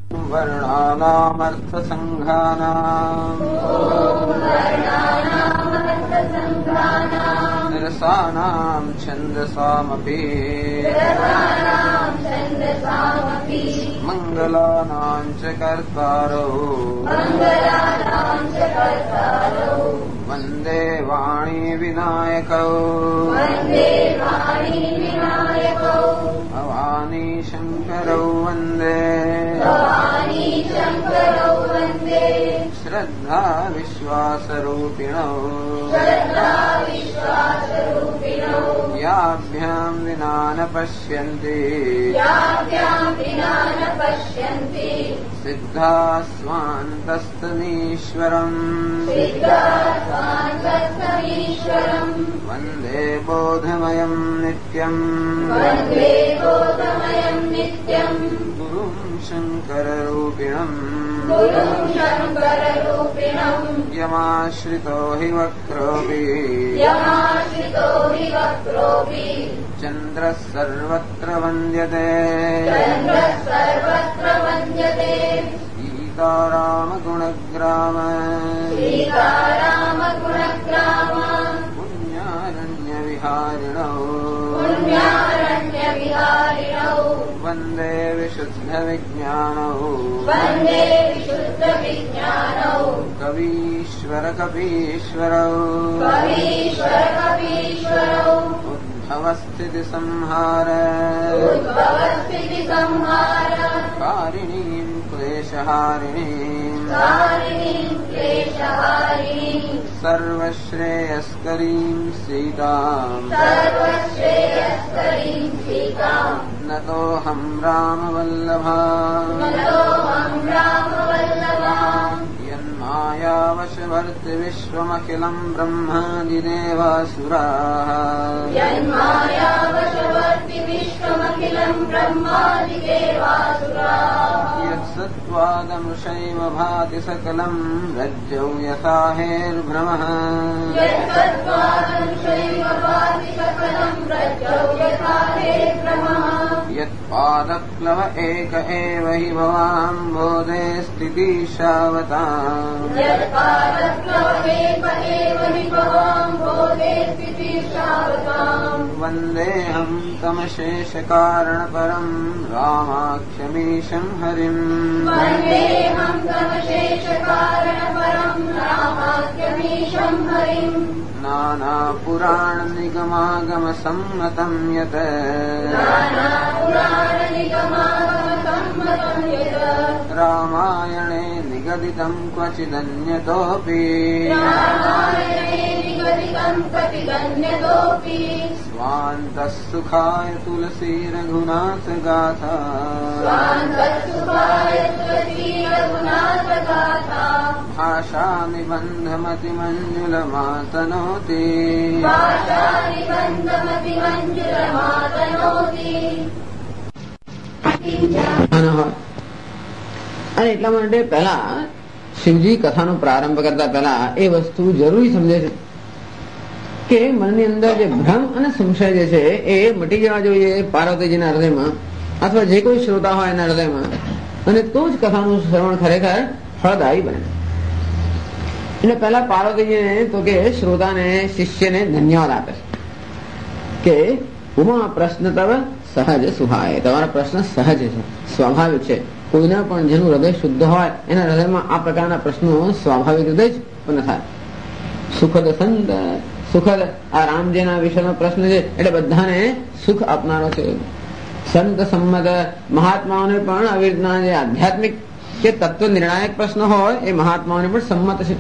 વર્ણાનામર્થસંઘાનામ રસાનામ છંદસામપી મંગલાનાં ચ કર્તારો વંદે વાણી વિનાયકૌ ભવાની શંકરૌ વંદે શ્રદ્ધા વિશ્વાસરૂપિણૌ યાભ્યાં વિના ન પશ્યન્તિ સિદ્ધા સ્વાંતસ્તમીશ્વરम् વંદે બોધમયં નિત્યम् ગુરું શંકરરૂપિણम् યમાશ્રિતો હિ વક્રોऽપि ચંદ્રઃ સર્વત્ર વંદ્યતે સીતારામગુણગ્રામ પુણ્યારણ્યવિહારિણૌ વંદે વિશુદ્ધવિજ્ઞાનૌ કવીશ્વરકપીશ્વરૌ ઉદ્ભવસ્થિતિસંહાર કારિણીં ક્લેશહારિણીં સર્વશ્રેયસ્કરીં સીતાં નતોऽહં રામવલ્લભા યન્માયાવશવર્તિ વિશ્વમખિલં બ્રહ્માદિદેવાસુરાः યત્સત્त्वादमृषैव भाति सकलं रज्जौ यथा हेर्भ्रमः यत्पादप्लव एक एव हि भवाम्भोधे स्थितिशावताम् वन्देऽहं तमशेषकारणपरं रामाख्यमीशं हरिम् नानापुराणनिगमागमसम्मतं यत् रामायणे निगदितं क्वचिदन्यतोऽपि स्वान्तः सुखाय तुलसी रघुनाथ गाथा भाषा निबन्धमतिमञ्जुलमातनोति અને એટલા માટે પહેલા શિવજી કથાનો પ્રારંભ કરતા પહેલા એ વસ્તુ જરૂરી સમજે છે કે મનની અંદર જે ભ્રમ અને સંશય જે છે એ મટી જવા જોઈએ પાર્વતીજીના હૃદયમાં અથવા જે કોઈ શ્રોતા હોય એના હૃદયમાં, અને તો જ કથાનું શ્રવણ ખરેખર ફળદાયી બને. એટલે પહેલા પાર્વતીજીને તો કે શ્રોતાને શિષ્યને ધન્યવાદ આપે છે કે ઉમા પ્રશ્ન તવ સહજ સુહાય, તમારા પ્રશ્ન સહજ છે, સ્વાભાવિક છે. કોઈને પણ જેનું હૃદય શુદ્ધ હોય એના હૃદયમાં આ પ્રકારના પ્રશ્નો સ્વાભાવિક રીતે જ ઉત્પન્ન થાય. સુખદ સંત સુખદ આ રામજીના વિષયનો પ્રશ્ન છે એટલે બધાને સુખ આપનારો છે. સંત સંમત મહાત્માઓને પણ આવી રીતના જે આધ્યાત્મિક કે તત્વ નિર્ણાયક પ્રશ્ન હોય એ મહાત્માઓને પણ સંમત છે.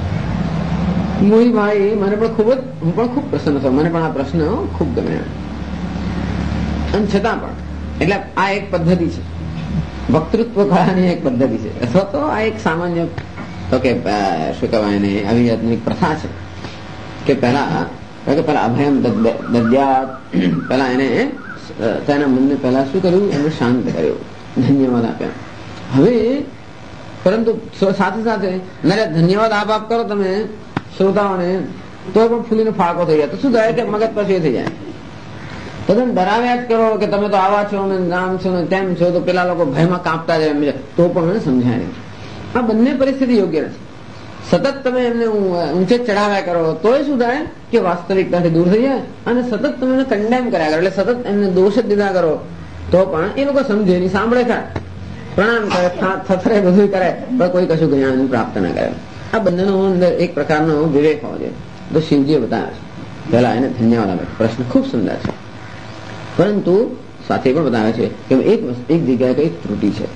મોહીભાઈ મને પણ હું પણ ખૂબ પ્રસન્ન છું, મને પણ આ પ્રશ્ન ખૂબ ગમે. અને છતાં પણ એટલે આ એક પદ્ધતિ છે, વક્તૃત્વ કળાની એક પદ્ધતિ છે, અથવા તો આ એક સામાન્ય તો કે શું કહેવાય ને આવી જાતની પ્રથા છે કે પહેલા અભયમ દદ્યાત, પહેલા એને તેના મનને પહેલા શું કર્યું, એને શાંત કર્યું, ધન્યવાદ આપ્યા. હવે પરંતુ સાથે સાથે ધન્યવાદ આપ કરો તમે શ્રોતાઓને તો પણ ફૂલીનો ફાળકો થઈ જાય તો શું થાય કે મગજ પછી થઈ જાય. તદ્દન ડરાવ્યા જ કરો કે તમે તો આવા છો ને આમ છો ને તેમ છો, તો પેલા લોકો ભયમાં કાંપતા જાય એમ છે, તો પણ સમજાય નહીં. આ બંને પરિસ્થિતિ યોગ્ય નથી. સતત તમે એમને ઊંચે ચડાવ્યા કરો તોય શું થાય કે વાસ્તવિકતાથી દૂર થઈ જાય, અને સતત તમે એને કન્ડેમ કર્યા કરો, એટલે સતત એમને દોષ જ દીધા કરો તો પણ એ લોકો સમજે નહીં, સાંભળે ખરા, પ્રણામ કરે, થથરે, બધું કરે, પણ કોઈ કશું જ્ઞાન પ્રાપ્ત ના કરે. આ બંનેનો અંદર એક પ્રકારનો વિવેક હોવો જોઈએ. તો શિવજીએ બતાવ્યા છે. પહેલા એને ધન્યવાદ આપે. પ્રશ્ન ખૂબ સુંદર છે, પરંતુ સાથે પણ બતાવે છે કે એક જગ્યાએ કઈ ત્રુટિ છે.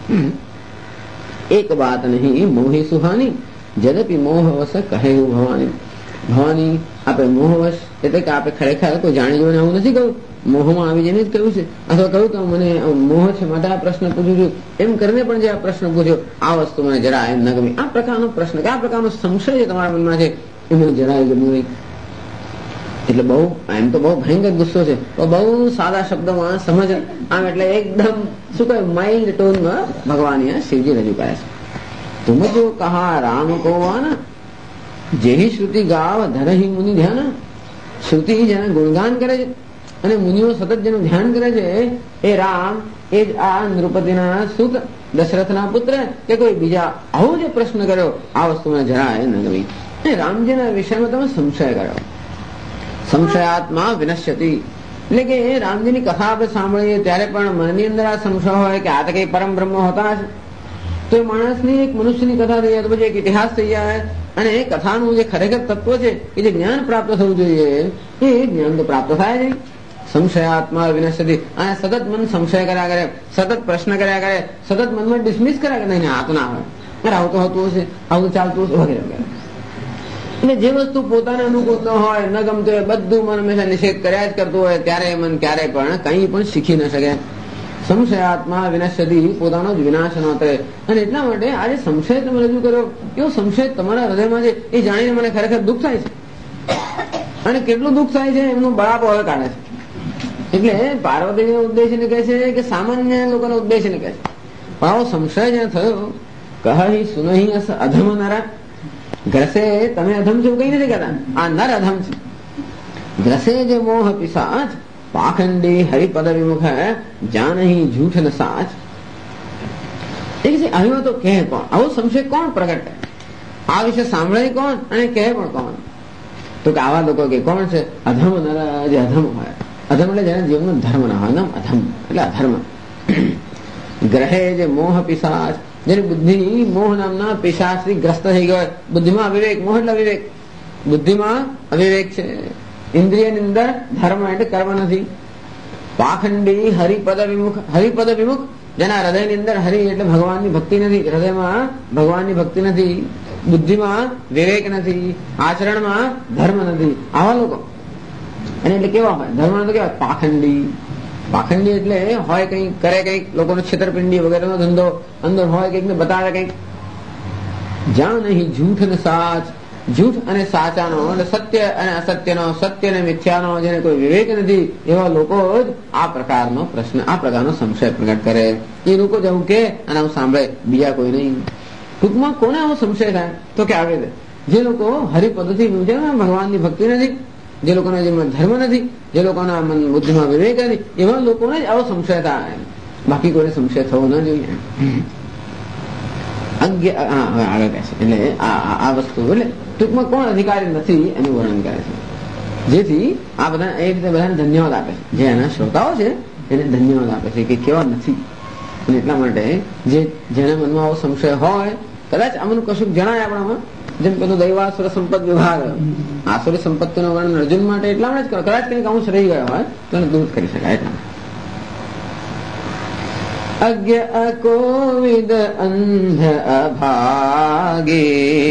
એક વાત નહીં મોહી સુહાની જદપી મોહવશ કહે ભવાની. ભવાની આપણે મોહવશ એટલે કે આપણે ખરેખર કોઈ જાણી જોઈને આવું નથી કહ્યું, મોહમાં આવી જઈને જ કહ્યું છે, અથવા કહ્યું કે મને મોહ છે માટે આ પ્રશ્ન પૂછું છું, એમ કરીને પણ જે આ પ્રશ્ન પૂછ્યો આ વસ્તુ મને જરા એમ ન ગમી. આ પ્રકારનો પ્રશ્ન કે આ પ્રકારનો સંશય જે તમારા મનમાં છે એ મને જરાય ગમ્યું નહીં. એટલે બહુ એમ તો બહુ ભયંકર ગુસ્સો છે, તો બહુ સાદા શબ્દોમાં સમજ આમ એટલે એકદમ શું કહે માઇલ્ડ ટોનમાં ભગવાન શિવજી રજૂ કરે છે. તુમ જો કહા રામ કોવાના જેહી શ્રુતિ ગાવ ધરહી મુનિ ધ્યાન. શ્રુતિ જેને ગુણગાન કરે છે અને મુનિઓ સતત જેનું ધ્યાન કરે છે એ રામ, એ જ આ નૃપતિના સુત દશરથના પુત્ર કે કોઈ બીજા આવો જે પ્રશ્ન કર્યો આ વસ્તુ મને જરાય ન ગમી. રામજીના વિષયમાં તમે સંશય કર્યો. સંશયાત્મા વિનશ્યતિ એટલે કે રામજીની કથા આપણે સાંભળીએ ત્યારે પણ મનની અંદર આ સંશય હોય કે આ તો કઈ પરમ બ્રહ્મ હોતા છે, તો એ માણસની એક મનુષ્યની કથા થઈ જાય, તો પછી એક ઇતિહાસ થઈ જાય, અને એ કથાનું જે ખરેખર તત્વ છે કે જે જ્ઞાન પ્રાપ્ત થવું જોઈએ એ જ્ઞાન તો પ્રાપ્ત થાય નહીં. સંશયાત્મા વિનશ્યતિ, અને સતત મન સંશય કર્યા કરે, સતત પ્રશ્ન કર્યા કરે, સતત મનમાં ડિસમિસ કર્યા કરે, નહીં આ તો ના આવે, આવું તો હોતું હશે, આવું તો ચાલતું હશે વગેરે વગેરે. એટલે જે વસ્તુ પોતાને અનુકૂળ ન હોય, ન ગમતું હોય, બધું મન હંમેશા નિષેધ કર્યા જ કરતું હોય, ત્યારે મન ક્યારેય પણ કંઈ પણ શીખી ન શકે. સંશયાત્મા વિનશ્યતિ, પોતાનો જ વિનાશ ન કરે. અને એટલા માટે આજે સંશય તમે રજૂ કર્યો, એવો સંશય તમારા હૃદયમાં છે એ જાણીને મને ખરેખર દુઃખ થાય છે. અને કેટલું દુઃખ થાય છે એમનું બળાપો હવે કાઢે છે. એટલે પાર્વતીને ઉદ્દેશીને કહે છે કે સામાન્ય લોકોને ઉદ્દેશીને કહે છે, પણ આવો સંશય જ્યાં થયો, કહી સુનહી અધમ નરા. ગ્રસે તમે અધમ છો કઈ નથી કહેતા, આ નર અધમ છે. ગ્રસે જે મોહ પિશાચ પાખંડી હરિપદ વિમુખ જાનહી જૂઠ ન સાચ. આવ્યો તો કહે કોણ? આવો સંશય કોણ પ્રગટ કરે? આ વિશે સાંભળે કોણ અને કહે પણ કોણ? તો કે આવા લોકો કે કોણ છે? અધમ નર, જે અધમ હોય. અધમ એટલે જેના જીવનનો ધર્મ ના હોય, અધમ એટલે અધર્મ. ગ્રહે જે મોહ પિશાચ, જેની બુદ્ધિ મોહ નામના પિશાચથી ગ્રસ્ત થઈ ગયો. બુદ્ધિમાં અવિવેક, મોહ એટલે અવિવેક, બુદ્ધિમાં અવિવેક છે. ઇન્દ્રિયની અંદર ધર્મ એટલે કર્મ નથી. પાખંડી હરિપદ વિમુખ, હરિપદ વિમુખ જેના હૃદયની અંદર હરિ એટલે ભગવાનની ભક્તિ નથી, હૃદયમાં ભગવાનની ભક્તિ નથી, બુદ્ધિમાં વિવેક નથી, આચરણમાં ધર્મ નથી, આવા લોકો. અને એટલે કેવા હોય? ધર્મ તો કેવા? પાખંડી. પાખંડી એટલે હોય કંઈક કરે, કંઈક લોકોનો છેતરપિંડી વગેરેનો ધંધો, અંદર હોય કંઈક ને બતાવે કંઈક. જ્યાં નહીં જૂઠ ને સાચ, જૂઠ અને સાચાનો એટલે સત્ય અને અસત્યનો, સત્ય અને મિથ્યાનો જેને કોઈ વિવેક નથી, એવા લોકો જ આ પ્રકારનો પ્રશ્ન, આ પ્રકારનો સંશય પ્રગટ કરે. એ લોકો જ આવું કે અને આવું સાંભળે, બીજા કોઈ નહીં. ટૂંકમાં કોને આવો સંશય થાય? તો કે આવે જે લોકો હરિપદથી ભગવાનની ભક્તિ નથી, જે લોકોના જીવનમાં ધર્મ નથી, જે લોકોના મન બુદ્ધિમાં વિવેક નથી, એવા લોકોને જ આવો સંશય થાય. બાકી કોઈને સંશય થવો ન જોઈએ. આગળ કહે છે એટલે આ વસ્તુ એટલે ટૂંકમાં કોણ અધિકારી નથી એનું વર્ણન કરે છે, જેથી આ બધા એ રીતે બધાને ધન્યવાદ આપે છે. જે એના શ્રોતાઓ છે એને ધન્યવાદ આપે છે કે કેવા નથી. અને એટલા માટે જેના મનમાં આવો સંશય હોય, કદાચ આમનું કશુંક જણાય આપણામાં, જેમ પેલું દૈવાસુર સંપત્તિ વિભાગ, આસુરી સંપત્તિનું વર્ણન અર્જુન માટે એટલા માટે જ કરો, કદાચ કંઈક અંશ રહી ગયો હોય તો એને દૂર કરી શકાય. એટલા અજ્ઞ અકોવિદ અંધ અભાગે,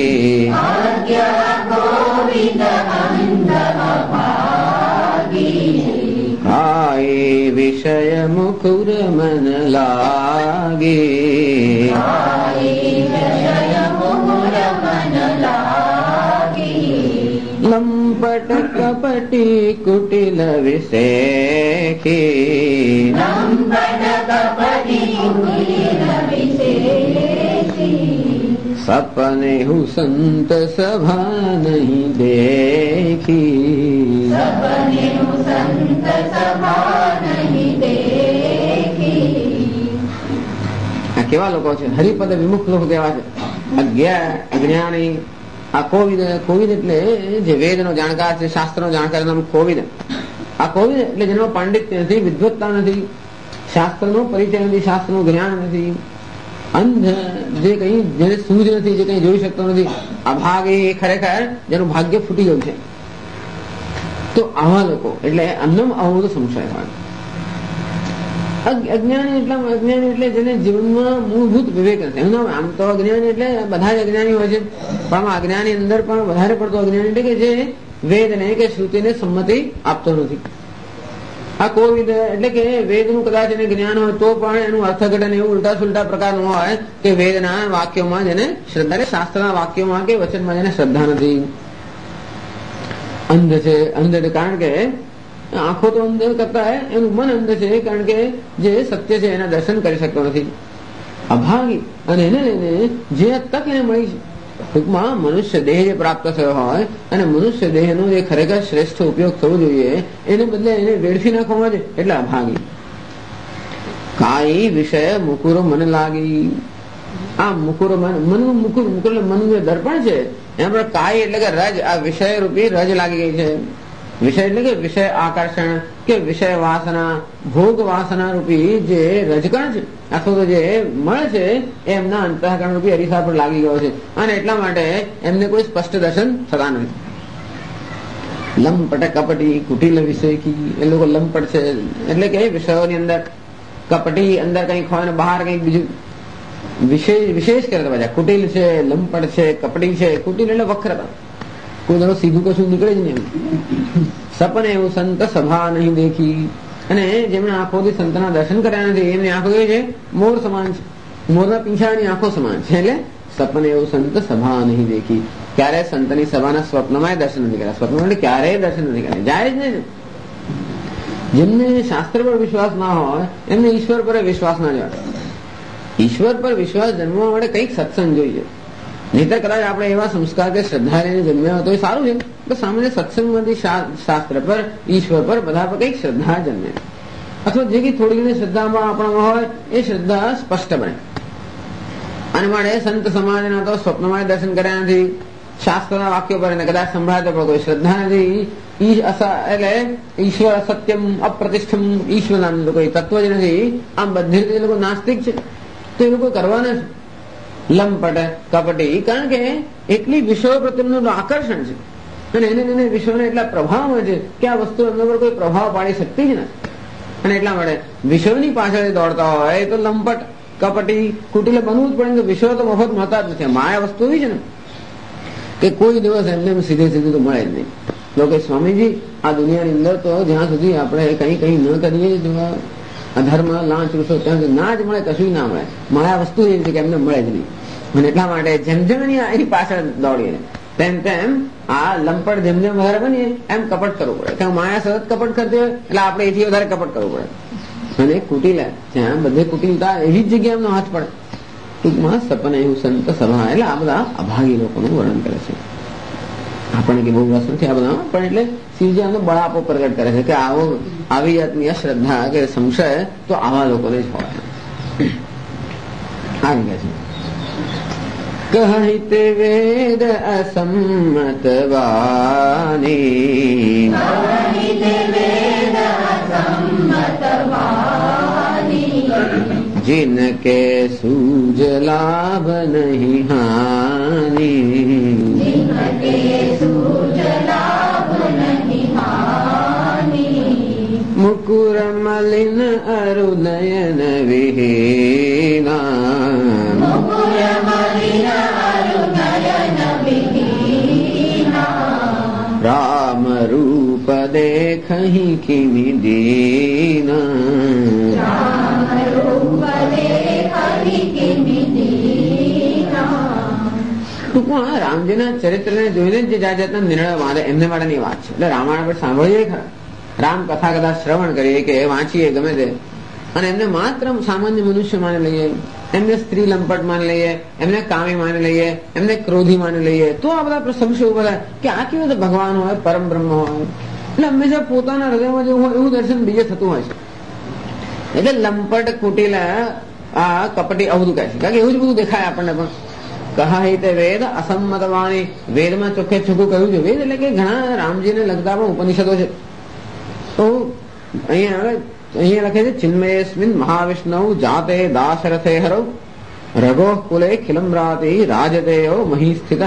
આય વિષય મુકુર મન લાગે, લંપટ કપટી કુટિલ વિષેખી, सपने हूँ संत सभा नहीं देखी, सपने हूँ संत सभा नहीं देखी। આ કેવા લોકો છે? હરિપદ વિમુખ લોકો કેવા છે? અજ્ઞાની. આ કોવિદ, કોવિદ એટલે જે વેદનો જાણકાર છે, શાસ્ત્રનો જાણકાર નામ કોવિદ. આ કોવિદ એટલે જેનો પાંડિત્ય નથી, વિદ્વત્તા નથી, શાસ્ત્રનો પરિચય નથી, શાસ્ત્રનું જ્ઞાન નથી, અંધ, જે કઈ જેને સૂઝ નથી, જે કઈ જોઈ શકતો નથી, અભાગી, એ ખરેખર જેનું ભાગ્ય ફૂટી ગયું છે. તો આવા લોકો એટલે અન્નમ અવોધ સંશય હોય. અજ્ઞાની એટલે જેને જીવનમાં મૂળભૂત વિવેક નથી. આમ તો અજ્ઞાની એટલે બધા જ અજ્ઞાની હોય છે, પણ આમાં અજ્ઞાની અંદર પણ વધારે પડતો અજ્ઞાની એટલે કે જે વેદને કે શ્રુતિને સંમતિ આપતો નથી. આ કોવિદ એટલે કે વેદનું કદાચ એને જ્ઞાન હોય તો પણ એનું અર્થઘટન એવું ઉલટા સુલટા પ્રકારનું હોય કે વેદના વાક્યોમાં જેને શ્રદ્ધા, શાસ્ત્રના વાક્યોમાં કે વચનમાં જેને શ્રદ્ધા નથી. અંધ છે. અંધ કારણ કે આંખો તો અંધ કરતા એનું મન અંધ છે, કારણ કે જે સત્ય છે એના દર્શન કરી શકતો નથી. અભાગી, અને એને લઈને જે તક એને મળી છે, ટૂંકમાં મનુષ્ય દેહ જે પ્રાપ્ત થયો હોય અને મનુષ્ય દેહનો જે ખરેખર શ્રેષ્ઠ ઉપયોગ થવો જોઈએ એને બદલે એને વેડફી નાખવામાં છે, એટલે અભાગી. કાઈ વિષય મુકુરો મન લાગી. આ મુકુરો મન, મુકુર એટલે મનનું જે દર્પણ છે એના પર કાઈ એટલે કે રજ, આ વિષય રૂપી રજ લાગી ગઈ છે. વિષય એટલે કે વિષય આકર્ષણ કે વિષય વાસના, ભોગ વાસના રૂપી જે રજકણ છે અથવા તો જે મળ છે એ એમના અંતઃકરણ રૂપી અરીસા પર લાગી ગયો છે, અને એટલા માટે એમને કોઈ સ્પષ્ટ દર્શન થતા નથી. લંપટ કપટી કુટિલ વિષય કી. એ લોકો લંપટ છે એટલે કે વિષયોની અંદર કપટી, અંદર કંઈક હોય ને બહાર કંઈક બીજું વિશેષ કરે બધા. કુટિલ છે, લંપટ છે, કપટી છે. કુટિલ એટલે વક્રતા, કોઈ દાડો સીધું કશું નીકળે જ નહીં. સપને એવું સંત સભા નહીં દેખી. અને જેમણે આંખોથી સંતના દર્શન કર્યા નથી એમની આંખો કેવી છે? મોર સમાન છે, મોરના પીંછાની આંખો સમાન છે. એટલે સપને એવું સંત સભા નહીં દેખી. ક્યારે સંતની સભાના સ્વપ્નમાં દર્શન નથી કર્યા. સ્વપ્નમાં એટલે ક્યારેય દર્શન નથી કર્યા, જાય જ નહીં. જેમને શાસ્ત્ર પર વિશ્વાસ ના હોય એમને ઈશ્વર પર વિશ્વાસ ના જાય. ઈશ્વર પર વિશ્વાસ જન્મવા માટે કંઈક સત્સંગ જોઈએ. નહીતર કદાચ આપણે એવા સંસ્કાર કે શ્રદ્ધા લઈને જન્મ્યા હોય તો એ સારું છે, પણ સામાન્ય સત્સંગમાંથી શાસ્ત્ર પર, ઈશ્વર પર, બધા પર કંઈક શ્રદ્ધા જન્મે, અથવા જે કંઈ થોડી ઘણી શ્રદ્ધામાં આપણામાં હોય એ શ્રદ્ધા સ્પષ્ટ બને. અને માટે સંત સમાજના તો સ્વપ્નમાં દર્શન કર્યા નથી, શાસ્ત્રના વાક્યો પર કદાચ સંભળાતો પણ કોઈ શ્રદ્ધા નથી. એટલે ઈશ્વર સત્યમ અપ્રતિષ્ઠમ, ઈશ્વર નામનું તો કોઈ તત્વ જ નથી. આમ બધી રીતે લોકો નાસ્તિક છે, તો એ લોકો કરવાના છે. લંપટ કપટી, કારણ કે એટલી વિશ્વ પ્રત્યેનું આકર્ષણ છે અને એને વિશ્વને એટલા પ્રભાવમાં છે કે આ વસ્તુ એમના પર કોઈ પ્રભાવ પાડી શકતી જ નથી. અને એટલા માટે વિશ્વની પાછળ દોડતા હોય તો લંપટ કપટી કુટિલે બનવું જ પડે. વિશ્વ તો મફત મળતા જ નથી. માયા વસ્તુ એવી છે ને કે કોઈ દિવસ એમને સીધે સીધું તો મળે જ નહીં. લોકો સ્વામીજી આ દુનિયાની અંદર તો જ્યાં સુધી આપણે કઈ ન કરીએ, અધર્મ લાંચ રૂસો ત્યાં ના જ મળે, કશું ના મળે. માયા વસ્તુ એવી છે કે એમને મળે જ નહીં. અને એટલા માટે જેમ જેમ એની પાછળ દોડીએ તેમ તેમ આ લંપટ જેમ જેમ વધારે બનીએ એમ કપટ કરવું પડે. કારણ માયા સતત કપટ કરતી હોય એટલે આપણે એથી વધારે કપટ કરવું પડે. અને કુટિલ ત્યાં બધે કુટિલતા એવી જ જગ્યા એમનો હાથ પડે. ટૂંકમાં સપને એવું સંત સભા, એટલે આ બધા અભાગી લોકોનું વર્ણન કરે છે. આપણને કે બહુ રસ નથી આ બધા, પણ એટલે શિવજી આનો બળાપો પ્રગટ કરે છે કે આવી જાતની અશ્રદ્ધા કે સંશય તો આવા લોકોને જ હોય. આવી ગયા છે કહિતે વેદ અસમ્મત વાણી, जिनके सूझ लाभ नहीं हानि, मुकुर मलिन अरुनयन विहीना, राम रूप देखहि किमि दीना, ટૂંકમાં રામજીના ચરિત્રને જોઈને જે જાત જાતના નિર્ણય વાંધે એમને માટેની વાત છે. એટલે રામાયણ આપણે સાંભળીએ ખરા, રામ કથા કદાચ શ્રવણ કરીએ કે વાંચીએ ગમે તે, અને એમને માત્ર સામાન્ય મનુષ્ય માની લઈએ એમને સ્ત્રી લંપટ માની લઈએ, એમને કામી માની લઈએ, એમને ક્રોધી માની લઈએ, તો આ બધા સંશય ઉભા થાય કે આ કેવું તો ભગવાન હોય, પરમ બ્રહ્મ હોય. એટલે હંમેશા પોતાના હૃદયમાં જેવું હોય એવું દર્શન બીજે થતું હોય છે. એટલે લંપટ, કુટીલા, આ કપટી આવું બધું કહે છે, કારણ કે એવું જ બધું દેખાય આપણને. પણ કહા તે વેદ અસંમત વાણી, વેદમાં ચોખ્ખે ચોખ્ખું કહ્યું છે. વેદ એટલે કે ઘણા રામજીને લગતા પણ ઉપનિષદો છે. તો અહીંયા લખે છે ચિન્મયેસ્મિન મહાવિષ્ણુ જાતે દાશરથે હરૌ રઘો કુલે ખિલમ્રાતિ રાજદેયો મહી સ્થિત.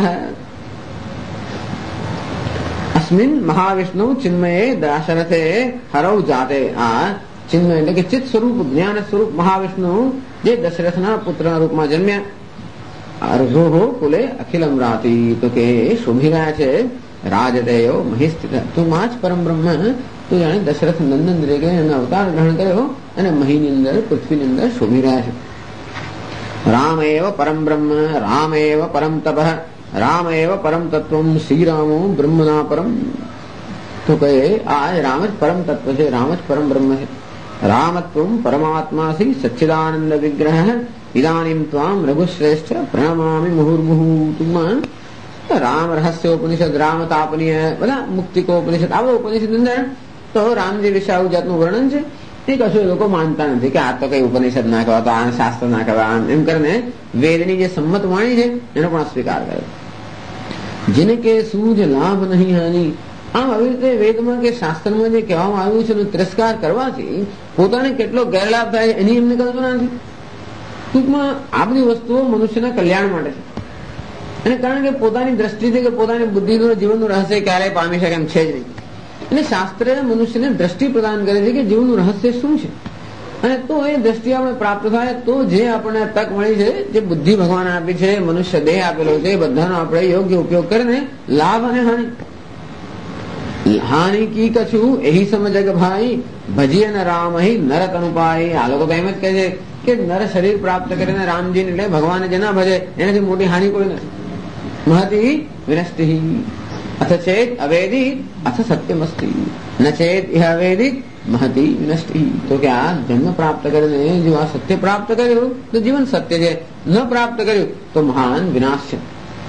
અસ્મિન મહાવિષ્ણુ ચિન્મયે દાશરથે હરૌ જાતે. આ ચિન્મય એટલે કે ચિત્ત સ્વરૂપ, જ્ઞાન સ્વરૂપ મહાવિષ્ણુ જે દશરથના પુત્રના રૂપમાં જન્મ્યા. રઘો કુલે અખિલમ્રાતિ, તો કે શોભી રહ્યા છે રાજદેયો મહી સ્થિત. તું જ પરમ બ્રહ્મ, તું જાણે દશરથ નંદન તરીકે એનો અવતાર ગ્રહણ કર્યો અને મહીની અંદર, પૃથ્વીની અંદર શોભી રહ્યા છે. રામ એવ પરમ બ્રહ્મ, રામ એવ પરમ તપ, રામ એવ પરમ તત્વ, શ્રી રામો બ્રહ્મના પરમ. તો કહે આ રામ જ પરમ તત્વ છે, રામ જ પરમ બ્રહ્મ છે. રામત્વમ પરમાત્માસી સચ્ચિદાનંદ વિગ્રહ ઇદાનીમ ત્વામ રઘુશ્રેષ્ઠ પ્રણમામિ મુહુર્મુહુ. ટૂંકમાં રામ રહસ્ય ઉપનિષદ, રામ તાપનીય, બધા મુક્તિકો ઉપનિષદ, આ બધા ઉપનિષદ અંદર તો રામજી વિશે આવું જાતનું વર્ણન છે. એ કશું એ લોકો માનતા નથી કે આ તો કઈ ઉપનિષદ ના કહેવા, તો આ શાસ્ત્ર ના કહેવા, એમ કરીને વેદની જે સંમત વાણી છે એનો પણ સ્વીકાર કર્યો. જેને કે સૂજ લાભ નહીં હાની. આમ આવી રીતે વેદમાં કે શાસ્ત્રમાં જે કહેવામાં આવ્યું છે એનો તિરસ્કાર કરવાથી પોતાને કેટલો ગેરલાભ થાય છે એની એમને કલ્પના નથી. ટૂંકમાં આ બધી વસ્તુઓ મનુષ્યના કલ્યાણ માટે છે. અને કારણ કે પોતાની દ્રષ્ટિથી કે પોતાની બુદ્ધિનું જીવનનું રહસ્ય ક્યારેય પામી શકે એમ છે જ નહીં. એટલે શાસ્ત્ર મનુષ્યને દ્રષ્ટિ પ્રદાન કરે છે કે જીવનનું રહસ્ય શું છે. અને તો એ દ્રષ્ટિ આપણે પ્રાપ્ત થાય તો જે આપણને તક મળી છે, જે બુદ્ધિ ભગવાન આપી છે, મનુષ્ય દેહ આપેલો છે, એ બધાનો આપણે યોગ્ય ઉપયોગ કરીને લાભ અને હાનિ. હાનિ કી કછું એહી સમજગ ભાઈ, ભજીએ ન રામ હી નરત અનુપાય. આ લોકો તો એમ જ કહે છે કે નર શરીર પ્રાપ્ત કરીને રામજી એટલે ભગવાન જે ના ભજે એનાથી મોટી હાનિ કોઈ નથી. મહતી વિનષ્ટિ અથ ચેત અવેદી અથ સત્યમસ્તી ન ચેત ઇહ અવેદિત મહતી વિનષ્ટિ. તો કે આ જન્મ પ્રાપ્ત કરીને જો આ સત્ય પ્રાપ્ત કર્યું તો જીવન સત્ય છે, ન પ્રાપ્ત કર્યું તો મહાન વિનાશ છે.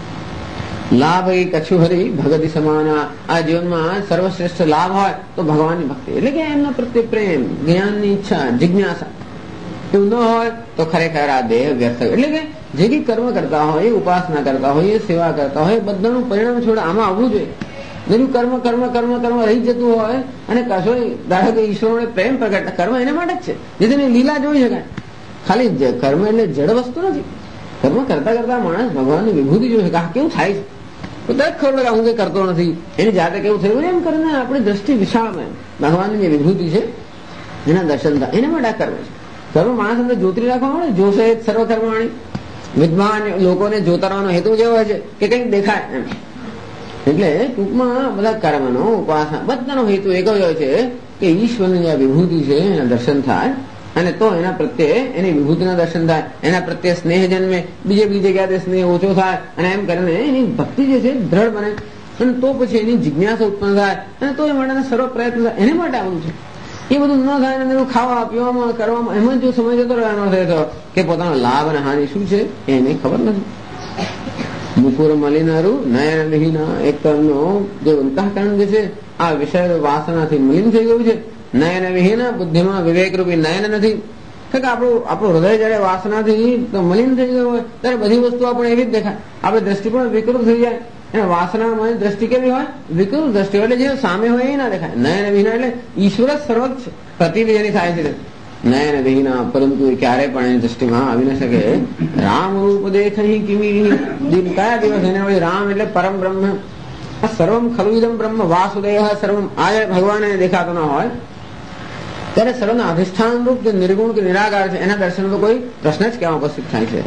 લાભ એ કછુ હરી ભગતિ સમાના. આ જીવનમાં સર્વશ્રેષ્ઠ લાભ હોય તો ભગવાનની ભક્તિ, એટલે કે એમના પ્રત્યે પ્રેમ, જ્ઞાનની ઈચ્છા, જિજ્ઞાસા. એવું ન હોય તો ખરેખર આ દેહ વ્યર્થ. એટલે કે જે કઈ કર્મ કરતા હોય, ઉપાસના કરતા હોય, સેવા કરતા હોય, બધાનું પરિણામ છોડે આમાં આવવું જોઈએ. જેનું કર્મ કર્મ કર્મ કર્મ રહી જતું હોય અને કશો ધારો કે ઈશ્વરોને પ્રેમ પ્રગટ, કર્મ એના માટે જ છે જેથી લીલા જોઈ શકાય. ખાલી કર્મ એટલે જડ વસ્તુ નથી. કર્મ કરતા કરતા માણસ ભગવાનની વિભૂતિ જોઈ શકે. કેવું થાય છે દરેક ખબર લાગે હું કઈ કરતો નથી, એની જાતે કેવું થયું એમ કરીને આપણી દ્રષ્ટિ વિશાળમાં ભગવાનની જે વિભૂતિ છે એના દર્શન થાય. એના માટે આ કર્મ છે. કર્મ માણસ અંદર જ્યોતિ રાખવા મળે, જોશે સર્વકર્માણી. વિદ્વાન લોકોને જોતરવાનો હેતુ જેવો હોય છે કે કંઈક દેખાય એમ. એટલે ટૂંકમાં બધા કર્મનો, ઉપાસના બધાનો હેતુ એક જ હોય છે કે ઈશ્વરની જે વિભૂતિ છે એના દર્શન થાય અને તો એના પ્રત્યે એની વિભૂતિના દર્શન થાય, એના પ્રત્યે સ્નેહ જન્મે, બીજી જગ્યાએ સ્નેહ ઓછો થાય અને એમ કરીને એની ભક્તિ જે છે દ્રઢ બને અને તો પછી એની જિજ્ઞાસા ઉત્પન્ન થાય અને તો એ માટેના સર્વ પ્રયત્ન થાય. એને માટે આવું છે. એ બધું ન થાય અને એનું ખાવા પીવામાં કરવામાં એમાં જો સમય જતો રહેવાનો થયો કે પોતાનો લાભ અને હાનિ શું છે એને ખબર નથી. મુકુર મલિનારું નયન વિહીના. એક તરનો જે અંતઃકરણ જે છે આ વિષય વાસનાથી મલિન થઈ ગયું છે. નયન વિહીના, બુદ્ધિમાં વિવેક રૂપી નયન નથી. આપણું હૃદય જયારે વાસનાથી મલિન થઈ ગયું હોય ત્યારે બધી વસ્તુ આપણે એવી જ દેખાય. આપણે દ્રષ્ટિ પણ વિકૃત થઈ જાય. અને વાસનામાં દ્રષ્ટિ કેવી હોય? વિકૃત દ્રષ્ટિ. એટલે જે સામે હોય એ ના દેખાય. નયન વિહીના એટલે ઈશ્વર સર્વોચ્ચ પ્રતિબિંબ એની થાય છે. નયન વિહીના, પરંતુ એ ક્યારે પણ એની દ્રષ્ટિમાં આવી ન શકે. રામ રૂપ દેખહી કિમી. કયા દિવસ એને વળી રામ એટલે પરમ બ્રહ્મ. સર્વમ ખલુદમ બ્રહ્મ વાસુદેવ સર્વમ. આ ભગવાન એને દેખાતો ના હોય ત્યારે સર્વના અધિષ્ઠાન રૂપ જે નિર્ગુણ કે નિરાકાર છે એના દર્શન તો કોઈ પ્રશ્ન જ ક્યાં ઉપસ્થિત થાય છે.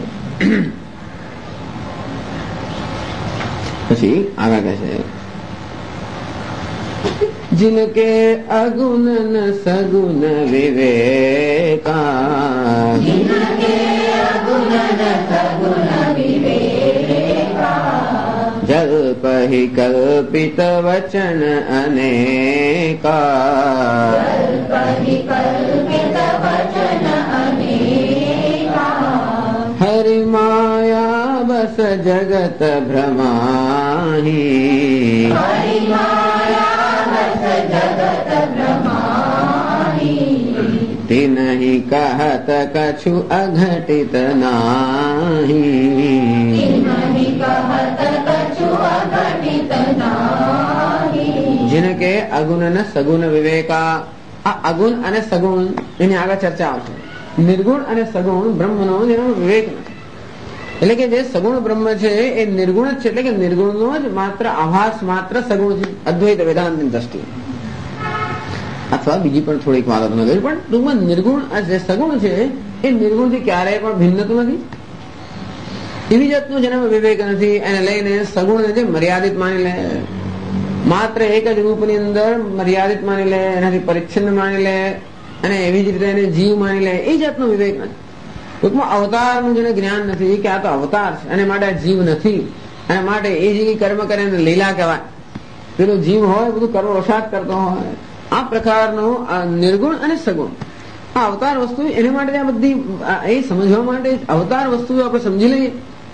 પછી આગળ કહે છે जिनके अगुण न सगुण विवेका, जल्प ही कल्पित वचन अनेका, જગત ભ્રમાહી તે નહીં કહત કछु અઘટિત નાહી जिनके अगुण न सगुण विवेका આ અગુણ અને સગુણ એની આગળ ચર્ચા આવશે. નિર્ગુણ અને સગુણ બ્રહ્મનો જેનો વિવેક નથી. એટલે કે જે સગુણ બ્રહ્મ છે એ નિર્ગુણ જ છે, એટલે કે નિર્ગુણનો જ માત્ર આભાસ માત્ર સગુણ છે અદ્વૈત વેદાંતની દ્રષ્ટિએ. અથવા બીજી પણ થોડીક વાતો તમે કહી, પણ ટૂંકમાં નિર્ગુણ જે સગુણ છે એ નિર્ગુણથી ક્યારેય પણ ભિન્ન તો નથી. એવી જાતનું જેનામાં વિવેક નથી એને લઈને સગુણને જે મર્યાદિત માની લે, માત્ર એક જ રૂપની અંદર મર્યાદિત માની લે, એનાથી પરિચ્છિન્ન માની લે અને એવી જ રીતે એને જીવ માની લે, એ જાતનો વિવેક નથી. ટૂંકમાં અવતારનું જેને જ્ઞાન નથી કે આ તો અવતાર છે અને માટે આ જીવ નથી અને માટે એ જે કર્મ કરે એને લીલા કહેવાય. પેલો જીવ હોય બધું કર્મ વરસાદ કરતો હોય, આ પ્રકારનો નિર્ગુણ અને સગુણ આ અવતાર વસ્તુ એને માટે આ બધી એ સમજવા માટે અવતાર વસ્તુ આપણે સમજી લઈએ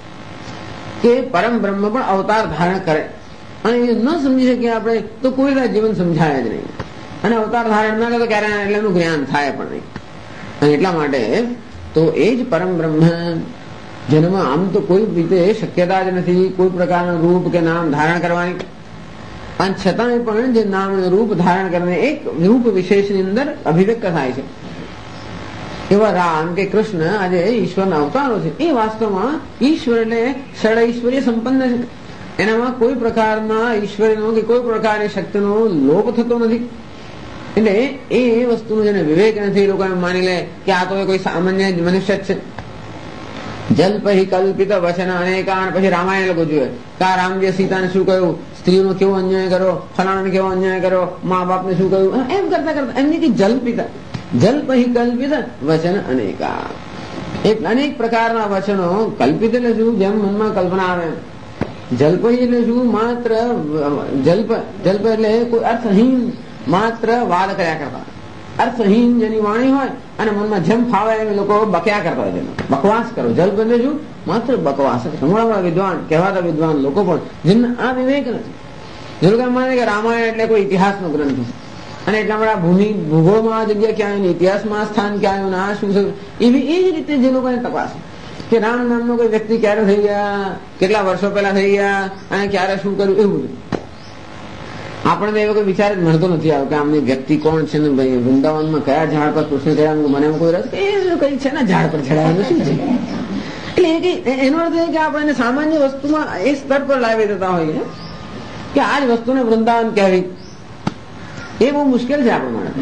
કે પરમ બ્રહ્મ પણ અવતાર ધારણ કરે અને એ ન સમજી શકીએ આપણે તો કોઈ જીવન સમજાય જ નહીં અને અવતાર ધારણ ના કરે તો ક્યારે એટલે એનું જ્ઞાન થાય પણ નહીં. અને એટલા માટે તો એ જ પરમ બ્રહ્મ જેનામાં આમ તો કોઈ રીતે શક્યતા જ નથી કોઈ પ્રકારનું રૂપ કે નામ ધારણ કરવાની, અને છતાંય પણ જે નામ રૂપ ધારણ કરીને એક રૂપ વિશેષની અંદર અભિવ્યક્ત થાય છે. એવા રામ કે કૃષ્ણ આજે ઈશ્વરના અવતારો છે. એ વાસ્તવમાં ઈશ્વર એટલે ષડ ઐશ્વર્ય સંપન્ન છે. એનામાં કોઈ પ્રકારના ઈશ્વરનો કે કોઈ પ્રકારની શક્તિનો લોપ થતો નથી. એટલે એ વસ્તુનું જેને વિવેક નથી લોકો એમ માની લે કે આ તો કોઈ સામાન્ય મનુષ્ય જ છે. જલ્પહિ કલ્પિત વચન અનેકાન. પછી રામાયણ લોકો જોઈએ કે આ રામજી સીતાને શું કહ્યું, સ્ત્રીનો કેવો અન્યાય કરો, ફલાણાને કેવો અન્યાય કરો, મા બાપને શું કહ્યું, એમ કરતા કરતા એમની કે જલ્પિત જલ્પહિ કલ્પિત વચન અનેકા. એક અનેક પ્રકારના વચનો કલ્પિત એટલે શું, જેમ મનમાં કલ્પના આવે. જલ્પહિ એટલે શું, માત્ર જલ્પ એટલે કોઈ અર્થહીન માત્ર વાદ કર્યા કરતા, અર્થહીન જેની વાણી હોય અને મનમાં જેમ ફાવે એમ લોકો બક્યા કરતા હોય, બકવાસ કરો. જલ્પ એટલે શું, માત્ર બકવાસ. ઘણા વિદ્વાન કહેવાતા વિદ્વાન લોકો પણ જેમને આ વિવેક નથી. જે લોકો માને કે રામાયણ એટલે કોઈ ઇતિહાસનો ગ્રંથ છે અને એટલા માટે ભૂમિ ભૂગોળમાં આ જગ્યા ક્યાં આવ્યું, ઇતિહાસમાં સ્થાન ક્યાં આવ્યું, આ શું છે, એવી એ જ રીતે જે લોકોને તપાસ કે રામ નામનો કોઈ વ્યક્તિ ક્યારે થઈ ગયા, કેટલા વર્ષો પહેલા થઈ ગયા અને ક્યારે શું કર્યું, એવું આપણને એવો કોઈ વિચાર જ મળતો નથી આવ્યો કે આમની વ્યક્તિ કોણ છે ને ભાઈ વૃંદાવનમાં કયા ઝાડ પર કૃષ્ણ ચડ્યા, મને એમ કોઈ રસ એ કઈ છે ને ઝાડ પર ચડાવેલું શું છે. એટલે એનો અર્થ એ કે આપણે સામાન્ય વસ્તુમાં એ સ્તર પર લાવી દેતા હોઈએ કે આ જ વસ્તુને વૃંદાવન કહેવી એ બહુ મુશ્કેલ છે આપણા માટે.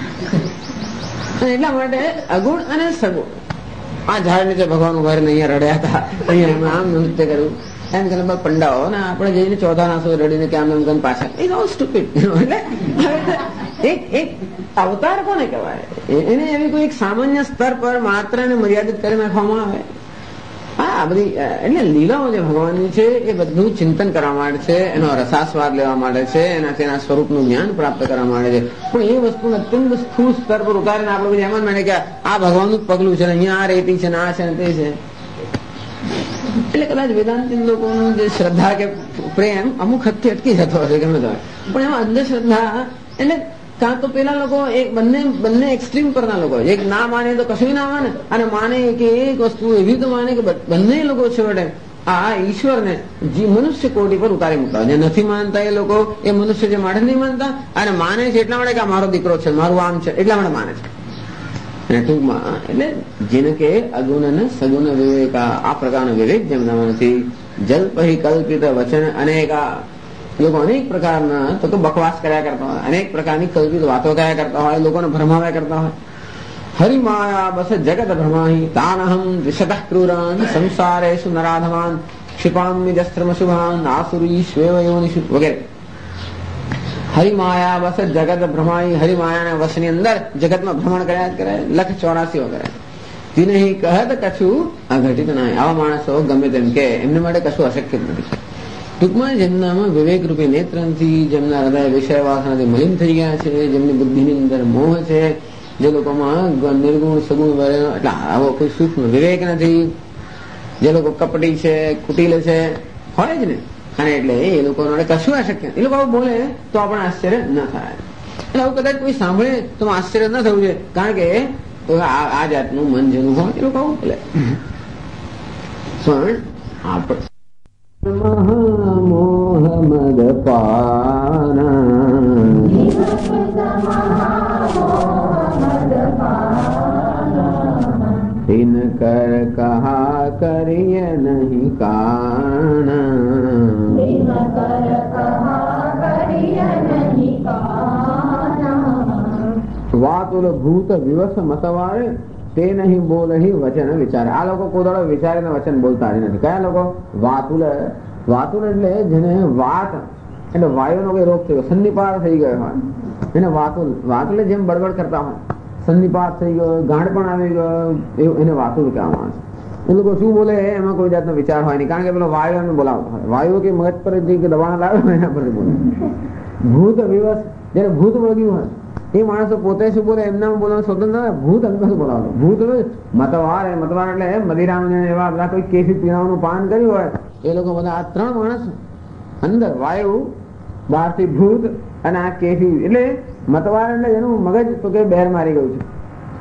એટલા માટે અગુણ અને સગુણ આ ઝાડ નીચે ભગવાન ઉભા રહીને અહીંયા રડ્યા હતા, અહીંયા આમ નૃત્ય કર્યું એમ કે પંડાઓ ને આપણે જઈને ચોથા નાસો રડીને કે આમ એમ પાછા એ બહુ સ્ટુપિડ. એટલે એક અવતાર કોને કહેવાય, એને એવી કોઈ એક સામાન્ય સ્તર પર માત્ર એને મર્યાદિત કરી નાખવામાં આવે. હા બધી એટલે લીલાઓ જે ભગવાનની છે એ બધું ચિંતન કરવા માટે છે, એનો રસાસ્વાદ લેવા માટે છે, એનાથી એના સ્વરૂપનું જ્ઞાન પ્રાપ્ત કરવા માટે છે. પણ એ વસ્તુને અત્યંત સ્થૂળ સ્તર પર ઉતારીને આપણે બધી એમ જ માને કે આ ભગવાનનું જ પગલું છે, અહીંયા આ રેતી છે ને આ છે ને તે છે. એટલે કદાચ વેદાંતિક લોકોનું જે શ્રદ્ધા કે પ્રેમ અમુક હદથી અટકી જતો હશે ગમે તો, પણ એમાં અંધશ્રદ્ધા એટલે કાં તો પેલા લોકો એક બંને એક્સ્ટ્રીમ પરના લોકો, એક ના માને તો કશું ના માને અને માને કે એક વસ્તુ એવી તો માને કે બંને લોકો છેવટે આ ઈશ્વરને મનુષ્ય કોટી પર ઉતારી મૂકતા. જે નથી માનતા એ લોકો એ મનુષ્ય જે માટે નહીં માનતા અને માને છે એટલા માટે કે મારો દીકરો છે, મારું આમ છે એટલા માટે માને છે. અને ટૂંકમાં એટલે જેને કે અગુણ અને સગુણ વિવેક આ પ્રકારનો વિવેક જેમનામાં નથી. જલ્પહિ કલ્પિત વચન અનેકા. લોકો અનેક પ્રકારના તો બકવાસ કર્યા કરતા હોય, અનેક પ્રકારની કલ્પિત વાતો કર્યા કરતા હોય, લોકોને ભ્રમાવ્યા કરતા હોય. હરિમાયા બસ જગત ભ્રમાહી તાનહમ દ્વિષતઃ ક્રૂરાન સંસારેષુ નરાધમાન ક્ષિપામ્ય જસ્ત્રમ શુભાન આસુરી શ્વેવ યોનિષુ વગેરે. હરિમાયા બસ જગત ભ્રમાઈ. હરિમાયાના વશની અંદર જગતમાં ભ્રમણ કર્યા જ કરે, લખ 84 વગેરે. વિનહી કહત કશું અઘટિત નહીં. આવા માણસો ગમે તેમ કે એમને માટે કશું અશક્ય નથી. ટૂંકમાં જેમનામાં વિવેક રૂપી નેત્ર નથી, જેમના હૃદય વિષય વાસનાથી મલિન થઈ ગયા છે, જેમની બુદ્ધિની અંદર મોહ છે, જે લોકોમાં નિર્ગુણ સગુણ એટલે આવો કોઈ સૂક્ષ્મ વિવેક નથી, જે લોકો કપટી છે, કુટિલ છે, હોય જ ને. અને એટલે એ લોકો કશું અશક્ય, એ લોકો આવું બોલે તો આપણે આશ્ચર્ય ન થાય. એટલે આવું કદાચ કોઈ સાંભળે તો આશ્ચર્ય ન થવું જોઈએ, કારણ કે આ જાતનું મન જેનું હોય એ લોકો આવું બોલે. પણ આપણે મહામોહ મદ પાના इन कर कहा करिय नहीं काना વાતુલ ભૂત વિવસ મતવારે તે નહીં બોલ વચન વિચારે. આ લોકો કોદાળો વિચારીને વચન બોલતા જ નથી. કયા લોકો? વાતુલ. વાતુલ એટલે જેને વાત એટલે વાયુનો કઈ રોગ થયો, સંધિપાત થઈ ગયો હોય એને વાતુલ. વાતુલ જેમ બળબડ કરતા હોય, સંધિપાત થઈ ગયો, ગાંઠ પણ આવી ગયો, એને વાતુલ કહેવામાં આવે છે. એ લોકો શું બોલે એમાં કોઈ જાતનો વિચાર હોય નહીં, કારણ કે પેલો વાયુ એમને બોલાવતો હોય. વાયુ કે મગજ પર દબાણ લાવે એના પર બોલે. ભૂત વિવસ, જયારે ભૂત વળગ્યું હોય એ માણસો પોતે શું બોલે એમના બોલવાનું સ્વતંત્ર, ભૂત અંદર શું બોલાવતો. ભૂત મતવાર, મતવાર એટલે મદિરામ એવા બધા કોઈ કેફી પીણાનું પાન કર્યું હોય એ લોકો બધા. આ ત્રણ માણસ અંદર વાયુ, બહારથી ભૂત અને આ કેફી, એટલે મતવાર એટલે એનું મગજ તો કે બેર મારી ગયું છે.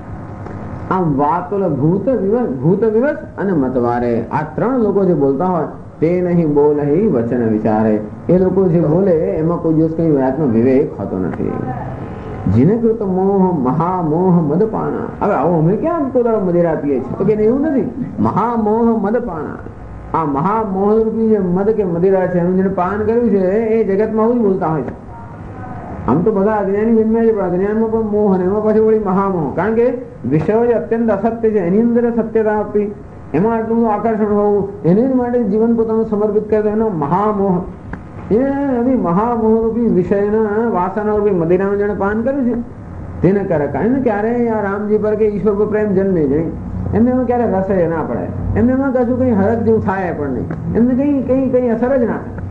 આમ વાતુલ ભૂત વિવસ અને મતવારે આ ત્રણ લોકો જે બોલતા હોય તે નહીં બોલ વચન વિચારે. એ લોકો જે બોલે એમાં કોઈ દિવસ કઈ વાતનો વિવેક હોતો નથી. જીને કૃત મોહ મહામોહ મદપાણા. હવે આવો અમે ક્યાં કોદાળો મદિરા પીએ છીએ? તો કે એવું નથી. મહામોહ મદપાણા, આ મહામોહ રૂપી જે મદ કે મદિરા છે એનું જેને પાન કર્યું છે એ જગતમાં આવું જ બોલતા હોય છે. આમ તો બધા અજ્ઞાની જન્મ્યા છે, પણ અજ્ઞાનમાં પણ મોહ અને એમાં પછી વળી મહામોહ. કારણ કે વિષયો જે અત્યંત અસત્ય છે એની અંદર સત્યતા આપવી, એમાં આટલું આકર્ષણ હોવું, એને જ માટે જીવન પોતાનું સમર્પિત કરે તો એનો મહામોહ. એ મહામોહ રૂપી વિષયના વાસના રૂપી મદિરાનું જેને પાન કર્યું છે તેને કરે કાંઈ ક્યારે આ રામજી પર કે ઈશ્વર પર પ્રેમ જન્મે જાય, એમને એમાં ક્યારે રસે ના પડે, એમને એમાં કશું કઈ હરક જેવું થાય પણ નહીં, એમને કઈ અસર જ ના થાય.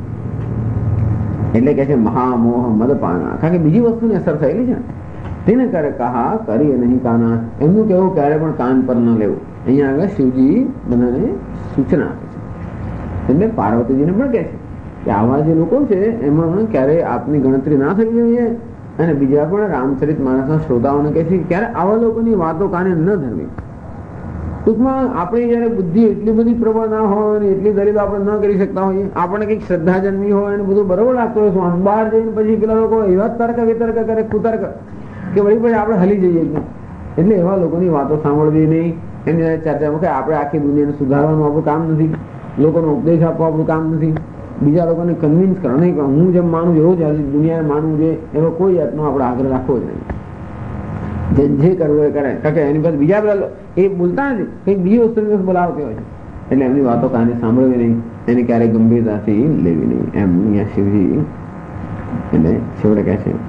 એટલે કે છે મહામોહ મદપાના, કારણ કે બીજી વસ્તુની અસર થયેલી છે. તેને કરે કહા કરી નહીં કાના. એમનું કેવું ક્યારે પણ કાન પર ન લેવું. અહીંયા આગળ શિવજી બધાને સૂચના આપે છે. એટલે પાર્વતીજીને પણ કહે છે કે આવા જે લોકો છે એમાં ક્યારે આપની ગણતરી ના થવી જોઈએ. અને બીજા પણ રામચરિત માનસના શ્રોતાઓને કહે છે કે ક્યારે આવા લોકોની વાતો કાને ન ધરવી. ટૂંકમાં આપણી જયારે બુદ્ધિ એટલી બધી પ્રબળ ના હોય ને એટલી દલીલ આપણે ન કરી શકતા હોઈએ, આપણને કઈક શ્રદ્ધા જન્મી હોય અને બધું બરોબર લાગતું હોય, બહાર જઈને પછી પેલા લોકો એવા તર્ક વિતર્ક કરે, કુતર્ક કે વળી પછી આપણે હલી જઈએ. એટલે એવા લોકોની વાતો સાંભળવી નહીં. એની ચર્ચામાં કે આપણે આખી દુનિયાને સુધારવાનું આપણું કામ નથી, લોકોનો ઉપદેશ આપવો આપણું કામ નથી, બીજા લોકોને કન્વિન્સ કરો નહીં. હું જેમ માનું એવું જ દુનિયાને માનવું જોઈએ એનો કોઈ જાતનો આપણે આગ્રહ રાખવો જ નહીં. જે કરવું એ કરે, કારણ કે એની પાસે બીજા બધા એ બોલતા નથી, કંઈક બીજી વસ્તુ બોલાવતી હોય છે. એટલે એમની વાતો કાને સાંભળવી નહીં, એની ક્યારેય ગંભીરતાથી લેવી નહીં. એમ અહીંયા શિવજી એટલે છેવટે કહે છે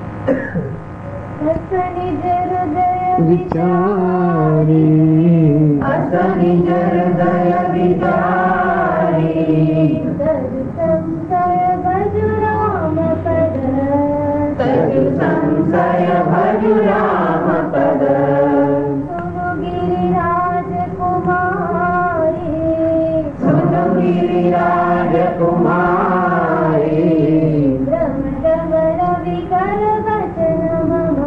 સંશય ભજુ રામ પદ સુનો ગિરિરાજ કુમારી બ્રહ્મતમ રવિકર વચન મમ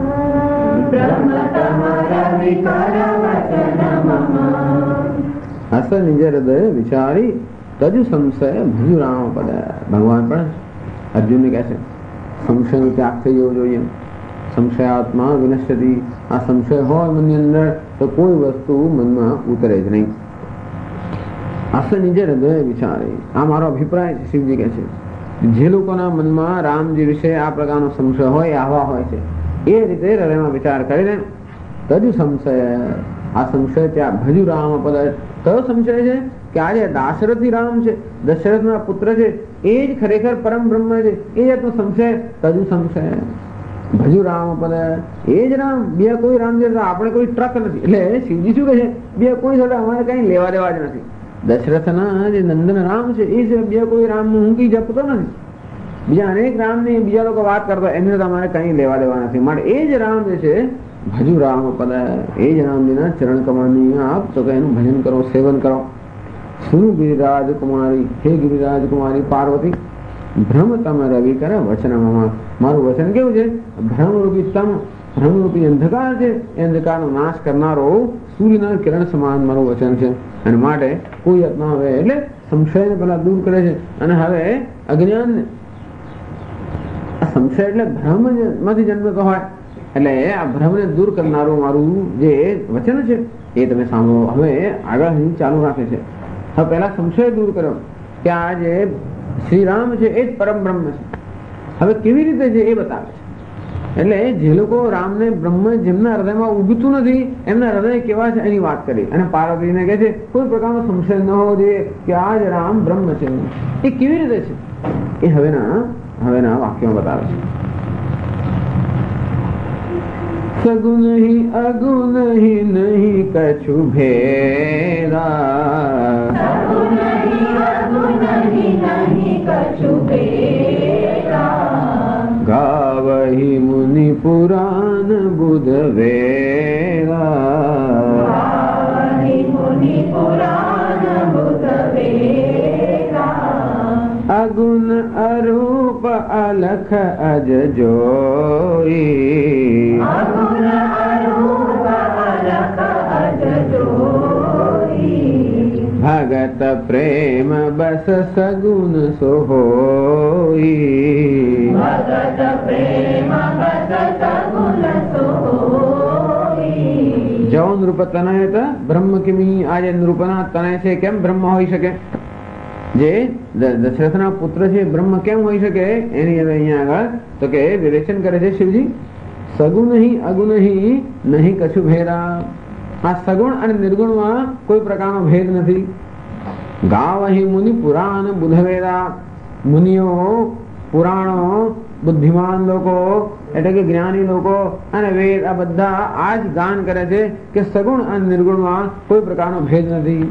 હસ નિજ હૃદય વિચારી તજ સંશય ભજુ રામ પદ. ભગવાન પણ અર્જુનને કહે છે સંશયનો ત્યાગ થઈ જવો જોઈએ. સંશયાત્મા વિનશ્યતિ. આ સંશય હોય મનની અંદર તો કોઈ વસ્તુ મનમાં ઉતરે જ નહીં. અસ નિજ હૃદય વિચારી, આ મારો અભિપ્રાય છે. શિવજી કહે છે જે લોકોના મનમાં રામજી વિશે આ પ્રકારનો સંશય હોય, આવા હોય છે, એ રીતે હૃદયમાં વિચાર કરીને તજ સંશય, આ સંશય ત્યાં ભજુ રામ પદ. કયો સંશય છે? કે આજે દાશરથી રામ છે, દશરથના પુત્ર છે, એ જ ખરેખર પરમ બ્રહ્મ છે. એ જાતનો સંશય તજુ સંશય ભજુ રામ પદ. એ જ રામ, બે કોઈ રામ છે. આપણે કોઈ ટ્રક નથી. એટલે શિવજી શું કહે છે? બે કોઈ સાથે અમારે કઈ લેવા દેવા જ નથી. દશરથના જે નંદન રામ છે એ છે, બે કોઈ રામનું હું કઈ જપતો નથી. બીજા અનેક રામની બીજા લોકો વાત કરતા એમને તમારે કઈ લેવા દેવા નથી. માટે એ જ રામ જે છે ભજુ રામ પદ, એ જ રામજીના ચરણ કમળની આપ તો કે એનું ભજન કરો, સેવન કરો. સુન ગિરિરાજ કુમારી, હે ગિરિરાજ કુમારી પાર્વતી, ભ્રમ તમ રવિ કરે વચનમાં. મારું વચન કેવું છે? ભ્રમરૂપી તમ, ભ્રમરૂપી અંધકાર છે, એ અંધકારનો નાશ કરનારો સૂર્યના કિરણ સમાન મારું વચન છે. અને માટે કોઈ ન હવે એટલે સંશયને પેલા દૂર કરે છે. અને હવે અજ્ઞાનને, સંશય એટલે ભ્રમ માંથી જન્મતો હોય, એટલે આ ભ્રમને દૂર કરનારું મારું જે વચન છે એ તમે સાંભળો. હવે આગળ અહીં ચાલુ રાખે છે. હવે પેલા સંશય દૂર કર્યો કે આ જે શ્રી રામ છે એ જ પરમ બ્રહ્મ છે. હવે કેવી રીતે છે એ બતાવે છે. એટલે જે લોકો રામને બ્રહ્મ જેમના હૃદયમાં ઉગતું નથી એમના હૃદય કેવા છે એની વાત કરી. અને પાર્વતીને કહે છે કોઈ પ્રકારનો સંશય ન હોવો જોઈએ કે આ જ રામ બ્રહ્મ છે. એ કેવી રીતે છે એ હવેના વાક્યો બતાવે છે. સગુન હી અગુન હી નહીં કછુ ભેરા, ગાવહી મુનિ પુરાણ બુધ વેરા, અગુણ અરૂપ અલખ અજ જોઈ, ભગત પ્રેમ બસ સગુન સોહોઈ, જો નૃપ તનય બ્રહ્મ કિમી. આ જે નૃપના તનય છે કેમ બ્રહ્મ હોઈ શકે? જે દશરથના પુત્ર છે બ્રહ્મ કેમ હોઈ શકે એની હવે અહીંયા આગળ તો કે વિવેચન કરે છે શિવજી. સગુણ નહીં અગુણ નહીં કશું ભેરા. આ સગુણ અને નિર્ગુણમાં કોઈ પ્રકારનો ભેદ નથી. ગાવ અહીં મુનિ પુરાણ બુધવેદા. મુનિઓ, પુરાણો, બુદ્ધિમાન લોકો એટલે કે જ્ઞાની લોકો અને વેદ આ બધા આ જ ગાન કરે છે કે સગુણ અને નિર્ગુણમાં કોઈ પ્રકારનો ભેદ નથી.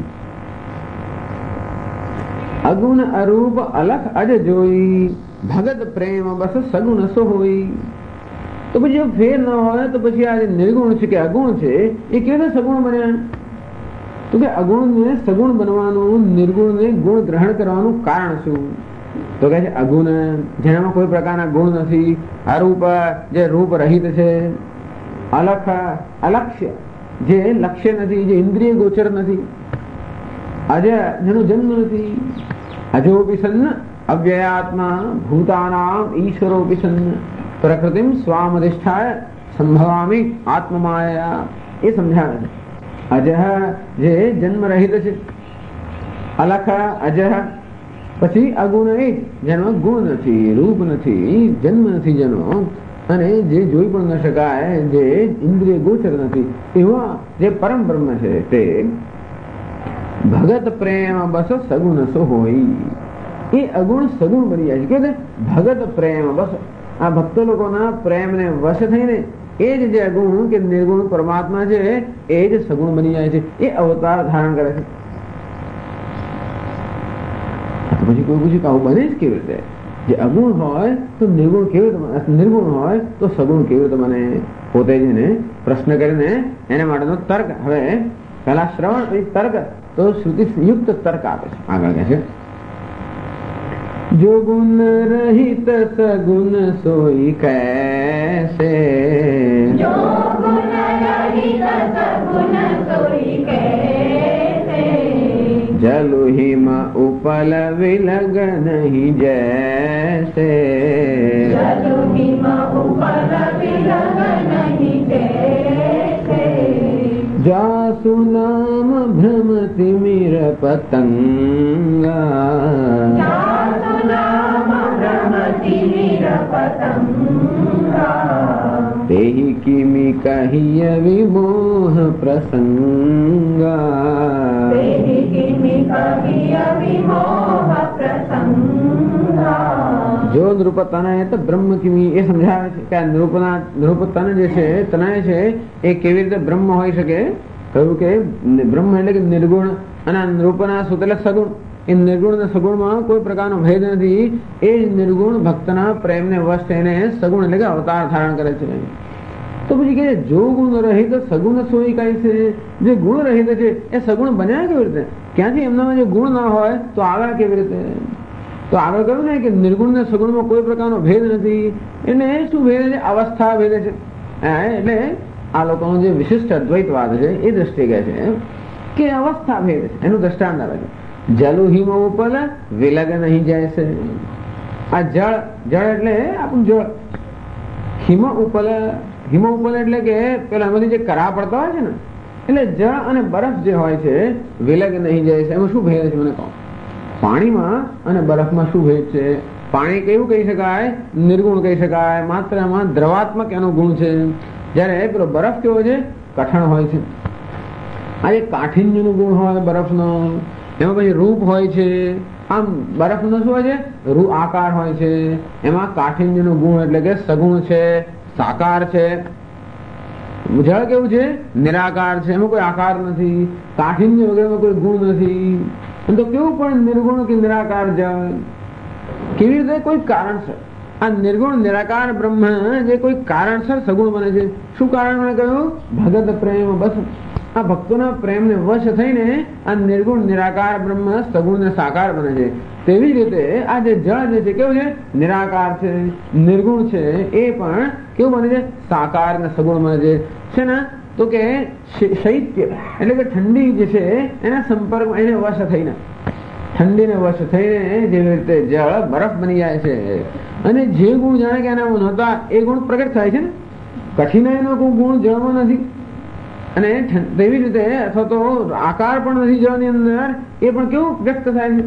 અગુણ અરૂપ અલખ અજ જોઈ, ભગત પ્રેમ બસ સગુણ સો હોય. તો પછી જો ફેર ન હોય તો પછી આ જે નિર્ગુણ છે કે અગુણ છે એ કેવી રીતે સગુણ બન્યા? તો કે અગુણને સગુણ બનવાનું, નિર્ગુણને ગુણ ગ્રહણ કરવાનું કારણ શું? તો કહે છે અગુણ જેનામાં કોઈ પ્રકારના ગુણ નથી, અરૂપ જે રૂપ રહિત છે, અલખ અલક્ષ્ય જે લક્ષ્ય નથી, જે ઇન્દ્રિય ગોચર નથી, અજય જેનો જન્મ નથી, અજોપી સન્ન અવ્યયાત્મા ભૂતાનામ ઈશ્વરોપી સન્ન પ્રકૃતિમ સ્વામધિષ્ઠાય સંભવામી આત્મમાયા. એ સમજાવે છે. અજહ જે જન્મ રહિત છે, અલખ અજહ, પછી અગુણ એ જેનો ગુણ નથી, રૂપ નથી, જન્મ નથી જેનો, અને જે જોઈ પણ ન શકાય, જે ઇન્દ્રિય ગોચર નથી, એવા જે પરમ બ્રહ્મ છે તે ભગત પ્રેમ બસ સગુણ સો હોય. એ અગુણ સગુણ બની જાય છે. કે ભગત પ્રેમ બસ આ ભક્ત લોકોના પ્રેમને વશ થઈને એ જ જે અગુણ કે નિર્ગુણ પરમાત્મા છે એ જ સગુણ બની જાય છે. એ અવતાર ધારણ કરે છે. પછી કોઈ પૂછ્યું કે આવું બને જ કેવી રીતે? જે અગુણ હોય તો નિર્ગુણ કેવી રીતે, નિર્ગુણ હોય તો સગુણ કેવી રીતે બને? પોતે જ એને પ્રશ્ન કરીને એના માટેનો તર્ક. હવે પેલા શ્રવણ પછી તર્ક, તો શ્રુતિ યુક્ત તર્ક આપે છે. આગળ કહે છે જો ગુણ રહિત સગુણ સોઈ કૈસે, જો ગુણ રહિત સગુણ સોઈ કૈસે, જલુ હિમ ઉપલ વિલગ નહીં જૈસે, જલુ હિમ ઉપલ વિલગ નહીં જૈસે, જાસુ નામ ભ્રમ તિમિર પતંગા, જાસુ નામ ભ્રમ તિમિર પતંગા, તેહી કિમિ કહિય વિમોહ પ્રસંગા, તેહી કિમિ કહિય વિમોહ પ્રસંગા. જો નૃપ તનય તો બ્રહ્મ કિમિ. એ સમજાવે છે કે આ નૃપ તન જે છે, તનય છે, એ કેવી રીતે બ્રહ્મ હોઈ શકે? કહ્યું કે બ્રહ્મ એટલે કે નિર્ગુણ, અને નૃપના સુત એટલે સગુણ. એ નિર્ગુણ અને સગુણમાં કોઈ પ્રકારનો ભેદ નથી. એ નિર્ગુણ ભક્તના પ્રેમને વશ થઈને સગુણ એટલે કે અવતાર ધારણ કરે છે. તો પછી કે જો ગુણ રહિત સગુણ સોય કાંઈ છે, જે ગુણ રહિત છે એ સગુણ બન્યા કેવી રીતે? ક્યાંથી એમનામાં જે ગુણ ના હોય તો આવ્યા કેવી રીતે? તો આગળ કહ્યું ને કે નિર્ગુણ ને સગુણમાં કોઈ પ્રકારનો ભેદ નથી. એટલે શું ભેદ છે? અવસ્થા ભેદ છે. એટલે આ લોકોનો જે વિશિષ્ટ અદ્વૈતવાદ છે એ દ્રષ્ટિએ કહે છે કે અવસ્થા ભેદ છે. એનું દ્રષ્ટાંત આવે છે, જલુ હિમ ઉપલ વિલગ નહીં જાય છે. આ જળ, જળ એટલે આપણું જળ. હિમ ઉપલ, હિમ ઉપલ એટલે કે પેલા એમાંથી જે કરા પડતા હોય છે ને, એટલે જળ અને બરફ જે હોય છે વિલગ નહીં જાય છે. એમાં શું ભેદ છે મને કહો? પાણીમાં અને બરફમાં શું ભેદ છે? પાણી કેવું કહી શકાય? નિર્ગુણ કહી શકાય, માત્ર એમાં દ્રવાત્મક એનો ગુણ છે. જયારે પેલો બરફ કેવો છે? કઠણ હોય છે. આ એક કાઠિન્યનો ગુણ હોય બરફનો, એમાં પછી રૂપ હોય છે. આમ બરફનો શું હોય છે? આકાર હોય છે. એમાં કાઠિન્યનો ગુણ એટલે કે સગુણ છે, સાકાર છે. જળ કેવું છે? નિરાકાર છે, એમાં કોઈ આકાર નથી, કાઠિન્ય વગેરેમાં કોઈ ગુણ નથી. તો કેવું પણ નિર્ગુણ કે નિરાકાર જળ? કેવી રીતે? કોઈ કારણસર. આ નિર્ગુણ નિરાકાર બ્રહ્મ જે કોઈ કારણસર સગુણ બને છે. શું કારણ મને કહ્યું? ભગત પ્રેમ. બસ આ ભક્તોના પ્રેમને વશ થઈને આ નિર્ગુણ નિરાકાર બ્રહ્મ સગુણ ને સાકાર બને છે. તેવી રીતે આ જે જળ જે છે કેવું છે? નિરાકાર છે, નિર્ગુણ છે. એ પણ કેવું બને છે? સાકાર ને સગુણ બને છે ને. તો કે શૈત્ય એટલે કે ઠંડી જે છે એના સંપર્કમાં એને વશ થઈને, ઠંડીને વશ થઈને જેવી રીતે જળ બરફ બની જાય છે. અને જે ગુણ જાણે કે એના નહોતા એ ગુણ પ્રગટ થાય છે ને. કઠિનાઈનો કોઈ ગુણ જળમાં નથી. અને તેવી રીતે અથવા તો આકાર પણ નથી જળની અંદર, એ પણ કેવું વ્યક્ત થાય છે.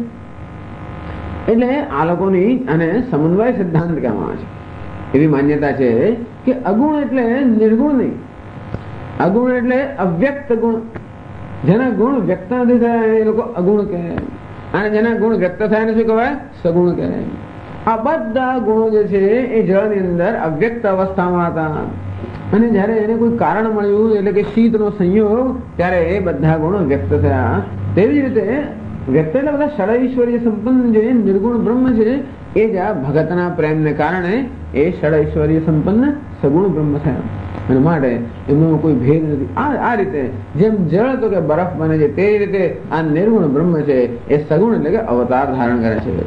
એટલે આ લોકોની અને સમન્વય સિદ્ધાંત કહેવામાં આવે છે. એવી માન્યતા છે કે અગુણ એટલે નિર્ગુણ નહીં, અગુણ એટલે અવ્યક્ત ગુણ. જેના ગુણ વ્યક્ત નથી થયા એ લોકો અગુણ કહે, અને જેના ગુણ વ્યક્ત થયા એને શું કહેવાય? સગુણ કહે. આ બધા ગુણો જે છે એ જળની અંદર અવ્યક્ત અવસ્થામાં હતા, અને જયારે એને કોઈ કારણ મળ્યું એટલે કે શીતનો સંયોગ, ત્યારે એ બધા ગુણો વ્યક્ત થયા. તેવી જ રીતે વ્યક્ત એટલે બધા ષડૈશ્વર્ય સંપન્ન જે નિર્ગુણ બ્રહ્મ છે એ જ આ ભગતના પ્રેમને કારણે એ ષડૈશ્વર્ય સંપન્ન સગુણ બ્રહ્મ થયા. અને માટે એમનો કોઈ ભેદ નથી. આ રીતે જેમ જળ તો કે બરફ બને છે, તે રીતે આ નિર્ગુણ બ્રહ્મ છે એ સગુણ એટલે કે અવતાર ધારણ કરે છે.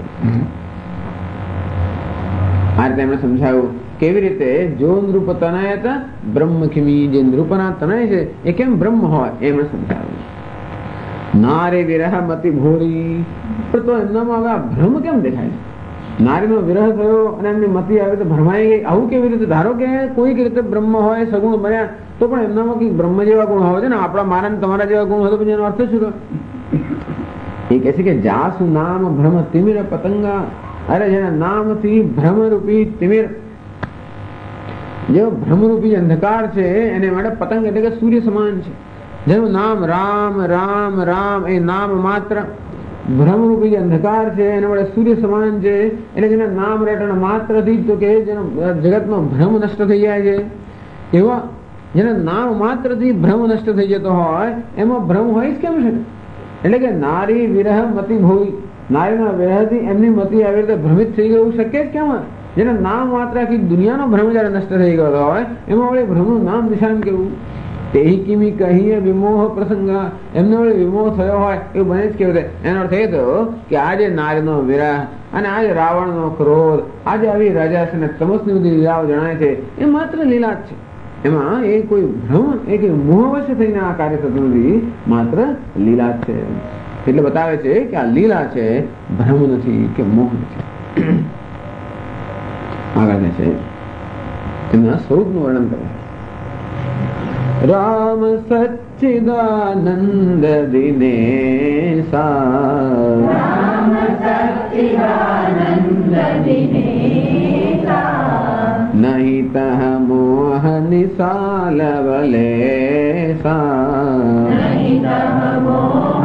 આ રીતે એમણે સમજાવ્યું કેવી રીતે જો નૃપ તનયત બ્રહ્મ ખિમી, જે નૃપના તનય છે એ કેમ બ્રહ્મ હોય એમણે સમજાવ્યું. નારે વિરહ મતિ ભોરી, પણ તો એમનામાં હવે આ ભ્રમ કેમ દેખાય? નારીનો વિરહ થયો અને એમની મતિ આવી રીતે ભરમાઈ ગઈ. આવું કેવી રીતે? ધારો કે કોઈક રીતે બ્રહ્મ હોય, સગુણ બન્યા, તો પણ એમનામાં કઈક બ્રહ્મ જેવા ગુણ હોય છે ને. આપણા મારા તમારા જેવા ગુણ હોય તો પછી એનો અર્થ શું? એ કહે છે કે જાસુ નામ ભ્રમ તિમિર પતંગા. અરે જેના નામથી ભ્રમરૂપી તિમિર, જે ભ્રમરૂપી અંધકાર છે એને માટે પતંગ એટલે કે સૂર્ય સમાન છે. જેનું નામ રામ રામ રામ, એ નામ માત્ર ભ્રમરૂપી અંધકાર છે એના વડે સૂર્ય સમાન છે. એટલે જેના નામ રટણ માત્રથી તો કે જેનો જગતનો ભ્રમ નષ્ટ થઈ જાય છે, એવા જેના નામ માત્રથી ભ્રમ નષ્ટ થઈ જતો હોય એમાં ભ્રમ હોય જ કેમ છે? એટલે કે નારી વિરહ મતિ ભોઈ, નારીના વિરહથી એમની મતિ આવી રીતે ભ્રમિત થઈ ગયું શક્ય જ કેમ હોય? જેના નામ માત્ર આખી દુનિયાનો ભ્રમ જયારે નષ્ટ થઈ ગયો હોય એમાં વડે ભ્રમનું નામ નિશાન કેવું? તે કિમી કહીએ વિમોહ પ્રસંગા, એમને વડે વિમોહ થયો હોય એવું બને જ કેવું? એનો અર્થ એ થયો કે આજે નારીનો વિરહ અને આજે રાવણનો ક્રોધ, આજે આવી રાજા અને તમસની બધી લીલાઓ જણાય છે એ માત્ર લીલા જ છે. એમાં એ કોઈ ભ્રમ એ કે મોહવશ થઈને આ કાર્ય થતું નથી, માત્ર લીલા જ છે. એટલે બતાવે છે કે આ લીલા છે, ભ્રમ નથી કે મોહ નથી. આગળ છે એમના સ્વરૂપનું વર્ણન કરે. રામ સચ્ચિદાનંદ દિનેશા, રામ સચ્ચિદાનંદ દિનેશા, નહીં તહ મોહ નિસાલવલેસા, નહીં તહ મોહ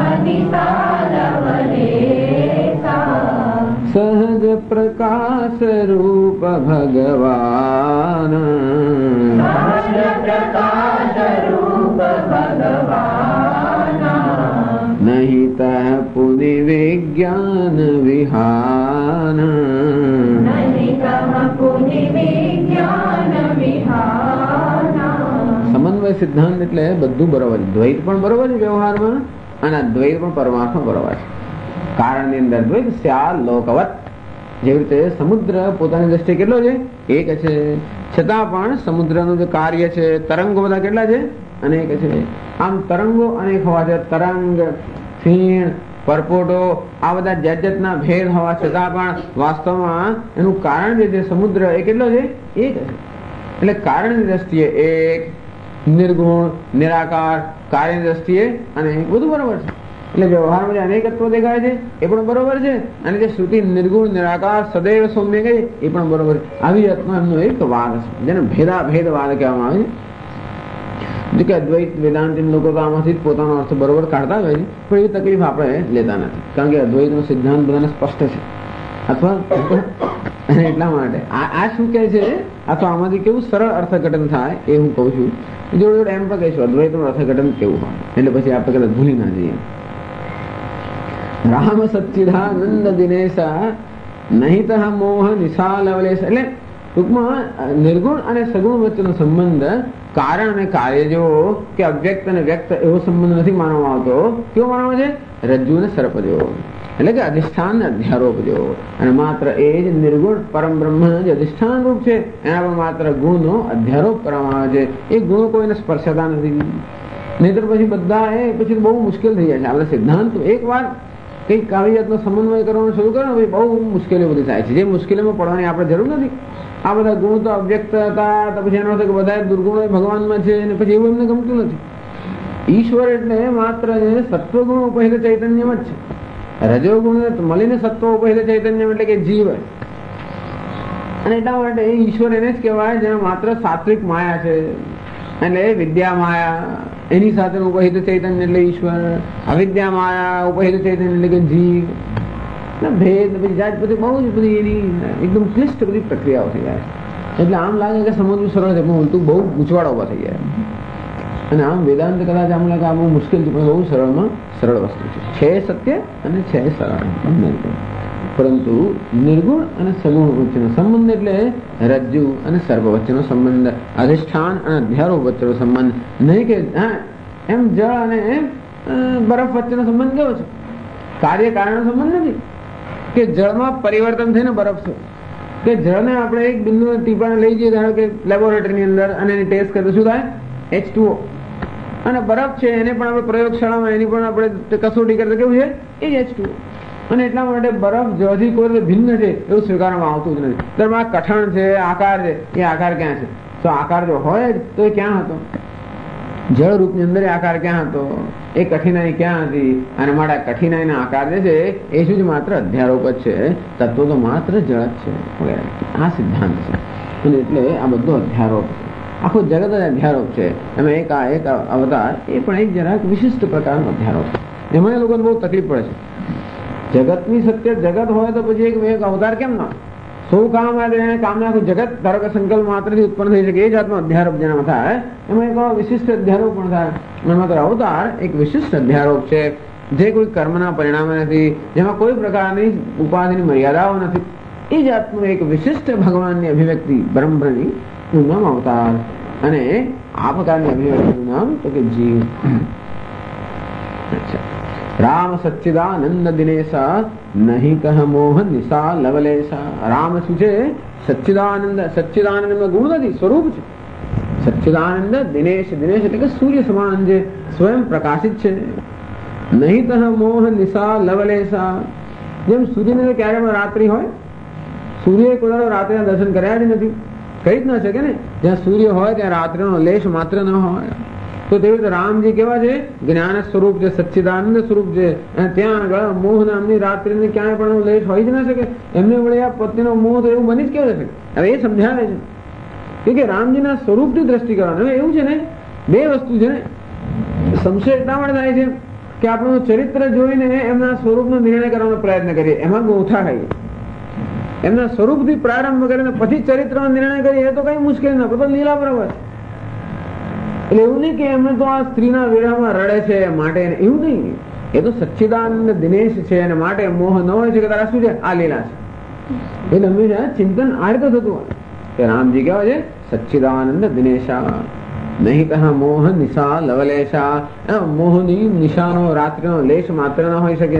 નિસાલવલેસા, સહજ પ્રકાશ રૂપ ભગવાન, સહજ પ્રકાશ રૂપ ભગવાન, નહીં તહ પુનિ વિજ્ઞાન વિહાન, નહીં તહ પુનિ વિજ્ઞાન વિહાન, સમન્વય સિદ્ધાંત એટલે બધું બરોબર, દ્વૈત પણ બરોબર છે વ્યવહારમાં અને અદ્વૈત પણ પરમાર્થમાં બરોબર છે. કારણની અંદર દ્વૈત સ્યાલ લોકવત, જેવી રીતે સમુદ્ર પોતાની દ્રષ્ટિએ કેટલો છે? એક છે, છતાં પણ સમુદ્રનું જે કાર્ય છે, તરંગો બધા કેટલા છે? અનેક છે. આમ તરંગો અનેક હોવા છે, તરંગ, ફીણ, પરપોટો, આ બધા જાત જાતના ભેદ હોવા છતાં પણ વાસ્તવમાં એનું કારણ જે છે સમુદ્ર એ કેટલો છે? એક છે. એટલે કારણની દ્રષ્ટિએ એક, નિર્ગુણ, નિરાકાર, કાર્યની દ્રષ્ટિએ અને બધું બરોબર છે. એટલે વ્યવહારમાં જે અનેકત્વ દેખાય છે એ પણ બરોબર છે, અને જે શ્રુતિ નિર્ગુણ, નિરાકાર, સદૈવ સૌમ્ય કહે એ પણ બરોબર છે. આવી જાતનો એમનો એક વાદ છે, જેને ભેદાભેદ વાદ કહેવામાં આવે છે. જો કે અદ્વૈત વેદાંતિન લોકો તો આમાંથી જ પોતાનો અર્થ બરોબર કાઢતા હોય છે, પણ એવી તકલીફ આપણે લેતા નથી, કારણ કે અદ્વૈતનો સિદ્ધાંત બધાને સ્પષ્ટ છે. અથવા એટલા માટે આ શું કહે છે, અથવા આમાંથી કેવું સરળ અર્થઘટન થાય એ હું કહું છું. જોડે જોડે એમ પણ કહીશું અદ્વૈતનું અર્થઘટન કેવું હોય, એટલે પછી આપણે કદાચ ભૂલી ના જઈએ. રામ સચ્ચિદાનંદ દિનેશા નહીં તહ મોહ નિશા લવલેશ. એટલે ટૂંકમાં નિર્ગુણ અને સગુણ વચ્ચેનો સંબંધ કારણ અને કાર્ય જેવો કે અવ્યક્ત અને વ્યક્ત એવો સંબંધ નથી માનવામાં આવતો. કેવો માનવામાં છે? રજ્જુ અને સર્પ જેવો, એટલે કે અધિષ્ઠાન ને અધ્યારોપ જેવો. અને માત્ર એ જ નિર્ગુણ પરમ બ્રહ્મ જે અધિષ્ઠાન રૂપ છે એના પર માત્ર ગુણનો અધ્યારોપ કરવામાં આવે છે. એ ગુણો કોઈને સ્પર્શતા નથી, નહીતર પછી બધા એ પછી બહુ મુશ્કેલ થઈ જાય છે. આપણે સિદ્ધાંત એક વાર કઈક આવી જાતનો સમન્વય કરવાનું શરૂ કરો ને બહુ મુશ્કેલીઓ બધી થાય છે. જે મુશ્કેલીમાં પડવાની આપણે જરૂર નથી. આ બધા ગુણ તો અવ્યક્ત હતા, તો પછી એનો અર્થ કે બધા દુર્ગુણો ભગવાનમાં છે, અને પછી એવું એમને ગમતું નથી. ઈશ્વર એટલે માત્ર સત્વગુણ ઉપહિત ચૈતન્યમ જ છે. રજોગુણ મળીને સત્વ ઉપહિત ચૈતન્યમ એટલે કે જીવ. અને એટલા માટે ઈશ્વર એને જ કહેવાય જેમાં માત્ર સાત્વિક માયા છે, એટલે વિદ્યા માયા એની સાથે ઉપહિત ચૈતન્ય એટલે ઈશ્વર, અવિદ્યા માયા ઉપહિત ચૈતન્ય એટલે કે જીવ. ભેદ બધી જાત બધી બહુ જ બધી એની એકદમ ક્લિષ્ટ બધી પ્રક્રિયાઓ થઈ જાય. એટલે આમ લાગે કે સમજવું સરળ છે, પણ ઉલટું બહુ ગૂંચવાડા ઉભા થઈ જાય. અને આમ વેદાંત કદાચ આમ લાગે આ બહુ મુશ્કેલ છે, પણ બહુ સરળમાં સરળ વસ્તુ છે સત્ય અને છે સરળ. પરંતુ નિર્ગુણ અને સગુણ વચ્ચેનો સંબંધ એટલે રજ્જુ અને સર્પ વચ્ચેનો સંબંધ, અધિષ્ઠાન અને અધ્યારોપ વચ્ચેનો સંબંધ નહીં કે હા એમ જળ અને બરફ વચ્ચેનો સંબંધ કેવો છે? કાર્ય કારણનો સંબંધ નથી કે જળમાં પરિવર્તન થઈને બરફ છે, કે જળને આપણે એક બિંદુ ટીપાને લઈ જઈએ ધારો કે લેબોરેટરીની અંદર અને એની ટેસ્ટ કરીએ શું થાય? H2O. અને બરફ છે એને પણ આપણે પ્રયોગશાળામાં એની પણ આપણે કસોટી કરતા કેવું છે? એ જ H2O. અને એટલા માટે બરફ જળથી કોઈ રીતે ભિન્ન છે એવું સ્વીકારવામાં આવતું જ નથી. તેમાં કઠણ છે, આકાર છે, એ આકાર ક્યાં છે? તો આકાર જો હોય જ તો એ ક્યાં હતો? જળ રૂપની અંદર આકાર ક્યાં હતો? એ કઠિનાઈ ક્યાં હતી? અને માટે કઠિનાઈના આકાર જે છે એ શું છે? માત્ર અધ્યારોપ જ છે. તત્વ તો માત્ર જળ જ છે વગેરે. આ સિદ્ધાંત છે. અને એટલે આ બધો અધ્યારોપ છે, આખું જગત જ અધ્યારોપ છે. એમાં એક અવતાર એ પણ એક જરાક વિશિષ્ટ પ્રકારનો અધ્યારોપ છે. એમાં એ લોકોને બહુ તકલીફ પડે છે. જગતની સત્ય જગત હોય તો પછી એક અવતાર કેમ ના? સૌ કામ એને કામના આખું જગત ધારો કે સંકલ્પ માત્રથી ઉત્પન્ન થઈ શકે એ જાતનો અધ્યારોપ જેનામાં થાય એમાં એક વિશિષ્ટ અધ્યારોપ પણ થાય. માત્ર અવતાર એક વિશિષ્ટ અધ્યારોપ છે જે કોઈ કર્મના પરિણામે નથી, જેમાં કોઈ પ્રકારની ઉપાધિની મર્યાદાઓ નથી. એ જાતનું એક વિશિષ્ટ ભગવાનની અભિવ્યક્તિ બ્રહ્મની નું નામ અવતાર. અને આ પ્રકારની અભિવ્યક્તિનું નામ તો કે જીવ. રામ સચ્ચિદાનંદ દિનેશા નહીં કહ મોહ નિશા લવલેશા. રામ શું છે? સચ્ચિદાનંદ. સચ્ચિદાનંદ ગુણ નથી, સ્વરૂપ છે. સચ્ચિદાનંદ દિનેશ. દિનેશ એટલે કે સૂર્ય સમાન છે, સ્વયં પ્રકાશિત છે. નહીં તહ મોહ નિશા લવલેશા. જેમ સૂર્યને ક્યારે રાત્રિ હોય, સૂર્ય કોઈ રાત્રિના દર્શન કર્યા જ નથી, કઈ જ ન શકે ને. જ્યાં સૂર્ય હોય ત્યાં રાત્રિનો લેશ માત્ર ન હોય. તો તેવી રીતે રામજી કેવા છે? જ્ઞાન સ્વરૂપ છે, સચ્ચિદાનંદ સ્વરૂપ છે. અને ત્યાં આગળ મોહ નામની રાત્રિની ક્યાંય પણ લેશ હોય જ ન શકે. એમને વડે આ પત્નીનો મોહ તો એવું બની જ કેવું શકે? હવે એ સમજાવે છે કે રામજીના સ્વરૂપની દ્રષ્ટિ કરવાનું. એવું છે ને, બે વસ્તુ છે ને, સંશય એટલા માટે થાય છે કે આપણું ચરિત્ર જોઈને એમના સ્વરૂપનો નિર્ણય કરવાનો પ્રયત્ન કરીએ, એમાં ગોથા ખાઈએ. એમના સ્વરૂપથી પ્રારંભ કરીને પછી ચરિત્રનો નિર્ણય કરીએ તો કઈ મુશ્કેલ ના પડે, લીલા બરાબર. એટલે એવું નહીં કે એમને તો આ સ્ત્રીના વિરહમાં રડે છે માટે, એવું નહીં. એ તો સચ્ચિદાનંદ દિનેશ છે અને માટે મોહ ન હોય છે કે તારા શું છે? આ લીલા છે. એટલે હંમેશા ચિંતન આ રીતે થતું હોય કે રામજી કેવા છે? સચ્ચિદાનંદ દિનેશા. નહીં કહા મોહ નિશા લવલેશા, મોહની નિશાનો રાત્રિનો લેશ માત્ર ન હોઈ શકે.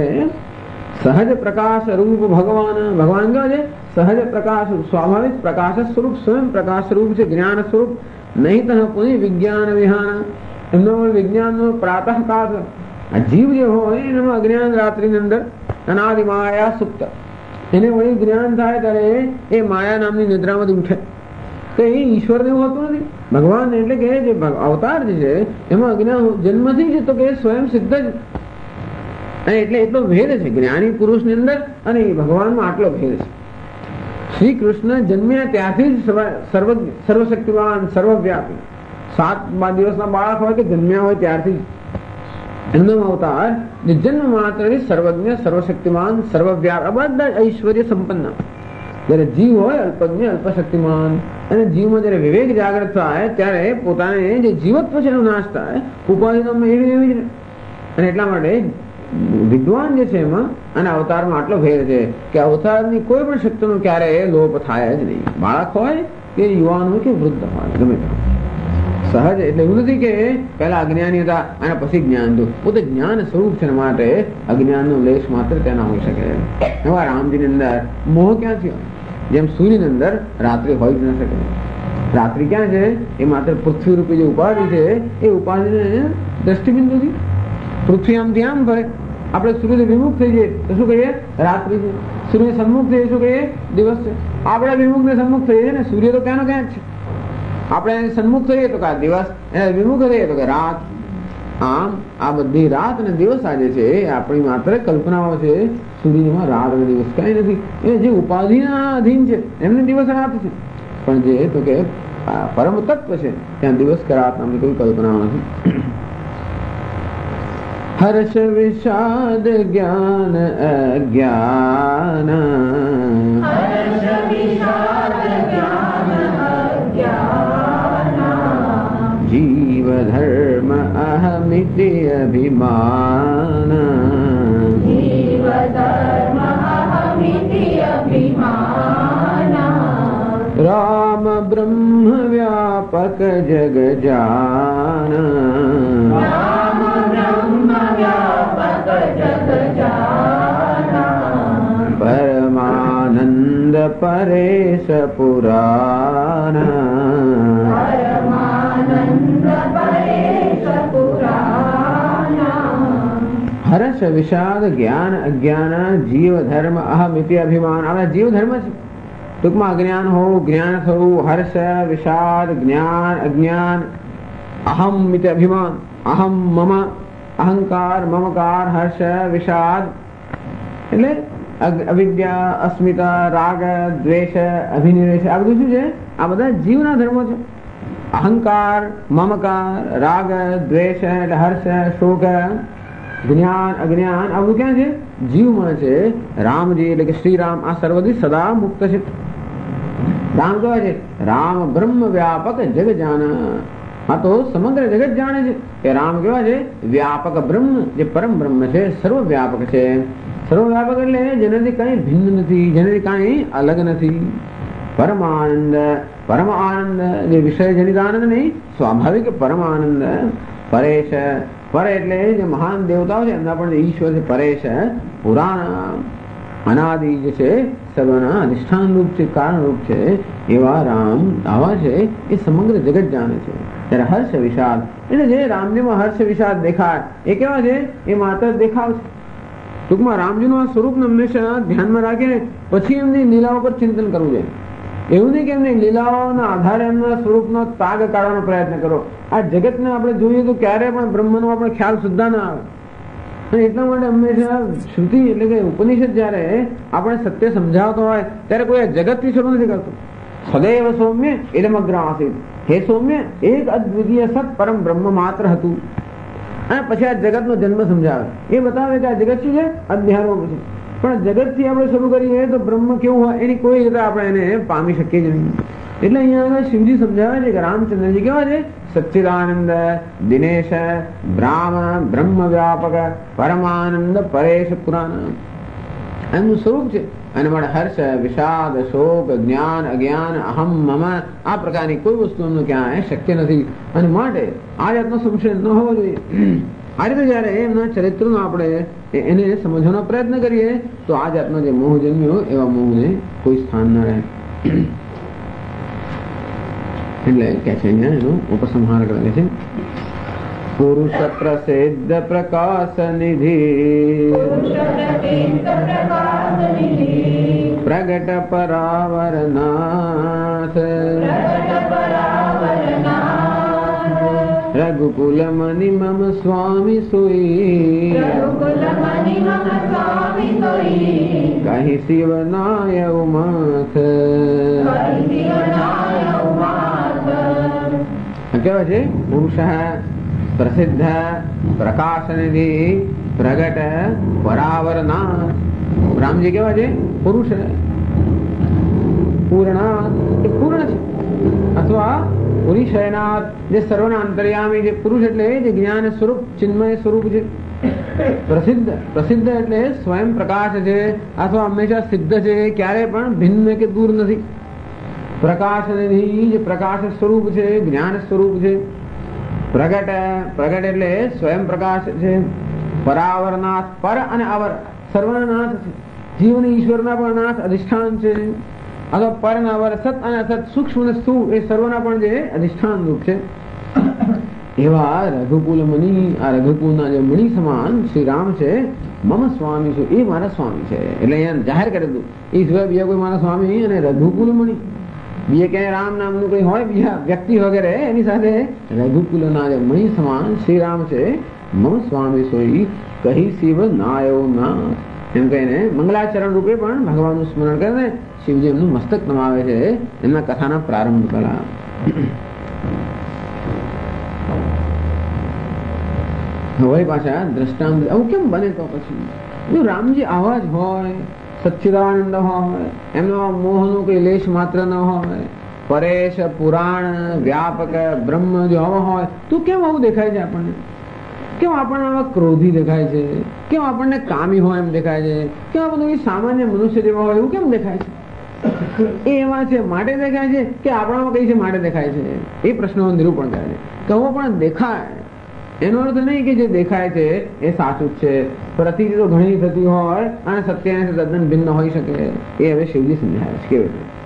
સહજ પ્રકાશ રૂપ ભગવાન, ભગવાન કેવા છે? સહજ પ્રકાશ, સ્વાભાવિક પ્રકાશ સ્વરૂપ, સ્વયં પ્રકાશ રૂપ છે, જ્ઞાન સ્વરૂપ. નહીં તહ પુનિ વિજ્ઞાન વિહાન, એમનો વિજ્ઞાનનો પ્રાતઃકાળ. આ જીવ જે હોય એનામાં અજ્ઞાન રાત્રિની અંદર અનાદિ માયા સુપ્ત, એને વળી જ્ઞાન થાય ત્યારે એ માયા નામની નિદ્રામાંથી ઉઠે. તો એ ઈશ્વર ને એવું હોતું નથી. ભગવાન એટલે કે જે અવતાર જે છે એમાં અજ્ઞાન જન્મથી જ, તો કે સ્વયં સિદ્ધ જ. અને એટલે એટલો ભેદ છે જ્ઞાની પુરુષની અંદર અને ભગવાનમાં, આટલો ભેદ છે. શ્રી કૃષ્ણ જન્મ્યા ત્યાંથી જ સર્વજ્ઞ, સર્વશક્તિવાન, સર્વવ્યાપી. 7 દિવસના બાળક હોય કે જન્મ્યા હોય ત્યારથી એમનો અવતાર જે જન્મ માત્ર સર્વજ્ઞ, સર્વશક્તિમાન, સર્વવ્યાપી, બધા ઐશ્વર્ય સંપન્ન. જયારે જીવ હોય અલ્પજ્ઞ, અલ્પશક્તિમાન, અને જીવમાં જયારે વિવેક જાગૃત થાય ત્યારે પોતાને જે જીવત્વ છે એનો નાશ થાય. ઉપાધિ એવી જ. અને એટલા માટે વિદ્વાન જે છે એમાં અને અવતારમાં આટલો ભેદ છે કે અવતારની કોઈ પણ શક્તિનો ક્યારેય લોપ થાય જ નહીં. બાળક હોય કે યુવાન હોય કે વૃદ્ધ હોય, ગમે તે સહજ. એટલે એવું નથી કે પહેલા અજ્ઞાની હતા અને પછી જ્ઞાન થયું. પોતે જ્ઞાન સ્વરૂપ છે, માટે અજ્ઞાનનો લેશ માત્ર તેના હોઈ શકે. એવા રામજીની અંદર મોહ ક્યાંથી હોય? જેમ સૂર્યની અંદર રાત્રિ હોય જ ન શકે. રાત્રિ ક્યાં છે? એ માત્ર પૃથ્વી રૂપી જે ઉપાધિ છે એ ઉપાધિને દ્રષ્ટિબિંદુથી પૃથ્વી આમથી આમ ફરે. આપણે સૂર્ય વિમુખ થઈ જઈએ તો શું કહીએ? રાત્રિ છે. સૂર્ય સન્મુખ થઈએ શું કહીએ? દિવસ છે. આપણે વિમુખ ને સન્મુખ થઈએ ને સૂર્ય તો ક્યાંનો ક્યાં છે. આપણે સન્મુખ થઈએ તો કે વિમુખ થઈએ તો કે રાત. આમ આ બધી રાત અને દિવસ આજે છે આપણી માત્ર કલ્પનાઓ છે. સૂર્યમાં રાત અને દિવસ કઈ નથી. એ જે ઉપાધિના અધીન છે એમને દિવસ રાત છે. પણ જે તો કે પરમ તત્વ છે ત્યાં દિવસ કે રાત નામની કોઈ કલ્પના નથી. હર્ષ વિષાદ જ્ઞાન અજ્ઞાન, હર્ષ વિષાદ જ્ઞાન અજ્ઞાન, જીવ ધર્મ અહમિતિ અભિમાન, જીવ ધર્મ અહમિતિ અભિમાન, રામ બ્રહ્મ વ્યાપક જગ જાન, રામ બ્રહ્મ વ્યાપક જગ જાન, પરમાનંદ પરેશ પુરાણ, પરમાનંદ પરેશ પુરાણ, હર્ષ વિષાદ જ્ઞાન અજ્ઞાન, જીવ ધર્મ અહમિતિ અભિમાન. આ જીવ ધર્મ છે. ટૂંકમાં અજ્ઞાન હોવું, જ્ઞાન થવું, હર્ષ વિષાદ જ્ઞાન અજ્ઞાન, અહમ મિત અભિમાન, અહમ મમ, અહંકાર, મમકાર, હર્ષ વિષાદ એટલે અવિદ્યા, અસ્મિતા, રાગ, દ્વેષ, અભિનિવેશ. આ બધું શું છે? આ બધા જીવના ધર્મો છે. અહંકાર, મમકાર, રાગ, દ્વેષ એટલે હર્ષ, શોક, જ્ઞાન, અજ્ઞાન આ બધું ક્યાં છે? જીવમાં છે. રામજી એટલે કે શ્રી રામ આ સર્વથી સદા મુક્ત છે. રામ કહેવાય છે રામ બ્રહ્મ વ્યાપક જગ જાન. હા તો સમગ્ર જગત જાણે છે કે રામ કેવા છે? વ્યાપક બ્રહ્મ, જે પરમ બ્રહ્મ છે, સર્વવ્યાપક છે. સર્વવ્યાપક એટલે જેનાથી કઈ ભિન્ન નથી, જેનાથી કઈ અલગ નથી. પરમાનંદ, પરમ આનંદ, જે વિષય જનિત આનંદ નહીં, સ્વાભાવિક પરમ આનંદ. પરેશ, પર એટલે જે મહાન દેવતાઓ છે એમના પણ ઈશ્વર છે પરેશ. પુરાણ, અનાદિ જે છે સર્વના અધિષ્ઠાન રૂપ છે, કારણ રૂપ છે એવા રામ આવા છે એ સમગ્ર જગત જાણે છે. ત્યારે હર્ષ વિષાદ એટલે જે રામજીમાં હર્ષ વિષાદ દેખાય એ કેવા છે? એ માત્ર દેખાવ છે. ટૂંકમાં રામજીનું આ સ્વરૂપને હંમેશા ધ્યાનમાં રાખીને પછી એમની લીલાઓ પર ચિંતન કરવું જોઈએ. એવું નહીં કે એમની લીલાઓના આધારે એમના સ્વરૂપનો તાગ કાઢવાનો પ્રયત્ન કરો. આ જગતને આપણે જોઈએ તો ક્યારે પણ બ્રહ્મનો આપણે ખ્યાલ સુદ્ધા ના આવે. અને એટલા માટે હંમેશા શ્રુતિ એટલે કે ઉપનિષદ જયારે આપણે સત્ય સમજાવતો હોય ત્યારે કોઈ જગતથી શરૂ નથી કરતો. સદૈવ સૌમ્ય ઇદમગ્ર આસીત, હે સૌમ્ય એક અદ્વિતીય સત પરમ બ્રહ્મ માત્ર હતું. અને પછી આ જગતનો જન્મ સમજાવે. એ બતાવે કે આ જગત શું છે? અધ્યારોપ છે. પણ જગતથી આપણે શરૂ કરીએ તો બ્રહ્મ કેવું હોય એની કોઈ રીતે આપણે એને પામી શકીએ જ નહીં. એટલે અહીંયા શિવજી સમજાવે છે કે રામચંદ્રજી કેવા છે? સચ્ચિદાનંદ, દિનેશ, બ્રાહ્મ, બ્રહ્મ વ્યાપક, પરમાનંદ પરેશ પુરાણ. એમનું સ્વરૂપ છે. અને માટે હર્ષ, વિષાદ, શોક, જ્ઞાન, અજ્ઞાન, અહમ, મમ આ પ્રકારની કોઈ વસ્તુ એમનું ક્યાંય શક્ય નથી. અને માટે આ જાતનો સંશય ન હોવો જોઈએ. આ રીતે જયારે એમના ચરિત્રનો આપણે એને સમજવાનો પ્રયત્ન કરીએ તો આ જાતનો જે મોહ જન્મ્યો એવા મોહને કોઈ સ્થાન ન રહે. એટલે કે છે અહીંયા એનો ઉપસંહાર કરે છે. પુરુષ પ્રસિદ્ધ પ્રકાશ નિધિ પ્રગટ પરાવરનાથ રઘુકુલ મનિ મમ સ્વામી સોઈ કહી શિવ નાય ઉમાથ. કેવા છે? પુરુષ પ્રસિદ્ધ પ્રકાશ નિધિ પ્રગટ પરાવરનાથ. રામજી કેવા છે? પુરુષ પૂર્ણાથ, એ પૂર્ણ છે. અથવા પુરુષનાથ જે સર્વના અંતર્યામી જે પુરુષ એટલે જે જ્ઞાન સ્વરૂપ ચિન્મય સ્વરૂપ છે. પ્રસિદ્ધ, પ્રસિદ્ધ એટલે સ્વયં પ્રકાશ છે અથવા હંમેશા સિદ્ધ છે, ક્યારે પણ ભિન્ન કે દૂર નથી. પ્રકાશ નિધિ જે પ્રકાશ સ્વરૂપ છે, જ્ઞાન સ્વરૂપ છે. પ્રગટ, પ્રગટ એટલે સ્વયં પ્રકાશ છે. પરાવરનાથ, પર અને અવર સર્વના નાથ છે. જીવન ઈશ્વરના પણ નાથ અધિષ્ઠાન છે. અથવા પર અને અવર સત અને અસત સૂક્ષ્મ અને સ્થૂળ એ સર્વના પણ જે અધિષ્ઠાન રૂપ છે. એવા રઘુકુલ મણિ, આ રઘુકુલના જે મણિ સમાન શ્રી રામ છે. મમ સ્વામી છું, એ મારા સ્વામી છે. એટલે અહીંયા જાહેર કરી દીધું એ સિવાય બીજા કોઈ મારા સ્વામી અને રઘુકુલ મણિ બીજે ક્યાંય રામ નામનું કોઈ હોય બીજા વ્યક્તિ વગેરે એની સાથે રઘુકુલના જે મણિ સમાન શ્રી રામ છે. મમ સ્વામી સોઈ કહી શિવ નાયો ના એમ કહીને મંગલાચરણ રૂપે પણ ભગવાનનું સ્મરણ કરીને શિવજી એમનું મસ્તક નમાવે છે એમના કથાના પ્રારંભ પહેલા. હવે પાછા દ્રષ્ટાંત આવું કેમ બને? તો પછી જો રામજી આવા જ હોય, સચ્ચિદાનંદ હોય, એમનો મોહનો કોઈ લેશ માત્ર ન હોય, પરેશ, પુરાણ, વ્યાપક, બ્રહ્મ જો આવા હોય તો કેમ આવું દેખાય છે આપણને? કેમ આપણને આવા ક્રોધી દેખાય છે? કેમ આપણને કામી હોય એમ દેખાય છે? કેમ આપણને સામાન્ય મનુષ્ય જેવા હોય એવું કેમ દેખાય છે? એ એમાં છે માટે દેખાય છે કે આપણામાં કઈ છે માટે દેખાય છે? એ પ્રશ્નનું નિરૂપણ કરે છે. કહો પણ દેખાય એનો અર્થ નહીં કે જે દેખાય છે એ સાચું જ છે. પ્રતીતિ તો ઘણી થતી હોય અને સત્યને તદ્દન ભિન્ન હોઈ શકે. એ હવે શિવજી સમજાવે છે કેવી રીતે.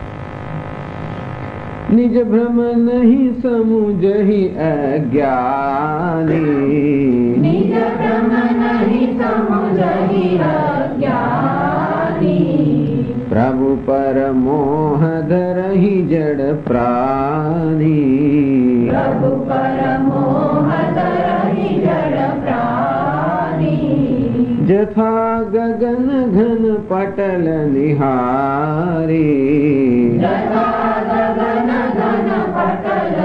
નિજ ભ્રમ નહીં સમુજહી અજ્ઞાની, નિજ ભ્રમ નહીં સમુજહી અજ્ઞાની, પ્રભુ પર મોહ ધરહી જડ પ્રાણી, પ્રભુ પર મોહ ધરહી જડ પ્રાણી, જથા ગગન ઘન પટલ નિહારી, જથા ગગન ઘન પટલ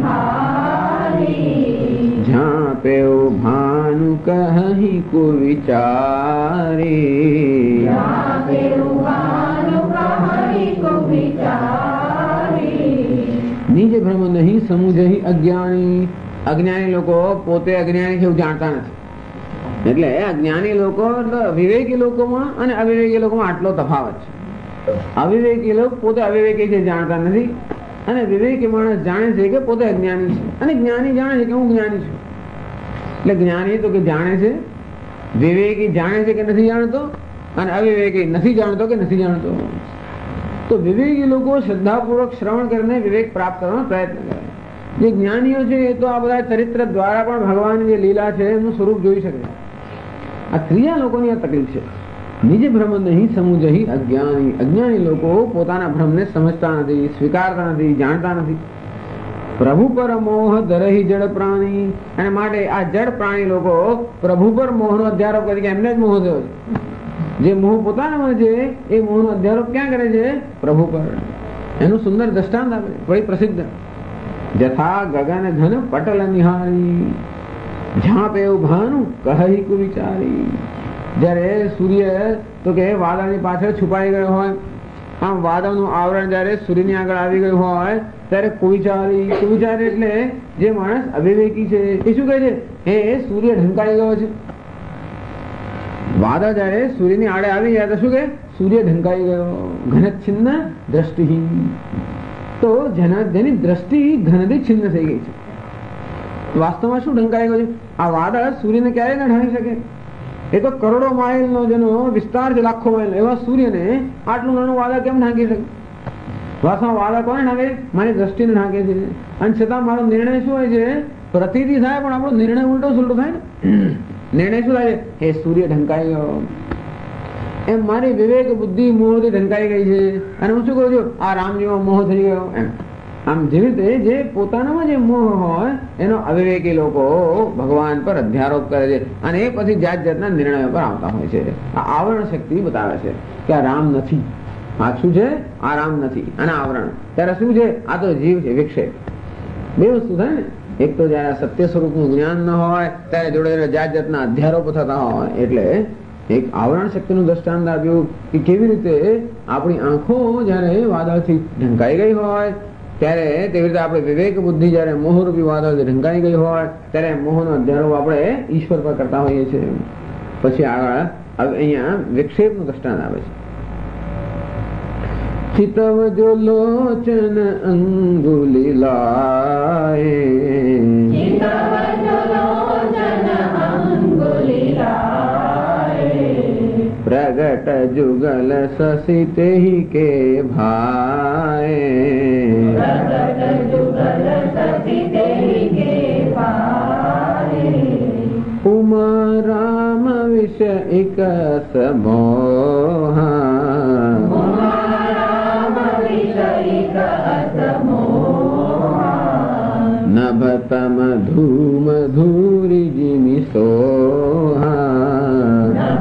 નિહારી, જ્યાં પેઉ ભાનુ કહી કો વિચારી, જ્યાં પેઉ ભાનુ કહી કો વિચારી. નિજ ભ્રમ નહીં સમુજહી અજ્ઞાની. અજ્ઞાની લોકો પોતે અજ્ઞાની છે એવું જાણતા નથી. એટલે અજ્ઞાની લોકો વિવેકી લોકોમાં અને અવિવેકી લોકોમાં આટલો તફાવત છે. અવિવેકી લોકો પોતે અવિવેકી છે જાણતા નથી અને વિવેકી માણસ જાણે છે કે પોતે અજ્ઞાની છે અને જ્ઞાની જાણે છે કે હું જ્ઞાની છું. એટલે જ્ઞાની તો કે જાણે છે, વિવેકી જાણે છે કે નથી જાણતો અને અવિવેકી નથી જાણતો કે નથી જાણતો. તો વિવેકી લોકો શ્રદ્ધાપૂર્વક શ્રવણ કરીને વિવેક પ્રાપ્ત કરવાનો પ્રયત્ન કરે. જે જ્ઞાનીઓ છે એ તો આ બધા ચરિત્ર દ્વારા પણ ભગવાનની જે લીલા છે એનું સ્વરૂપ જોઈ શકે. આ ત્રીજા લોકોની આ તકલીફ છે. નિજ ભ્રમ નહીં સમુજહી અજ્ઞાની. અજ્ઞાની લોકો પોતાના ભ્રમને સમજતા નથી, સ્વીકારતા નથી, જાણતા નથી. પ્રભુ પર મોહ ધરહી જડ પ્રાણી. અને માટે આ જડ પ્રાણી લોકો પ્રભુ પર મોહનો અધ્યારોપ કરે કે એમને જ મોહ થયો છે. જે મોહ પોતાનામાં છે એ મોહનો અધ્યારોપ ક્યાં કરે છે? પ્રભુ પર. એનું સુંદર દ્રષ્ટાંત આપે વળી પ્રસિદ્ધ. જથા ગગન ઘન પટલ નિહારી, જ્યાં પેવ ભાનુ કહી કુ વિચારી. જયારે સૂર્ય તો કે વાદળની પાછળ છુપાઈ ગયો હોય, આમ વાદળનું આવરણ જયારે સૂર્યની આગળ આવી ગયું હોય ત્યારે કુવિચારી. કુવિચારી એટલે જે માણસ અવિવેકી છે એ શું કહે છે? હે સૂર્ય ઢંકાઈ ગયો છે. વાદળ જયારે સૂર્યની આડે આવી જાય તો શું કે સૂર્ય ઢંકાઈ ગયો, ઘનચ્છિન્ન દ્રષ્ટિ. તો જેની દ્રષ્ટિ ઘનથી છિન્ન થઈ ગઈ છે. વાસ્તવમાં શું ઢંકાઈ ગયું છે? આ વાદળ સૂર્યને ક્યારેય ના ઢાંકી શકે. એ તો કરોડો માઇલનો જેનો વિસ્તાર છે, લાખો માઇલ, એવા સૂર્યને આટલું નાનું વાદળ કેમ ઢાંકી શકે? વાસ્તવમાં વાદળ કોને ઢાંકે? મારી દ્રષ્ટિને ઢાંકે છે. અને છતાં મારો નિર્ણય શું હોય છે? પ્રતિનિધિ થાય, પણ આપણો નિર્ણય ઉલટો સુલટો થાય ને. નિર્ણય શું થાય? એ સૂર્ય ઢંકાઈ ગયો, એમ મારી વિવેક બુદ્ધિ મોહથી ઢંકાઈ ગઈ છે. અને હું શું કહું છું? આ રામજીમાં મોહ થઈ ગયો. એમ આમ જેવી રીતે જે પોતાનામાં જે મોહ હોય એનો અવિવેકી લોકો ભગવાન પર અધ્યારોપ કરે છે અને એ પછી જાત જાતના નિર્ણયો પર આવતા હોય છે. આ આવરણ શક્તિ બતાવે છે કે આ રામ નથી. આ શું છે? આ રામ નથી અને આવરણ. ત્યારે શું છે? આ તો જીવ છે, વિક્ષેપ. બે વસ્તુ થાય ને. એક તો જયારે સત્ય સ્વરૂપનું જ્ઞાન ન હોય ત્યારે જોડે જોડે જાત જાતના અધ્યારોપો થતા હોય. એટલે એક આવરણ શક્તિનું દ્રષ્ટાંત આપ્યું કે કેવી રીતે આપણી આંખો જયારે વાદળથી ઢંકાઈ ગઈ હોય ત્યારે, તેવી રીતે આપણે વિવેક બુદ્ધિ જયારે મોહરૂપી વાદળ ઢંકાઈ ગઈ હોય ત્યારે મોહનો અધ્યારોપ આપણે ઈશ્વર પર કરતા હોઈએ છીએ. પછી આગળ અહીંયા વિક્ષેપનું દ્રષ્ટાંત આવે છે. ચિતવ જો લોચન અંગુલિલાય, પ્રગટ જુગલ શશી તેહી કે ભાય, ઉમા રામ વિષ એક સમોહા, નભતમ ધૂમ ધૂરી જીમી સોહા,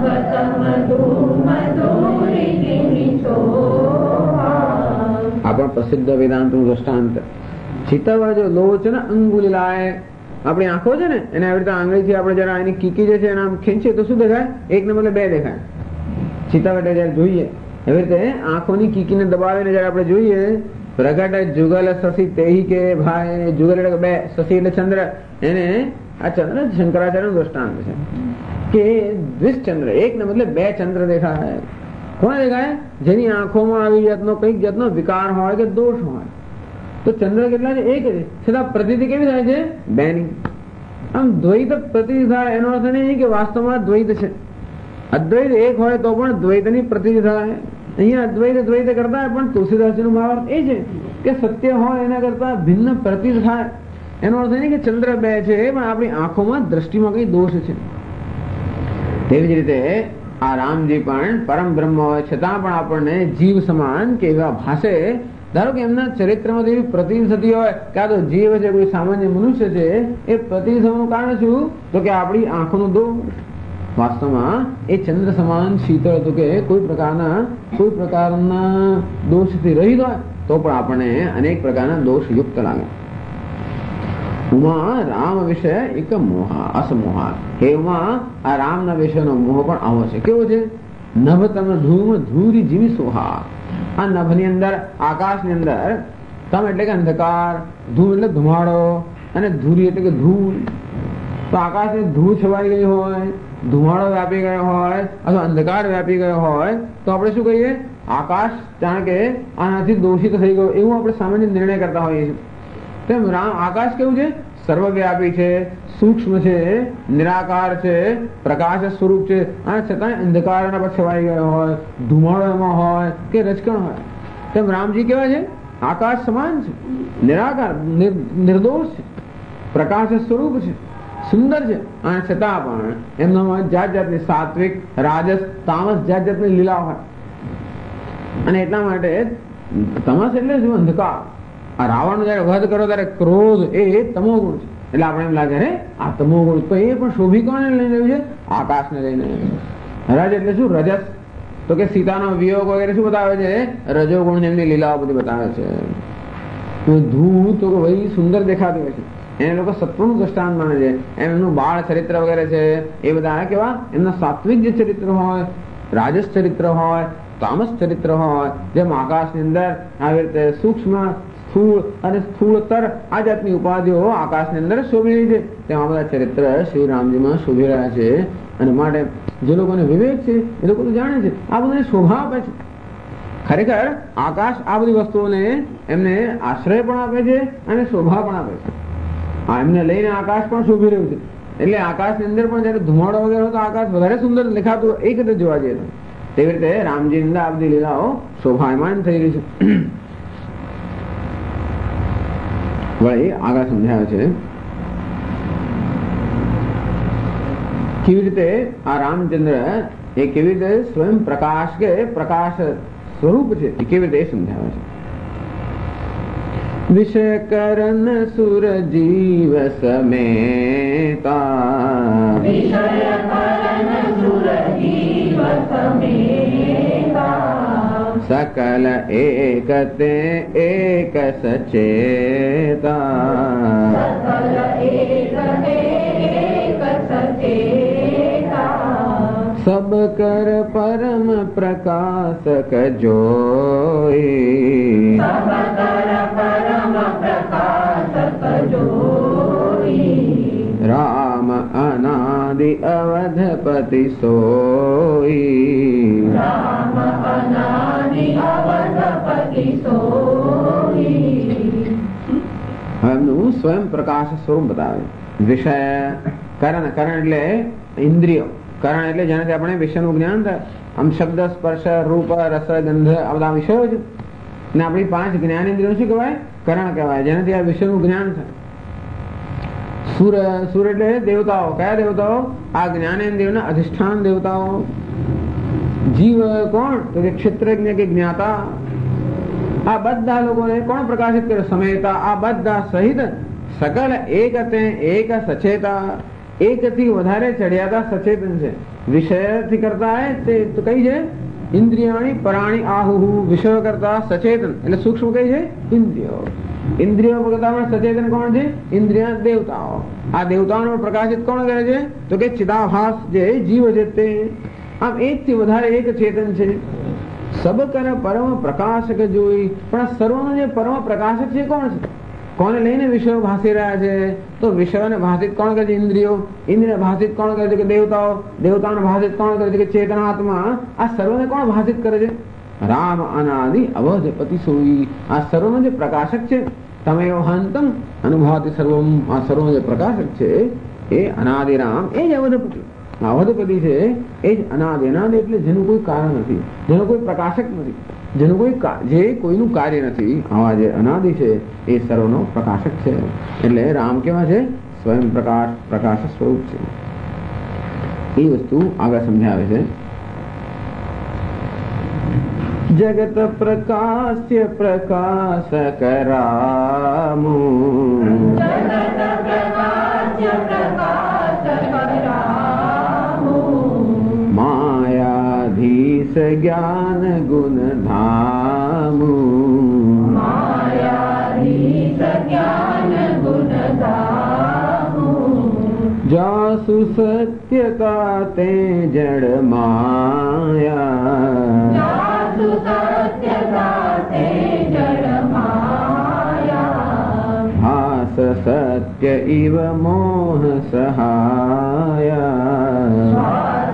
આ પણ પ્રસિદ્ધ વેદાંતનું દ્રષ્ટાંત. ચિતવજ લોચન અંગુલિલાય, આપણી આંખો છે ને એને આવી રીતે આંગળીથી આપણે જરા એની કીકી જે છે એને આમ ખેંચીએ તો શું દેખાય? એક ને બદલે બે દેખાય. ચિતવ એટલે જયારે જોઈએ એવી રીતે આંખોની કીકીને દબાવીને જયારે આપણે જોઈએ, પ્રગટ જુગલ શશી તેહી કે ભાઈ, જુગલ એટલે બે, શશી એટલે ચંદ્ર. એને આ ચંદ્ર શંકરાચાર્યનું દ્રષ્ટાંત છે કે દ્વિચંદ્ર, એક ને બદલે બે ચંદ્ર દેખાય. કોણ દેખાય? જેની આંખોમાં આવી જાતનો કઈક જાતનો વિકાર હોય કે દોષ હોય. તો ચંદ્ર કેટલા છે? એક છે, છતાં પ્રતીતિ કેવી થાય છે? બેની. આમ દ્વૈત પ્રતીતિ થાય એનો અર્થ નહીં કે વાસ્તવમાં દ્વૈત છે. અદ્વૈત એક હોય તો પણ દ્વૈતની પ્રતીતિ થાય. અહીંયા અદ્વૈત દ્વૈત કરતા પણ તુલસીદાસજીનો ભાવાર્થ એ છે કે સત્ય હોય એના કરતા ભિન્ન પ્રતીત થાય. એનો અર્થ નહીં કે ચંદ્ર બે છે પણ આપણી આંખોમાં દ્રષ્ટિમાં કઈ દોષ છે. તેવી જ રીતે આ રામજી પણ પરમ બ્રહ્મ હોય છતાં પણ આપણને જીવ સમાન કે એવા ભાષે. ધારો કે એમના ચરિત્રમાં એવી પ્રતીત થતી હોય કે આ તો જીવ છે, કોઈ સામાન્ય મનુષ્ય છે, એ પ્રતીત થવાનું કારણ શું? તો કે આપણી આંખોનો દોષ. વાસ્તવમાં એ ચંદ્ર સમાન શીતળ હતું કે કોઈ પ્રકારના દોષથી રહિત હોય તો પણ આપણને અનેક પ્રકારના દોષ યુક્ત લાગે. ઉમા રામ વિષય એક મોહા અસમોહા, હે ઉમા આ રામના વિષયનો મોહ પણ આવો છે. કેવો છે? નભ તમ ધૂમ ધૂરી જીવી સોહા. આ નભની અંદર, આકાશની અંદર, તમ એટલે કે અંધકાર, ધૂમ એટલે ધુમાડો અને ધૂરી એટલે કે ધૂળ. તો આકાશની ધૂળ છવાઈ ગઈ હોય, ધુમાડો વ્યાપી ગયો હોય અથવા અંધકાર વ્યાપી ગયો હોય તો આપણે શું કહીએ? આકાશ જાણે કે આનાથી દોષિત થઈ ગયો એવું આપણે સામાન્ય નિર્ણય કરતા હોઈએ છીએ. તેમ રામ આકાશ કેવું છે? સર્વવ્યાપી છે, સૂક્ષ્મ છે, નિરાકાર છે, પ્રકાશ સ્વરૂપ છે, અને છતાંય અંધકારના પર છવાઈ ગયો હોય, ધુમાડો એમાં હોય કે રચકણ હોય. તેમ રામજી કેવા છે? આકાશ સમાન છે, નિરાકાર, નિર્દોષ છે, પ્રકાશ સ્વરૂપ છે, સુંદર છે, અને છતાં પણ એમનામાં જાત જાતની સાત્વિક, રાજસ, તામસ જાત જાતની લીલા હોય. અને એટલા માટે તમસ એટલે શું? અંધકાર. આ રાવણ જયારે વધ કરો ત્યારે ક્રોધ એ તમો ગુણ છે. એટલે આપણે એમ લાગે રે આ તમો ગુણ, તો એ પણ શોભી કોને લઈને રહ્યું છે? આકાશને લઈને. રજ એટલે શું? રજસ. તો કે સીતાનો વિયોગ વગેરે શું બતાવે છે? રજોગુણ એમની લીલાઓ બધી બતાવે છે. ધૂળ તો ભાઈ સુંદર દેખાતી હોય છે, એને લોકો સત્વનું દ્રષ્ટાંત માને છે. એમનું બાળ ચરિત્ર વગેરે છે એ બધા કેવા? એમના સાત્વિક જે ચરિત્ર હોય, રાજસ ચરિત્ર હોય, તામસ ચરિત્ર હોય. જેમ આકાશની અંદર આવી રીતે સૂક્ષ્મ, સ્થૂળ અને સ્થૂળતર આ જાતની ઉપાધિઓ આકાશની અંદર શોભી રહી છે, તેમ આ બધા ચરિત્ર શ્રી રામજીમાં શોભી રહ્યા છે. અને માટે જે લોકોને વિવેક છે એ લોકો તો જાણે છે, આ બધાને શોભા આપે છે. ખરેખર આકાશ આ બધી વસ્તુઓને એમને આશ્રય પણ આપે છે અને શોભા પણ આપે છે. આ એમને લઈને આકાશ પણ શોભી રહ્યું છે. એટલે આકાશની અંદર પણ જયારે ધુમાડો વગેરે હોય તો આકાશ વધારે સુંદર દેખાતું એક રીતે જોવા જઈએ તો. તેવી રીતે રામજીની અંદર આ બધી લીલાઓ શોભાયમાન થઈ રહી છે. વળી આગળ સમજાવે છે કેવી રીતે આ રામચંદ્ર એ કેવી રીતે સ્વયં પ્રકાશ કે પ્રકાશ સ્વરૂપ છે એ કેવી રીતે સમજાવે છે. વિષય કરન સુર જીવ સમેતા, સકલ એક તે એક સચેતા, સબ કર પરમ પ્રકાશક જોઈ, રામ અનાદિ અવધપતિ સોઈ, એમનું સ્વયં પ્રકાશ સ્વરૂપ બતાવે. વિષય કરણ, કરણ એટલે ઇન્દ્રિયો, કરણ એટલે જેનાથી આપણે વિષયનું જ્ઞાન થાય. આમ શબ્દ સ્પર્શ રૂપ રસ ગંધ આ બધા વિષયો છે ને આપણી 5 જ્ઞાનેન્દ્રિયો શું કહેવાય? કરણ કહેવાય, જેનાથી આ વિષયનું જ્ઞાન થાય. સુર, સુર એટલે દેવતાઓ. કયા દેવતાઓ? આ જ્ઞાનેન્દ્રિયોના અધિષ્ઠાન દેવતાઓ. જીવ કોણ? તો કે ક્ષેત્રજ્ઞ કે જ્ઞાતા. આ બધા લોકોને કોણ પ્રકાશિત કરે? સમેતા. આ બધા સહિત સકલ એક તે એક સચેતા, એક થી વધારે ચડિયાતા સચેતન છે. વિષયથી કરતા તે તો કઈ છે? ઇન્દ્રિયાણી પરાણી આહુ. વિષયો કરતા સચેતન એટલે સૂક્ષ્મ કઈ છે? ઇન્દ્રિયો. ઇન્દ્રિયો કરતા સચેતન કોણ છે? ઇન્દ્રિયા દેવતાઓ. આ દેવતાઓનો પ્રકાશિત કોણ કરે છે? તો કે ચિદાભાસ જે જીવ છે તે. આમ એક થી વધારે એક ચેતન છે. સબ કર પરમ પ્રકાશક જોઈ. પણ સર્વનો જે પરમ પ્રકાશક છે કોણ છે? કોને લઈને વિષયો ભાસી રહ્યા છે? તો વિષયોને ભાષિત કોણ કરે છે? ઇન્દ્રિયો. ઇન્દ્રિય ભાષિત કોણ કરે છે? કે દેવતાઓ. દેવતાઓને ભાષિત કોણ કરે છે? કે ચેતનાત્મા. આ સર્વને કોણ ભાષિત કરે છે? રામ અનાદિ અવધપતિ સોઈ. આ સર્વનો જે પ્રકાશક છે, તમેવ હંતમ અનુભાતિ સર્વમ. આ સર્વનો જે પ્રકાશક છે એ અનાદિ રામ, એ જ અવધપતિ. અવધપતિ છે એ જ અનાદિ. અનાદિ એટલે જેનું કોઈ કારણ નથી, જેનો કોઈ પ્રકાશક નથી, જેનું કોઈ જે કોઈનું કાર્ય નથી. આવા જે અનાદિ છે એ સર્વનો પ્રકાશક છે. એટલે રામ કેવા છે? સ્વયં પ્રકાશ, પ્રકાશ સ્વરૂપ છે. એ વસ્તુ આગળ સમજાવે છે. જગત પ્રકાશ્ય પ્રકાશક રામુ, માયાધીશ જ્ઞાન ગુણ ધામુ, જાસુ સત્યતા તે જડ માયા, ભાસ સત્ય ઇવ મોહ સહાયા,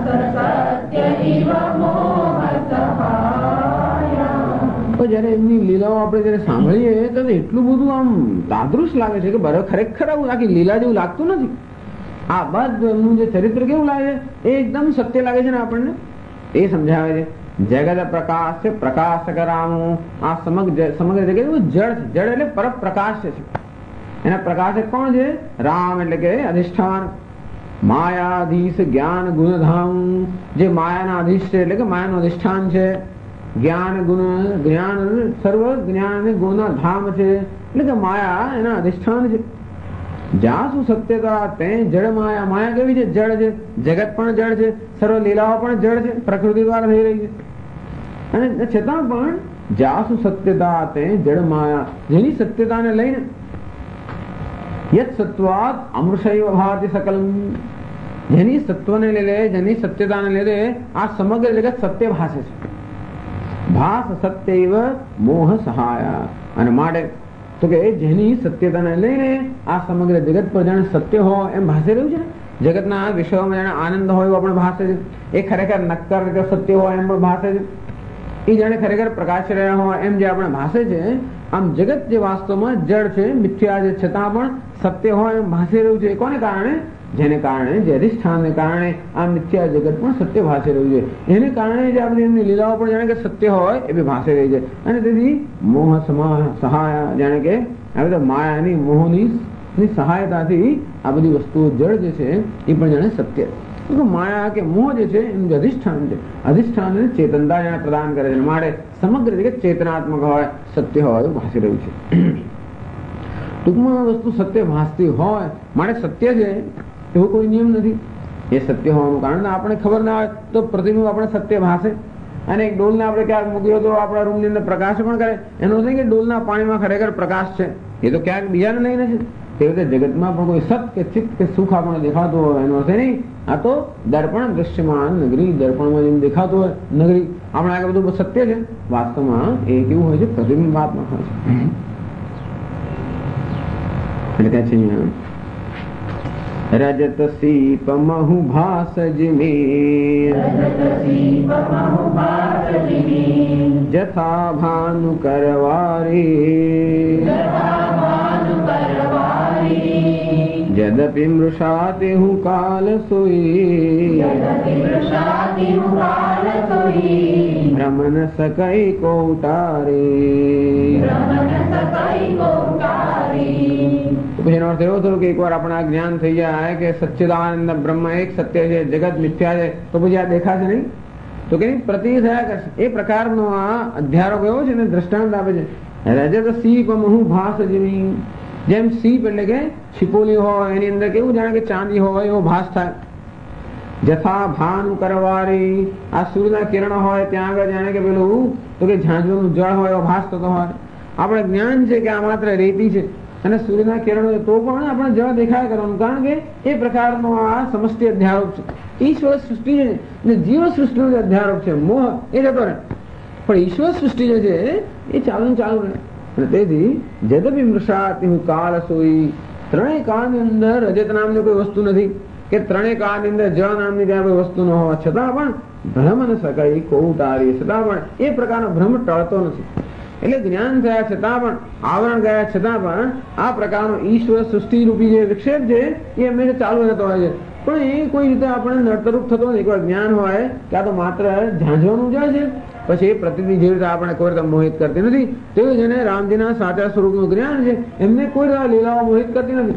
જયારે એમની લીલાઓ આપણે જયારે સાંભળીએ તો એટલું બધું આમ તાદૃશ લાગે છે કે બરાબર ખરેખર આવું આખી લીલા જેવું લાગતું નથી. આ બધું એમનું જે ચરિત્ર કેવું લાગે છે? એ એકદમ સત્ય લાગે છે ને આપણને. એ સમજાવે છે. જગત પ્રકાશ છે પ્રકાશક રામુ. આ સમગ્ર જગત જળ છે. જળ એટલે પર પ્રકાશ છે. એના પ્રકાશક કોણ છે? રામ એટલે કે અધિષ્ઠાન. માયાધીશ જ્ઞાન ગુણધામ. જે માયાના અધીશ છે એટલે કે માયાનું અધિષ્ઠાન છે. જ્ઞાન ગુણ, જ્ઞાન સર્વ જ્ઞાન ગુણ ધામ છે એટલે કે માયા એના અધિષ્ઠાન છે. જાસુ સત્યતા તે જળ માયા. માયા કેવી છે? જળ છે. જગત પણ જળ છે. સર્વ લીલાઓ પણ જળ છે, પ્રકૃતિ દ્વારા થઈ રહી છે. અને છતાં પણ જાસુ સત્યતા તે જળ માયા, જેની સત્યતાને લઈને યત સત્વાત અમૃષૈવ ભાતિ સકલમ. જેની સત્વને લીધે, જેની સત્યતાને લીધે આ સમગ્ર જગત સત્ય ભાસે છે. ભાસ સત્યૈવ મોહ સહાયા. અને માટે તો કે જેની સત્યતાને લઈને આ સમગ્ર જગત પર જાણે સત્ય હોય એમ ભાસી રહ્યું છે. જગતના વિષયોમાં જાણે આનંદ હોય એવો આપણે ભાસે છે, એ ખરેખર નક્કર રીતે સત્ય હોય એમ પણ ભાસે છે, એ જાણે ખરેખર પ્રકાશ રહ્યા હોય એમ જે આપણે ભાસે છે. આમ જગત જે વાસ્તવમાં જળ છે, મિથ્યા છે, છતાં પણ સત્ય હોય એમ ભાસી રહ્યું છે. કોને કારણે? જેને કારણે, જે અધિષ્ઠાનને કારણે આ મિથ્યા જગત પણ સત્ય ભાસી રહ્યું છે. એને કારણે જે આપણી એમની લીલાઓ પણ જાણે કે સત્ય હોય એ બી ભાસી રહી છે. અને તેથી મોહ સહાય, જાણે કે આ બધા માયાની મોહની સહાયતાથી આ બધી વસ્તુઓ જળ જે છે એ પણ જાણે સત્ય. માયા કે મોહ જે છે એનું જે અધિષ્ઠાન છે, અધિષ્ઠાન ચેતનતા જાણે પ્રદાન કરે છે. માટે સમગ્ર રીતે ચેતનાત્મક હોય, સત્ય હોય એવું ભાસી રહ્યું છે. ટૂંકમાં વસ્તુ સત્ય ભાસતી હોય માટે સત્ય છે એવો કોઈ નિયમ નથી. એ સત્ય હોવાનું કારણ આપણે ખબર ના હોય તો પ્રતિબિંબ આપણે સત્ય ભાસે. અને એક ડોલને આપણે ક્યાંક મૂક્યો તો આપણા રૂમની અંદર પ્રકાશ પણ કરે, એનો નથી કે ડોલના પાણીમાં ખરેખર પ્રકાશ છે, એ તો ક્યાંક બીજાને લઈને છે. તે રીતે જગતમાં પણ કોઈ સત કે ચિત્ત કે સુખ આપણને દેખાતું હોય એનો અર્થ નહીં આ તો દર્પણ દૃશ્યમાન નગરી, દર્પણમાં જેમ દેખાતું હોય નગરી, આપણે આગળ બધું સત્ય છે, વાસ્તવમાં એ કેવું હોય છે? પ્રતિબિંબાત્મક હોય છે. એટલે કે છે રજત સીપ મહુ ભાસ જીમી જથા ભાનુ કરવારી જદપિ મૃષાતિ હું કાલ સોઈ ભ્રમન સકઈ કૌટારી. પછી એનો અર્થ એવો થયો કે એકવાર આપણે આ જ્ઞાન થઈ જાય કે સચ્ચિદાનંદ બ્રહ્મ એક સત્ય છે, જગત મિથ્યા છે, તો પછી આ દેખાશે નહીં, તો કે પ્રતિ થયા કરશે. એ પ્રકારનો આ અધ્યારો કયો છે ને દ્રષ્ટાંત આપે છે. રજત સીપ મહુ ભાસ જીવી, જેમ સીપ એટલે કે છીપોલી હોય એની અંદર કેવું જાણે કે ચાંદી હોય એવો ભાસ થાય. જથા ભાન કરવારી, આ સૂર્યના કિરણ હોય ત્યાં આગળ જાણે કે પેલું તો કે ઝાંઝવાનું જળ હોય એવો ભાસ થતો હોય. આપણે જ્ઞાન છે કે આ માત્ર રેતી છે અને સૂર્યના કિરણો તો પણ આપણે જળ દેખાય કરવાનું, કારણ કે એ પ્રકારનો આ સમષ્ટિ અધ્યારોપ છે. ઈશ્વર સૃષ્ટિ છે ને જીવ સૃષ્ટિનો જે અધ્યારોપ છે મોહ એ જતો રહે, પણ ઈશ્વર સૃષ્ટિ જે છે એ ચાલુ ચાલુ રહે. અને તેથી જદપી મૃષાતિ હું કાળ સોઈ, ત્રણેય કાળની અંદર રજત નામની કોઈ વસ્તુ નથી કે ત્રણેય કાળની અંદર જળ નામની ત્યાં કોઈ વસ્તુ ન હોવા છતાં પણ ભ્રમ ન શકાય કૌટારી, છતાં પણ એ પ્રકારનો ભ્રમ ટળતો નથી. એટલે જ્ઞાન થયા છતાં પણ, આવરણ ગયા છતાં પણ આ પ્રકારનો ઈશ્વર સૃષ્ટિ રૂપી જે વિક્ષેપ છે એ હંમેશા ચાલુ રહેતો હોય છે. પણ એ કોઈ રીતે આપણને નડતરૂપ થતો નથી. કોઈ જ્ઞાન હોય કે આ તો માત્ર ઝાંઝવાનું જાય છે, પછી એ પ્રતિનિધિ જેવી રીતે આપણે કોઈ રીતે મોહિત કરતી નથી. તેવું જેને રામજીના સાચા સ્વરૂપનું જ્ઞાન છે એમને કોઈ રીતે લીલાઓ મોહિત કરતી નથી.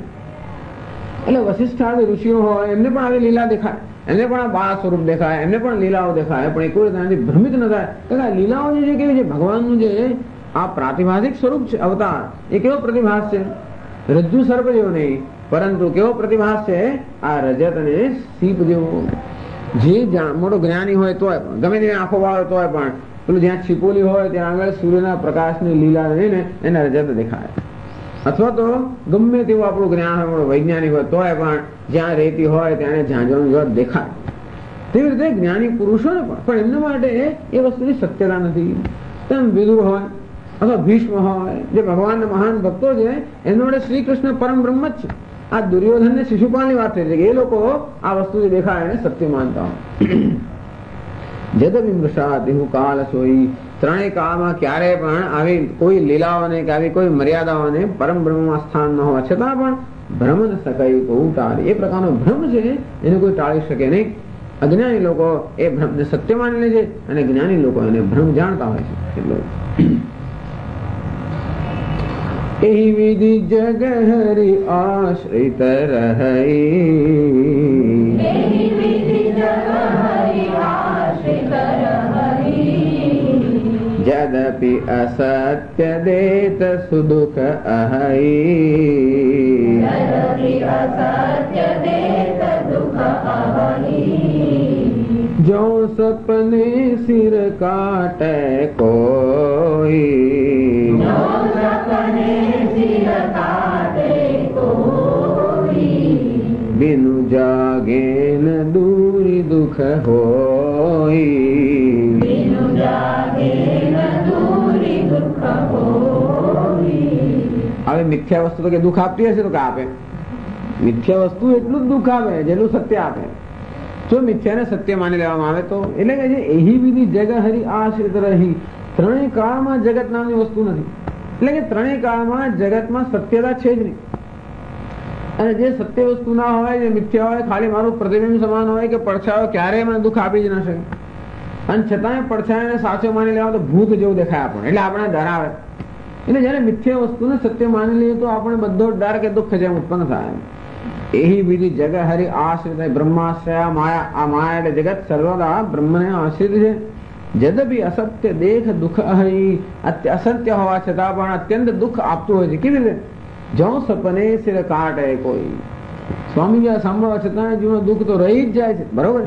એટલે વશિષ્ઠ આદિ ઋષિઓ હોય એમને પણ આવી લીલા દેખાય, એમને પણ આ બાળ સ્વરૂપ દેખાય, એમને પણ લીલાઓ દેખાય, પણ એ કોઈ રીતે ભ્રમિત ન થાય. કારણ લીલાઓ જે છે કેવી છે? ભગવાનનું જે આ પ્રાતિભાષિક સ્વરૂપ છે અવતાર, એ કેવો પ્રતિભાસ છે? રજ્જુ સર્પ જેવો નહીં, પરંતુ કેવો પ્રતિભાસ છે? આ રજત અને સીપ જેવો. જે મોટો જ્ઞાની હોય તોય પણ, ગમે તેની આંખો વાળો તોય પણ પેલું જ્યાં છીપોલી હોય ત્યાં આગળ સૂર્યના પ્રકાશની લીલા રહીને એને રજત દેખાય. અથવા તો ગમે તેવું આપણું જ્ઞાન હોય, વૈજ્ઞાનિક હોય તોય પણ જ્યાં રેતી હોય ત્યાં ઝાંઝવાનું જળ દેખાય. તેવી રીતે જ્ઞાની પુરુષોને પણ એમના માટે એ વસ્તુની સત્યતા નથી. તેમ વિદુર હોય અથવા ભીષ્મ હોય જે ભગવાનના મહાન ભક્તો છે, એમના માટે શ્રી કૃષ્ણ પરમ બ્રહ્મ જ છે. આ દુર્યોધન ને શિશુપાલની વાત થઈ છે કે એ લોકો આ વસ્તુ જે દેખાય એને સત્ય માનતા હોય. જદપિ મૃષાતિ હું કાલ સોઈ, ત્રણેય કાળમાં ક્યારે પણ આવી કોઈ લીલાઓને કે આવી કોઈ મર્યાદાઓને પરમ બ્રહ્મમાં સ્થાન ન હોવા છતાં પણ ભ્રમ ન શકાય કૌટારી, એ પ્રકારનો ભ્રમ છે એને કોઈ ટાળી શકે નહીં. અજ્ઞાની લોકો એ ભ્રમને સત્ય માની લે છે અને જ્ઞાની લોકો એને ભ્રમ જાણતા હોય છે. એહી વિધિ જગ હરિ આશ્રિત રહી, જદપિ અસત્ય દેત સુદુખ અહઈ, જો સપને સિર કાટે કોઈ, બિનુ જાગે ન દૂરી દુઃખ હોય, હવે મિથ્યા વસ્તુ તો કે દુઃખ આપતી હશે તો કે આપે, મિથ્યા વસ્તુ એટલું જ દુઃખ આપે જેટલું સત્ય આપે. જો મિથ્યાને સત્ય માની લેવામાં આવે તો એટલે કે જે એહી વિધિ જગ હરી આશ્રિત રહી, ત્રણેય કાળમાં જગત નામની વસ્તુ નથી. એટલે કે ત્રણેય કાળમાં જગતમાં સત્યતા છે જ નહીં. અને જે સત્ય વસ્તુ ના હોય, જે મિથ્યા હોય, ખાલી મારું પ્રતિબિંબ સમાન હોય કે પડછાયો, ક્યારેય મને દુઃખ આપી જ ન શકે. અને છતાંય પડછાયાને સાચો માની લેવા તો ભૂત જેવું દેખાય આપણને, એટલે આપણે ડરાવે. એટલે જયારે મિથ્યા વસ્તુને સત્ય માની લઈએ તો આપણે બધો ડર કે દુઃખ જેમ ઉત્પન્ન થાય. એહી વિધિ જગ હરી આશ્રિત બ્રહ્માશ્રયા માયા. આ માયા એટલે જગત સર્વદા બ્રહ્મને આશ્રિત છે. જદપી અસત્ય દેખ દુઃખ હરી, અસત્ય હોવા છતાં પણ અત્યંત દુઃખ આપતું હોય છે. કેવી રીતે? જો સપને સિર કાટે કોઈ. સ્વામીજી સાંભળવા છતાં જીવન દુઃખ તો રહી જ જાય છે. બરોબર?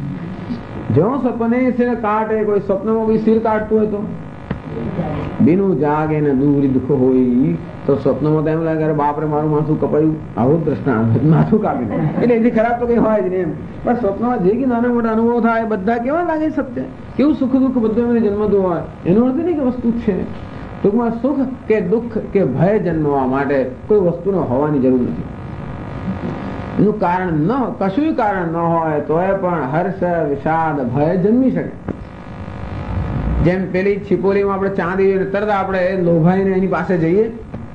જો સપને સિર કાટે કોઈ, સ્વપ્નમાં કોઈ સિર કાટતું હોય તો બીનું જાગે ને દૂર દુઃખ હોય તો સ્વપ્નમાં તો એમ લાગે બાપરે મારું માથું કપાયું, આવું દ્રષ્ટાંત, માથું કાપી દે. એટલે એથી ખરાબ તો કઈ હોય જ નહીં એમ. પણ સ્વપ્નમાં જે કે નાના મોટા અનુભવ થાય બધા કેવા લાગે સત્ય, કેવું સુખ દુઃખ બધું એમને જન્મતું હોય. એનો અર્થ નહીં કે વસ્તુ છે. ટૂંકમાં સુખ કે દુઃખ કે ભય જન્મવા માટે કોઈ વસ્તુનો હોવાની જરૂર નથી. એનું કારણ ન, કશું કારણ ન હોય તો પણ હર્ષ વિષાદ ભય જન્મી શકે. જેમ પેલી છીપોલીમાં આપણે ચાંદી તરત આપણે લોભાઈને એની પાસે જઈએ,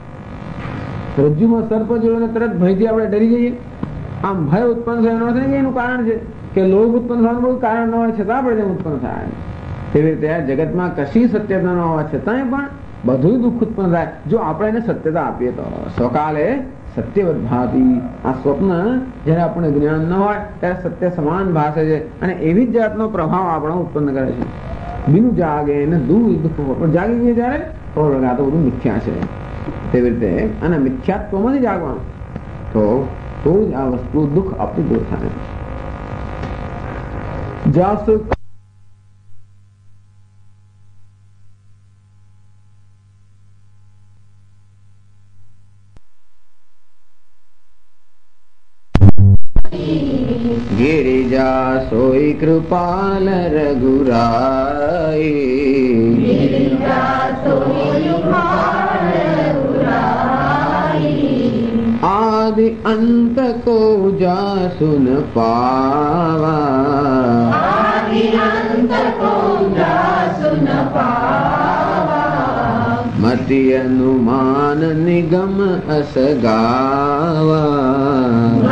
રજ્જુમાં સર્પ જોઈને તરત ભયથી આપણે ડરી જઈએ. આમ ભય ઉત્પન્ન થયો એનો અર્થ નહીં કે એનું કારણ છે કે લોભ ઉત્પન્ન થવાનું કોઈ કારણ ન હોય છતાં આપણે જેમ ઉત્પન્ન થાય. તેવી રીતે જગતમાં કશી સત્યતા ન હોવા છતાંય પણ બધું દુઃખ ઉત્પન્ન થાય જો આપણે એને સત્યતા આપીએ તો. સ્વકાલે સત્યવત ભાતી. આ સ્વપ્ન જયારે આપણે જ્ઞાન ન હોય ત્યારે સત્ય સમાન ભાષે છે અને એવી જ જાતનો પ્રભાવ આપણો ઉત્પન્ન કરે છે. બીનું જાગે ને દૂર દુઃખ પણ જાગી ગયે ત્યારે તો બધું મિથ્યા છે. તેવી રીતે અને મિથ્યાત્વમાંથી જાગવાનું તો જ આ વસ્તુ દુઃખ આપતું દૂર થાય. જાસુ गिरिजा सोई कृपाल रघुराई, आदि अंत को जासुन पावा, मति अनुमान निगम अस गावा,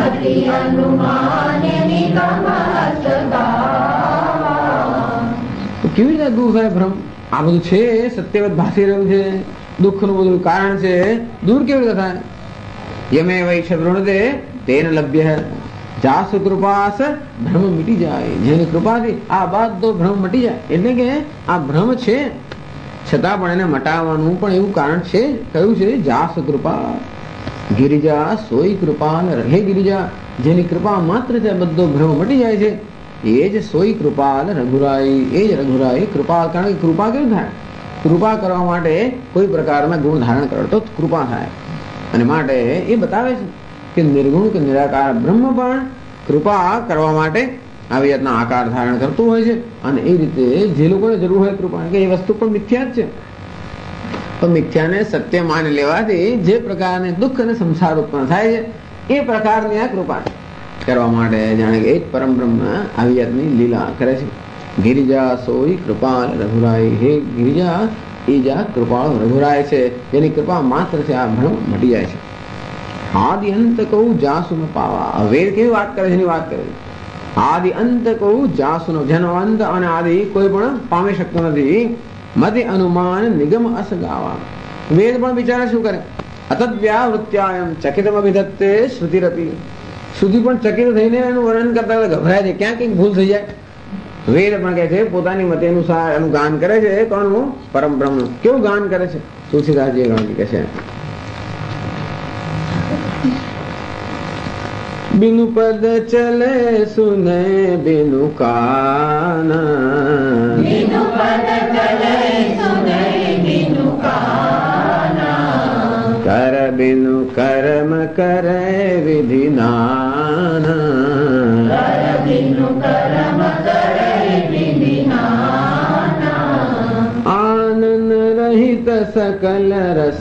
તો કેવી રીતે દૂર થાય ભ્રમ? આ બધું છે સત્યવત ભાસી રહ્યું છે, દુઃખ નું બધું કારણ છે, દૂર કેવી રીતે થાય? યમે વૈશ વૃણદે તેન લભ્ય, જાસુ કૃપાસ ભ્રમ મિટી જાય. જેની કૃપાથી આ બધો ભ્રમ મટી જાય. એટલે કે આ ભ્રમ છે છતાં પણ એને મટાવવાનું પણ એવું કારણ છે. કયું છે? જાસુ કૃપા. ગિરિજા સોઈ કૃપા. હે ગિરિજા, જેની કૃપા માત્ર છે બધો ભ્રમ મટી જાય છે, એ જ સોઈ કૃપાલ રઘુરાઈ. એ જ રઘુરાઈ કૃપા. કારણ કે કૃપા કેવું થાય? કૃપા કરવા માટે કોઈ પ્રકારના ગુણ ધારણ કરો તો કૃપા થાય. અને માટે એ બતાવે છે કે નિર્ગુણ કે નિરાકાર બ્રહ્મ પણ કૃપા કરવા માટે આવી જાતના આકાર ધારણ કરતું હોય છે. અને એ રીતે જે લોકોને જરૂર હોય કૃપા, કે એ વસ્તુ પણ મિથ્યા જ છે, તો મિથ્યાને સત્ય માની લેવાથી જે પ્રકારની દુઃખ અને સંસાર ઉત્પન્ન થાય છે એ પ્રકારની આ કૃપા કરવા માટે જાણે કે એક પરમ બ્રહ્મ આવી જાતની લીલા કરે છે. ગિરિજા સોઈ કૃપાલ રઘુરાય. હે ગિરિજા, એ જા કૃપાળ રઘુરાય છે, જેની કૃપા માત્ર છે આ ભ્રમ મટી જાય છે. આદિ અંત કહું જાસુ ન પાવા. વેદ કેવી વાત કરે છે એની વાત કરે છે. આદિ અંત કહું જાસુ નો, જેનો અંત અને આદિ કોઈ પણ પામી શકતો નથી. મતિ અનુમાન નિગમ અસ ગાવા. વેદ પણ બિચારા શું કરે? અતદ્વ્યાવૃત્યાયમ ચકિતમ અભિધત્તે શ્રુતિરપી. શ્રુતિ પણ ચકિત થઈને એનું વર્ણન કરતા ગભરાય છે, ક્યાં કંઈક ભૂલ થઈ જાય. વેદ પણ કહે છે પોતાની મતે અનુસાર એનું ગાન કરે છે. કોનું? પરમ બ્રહ્મ. કેવું ગાન કરે છે? તુલસીદાસજી ગાન કહે છે, बिनु पद चले सुने बिनु काना, बिनु पद चले सुने बिनु काना, कर बिनु कर्म करे विधि नाना, कर बिनु कर्म करे विधि नाना, आनंद रहित सकल रस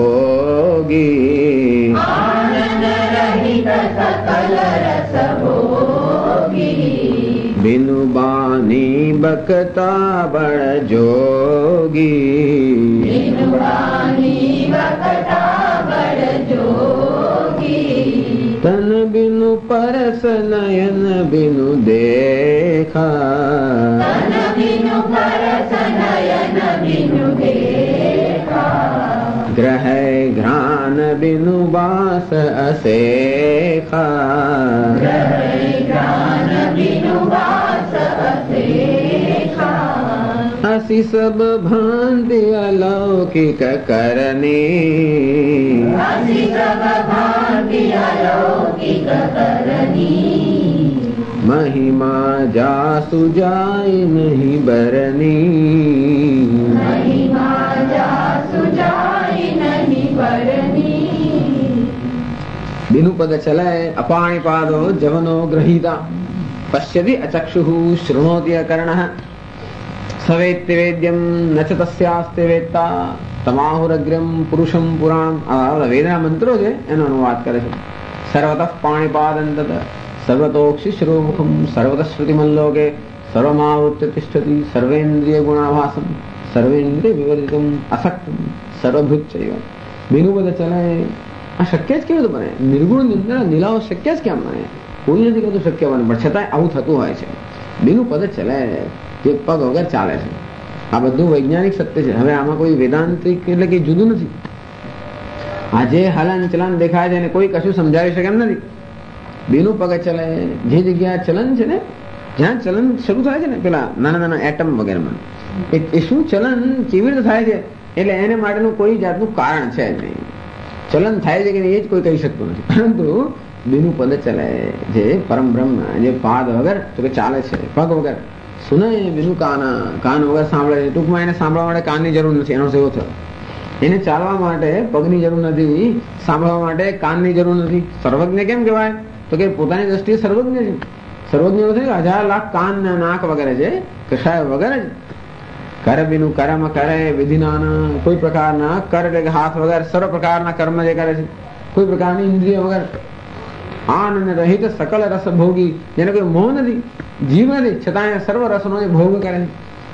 भोगी, आनंद रहित सकल रस भोगी, बिनु बानी बकता बड़ जोगी, बिनु बानी बकता बड़ जोगी, तन बिनु परस नयन बिनु देखा, तन बिनु परस नयन बिनु देखा, ग्रह घ्राण बिनु बास असेखा, ग्रह ज्ञान बिनु वास असेखा, असी सब भांति अलौकिक करनी, असी सब भांति अलौकिक करनी, महिमा जासु जाय नहीं बरनी, महिमा जासु जाय नहीं बरनी, बिनु पद चलय अपाणि पादो जवनो गृहीता, पश्यति अचक्षुः शृणोति अकर्णः, सवेत्ति वेद्यं न च तस्यास्ति वेत्ता, तमाहुरग्रम पुरुषम पुराणम. આ વેદના મંત્રો છે એનો અનુવાદ કરે છે. સર્વતઃ પાણિપાદં તત સર્વતોક્ષિ શિરોમુખમ સર્વતઃ શ્રુતિમલ્લોકે સર્વમાવૃત્ય તિષ્ઠતિ સર્વેન્દ્રિય ગુણાભાસમ સર્વેન્દ્રિય વિવર્જિતમ અસક્તમ સર્વભૃત્ચૈવ. બિનુ પદ ચલે. આ શક્ય જ કેવું બને? નિર્ગુણની અંદર નીલાઓ શક્ય જ કેમ બને? કોઈ નથી કહેતું શક્ય બને, પણ છતાંય આવું થતું હોય છે. બિનુ પદ ચલે, જે પગ વગર ચાલે છે. આ બધું વૈજ્ઞાનિક સત્ય છે. હવે આમાં કોઈ વેદાંતિક એટલે કે જુદું નથી. આજે હલન ચલન દેખાય છે અને કોઈ કશું સમજાવી શકે એમ નથી. બેનું પગ ચલે. જે જગ્યા ચલન છે ને, જ્યાં ચલન શરૂ થાય છે ને, પેલા નાના નાના એટમ વગેરેમાં, એ શું ચલન કેવી રીતે થાય છે, એટલે એને માટેનું કોઈ જાતનું કારણ છે જ નહીં. ચલન થાય છે કે એ જ કોઈ કહી શકતું નથી. પરંતુ બેનું પદ ચલે, જે પરમ બ્રહ્મ, જે પાદ વગર તો કે ચાલે છે, પગ વગર સુને બિનુ કાન વગર સાંભળે છે. ટૂંકમાં એને સાંભળવા માટે કાનની જરૂર નથી, એનો સેવો થયો. એને ચાલવા માટે પગની જરૂર નથી, સાંભળવા માટે કાનની જરૂર નથી. સર્વજ્ઞ કેમ કહેવાય? તો કે પોતાની દ્રષ્ટિએ સર્વજ્ઞ છે. સર્વજ્ઞ નથી, 1000 લાખ કાન નાક વગેરે છે, કશાય વગેરે જ. કર બિનું કર્મ કરે વિધિના, કોઈ પ્રકારના કર એટલે કે હાથ વગર સર્વ પ્રકારના કર્મ જે કરે છે, કોઈ પ્રકારની ઇન્દ્રિય વગર. આનંદ રહિત સકલ રસ ભોગી, જેને કોઈ મોહ નથી, જીવ નથી, છતાં સર્વ રસનો જે ભોગ કરે છે.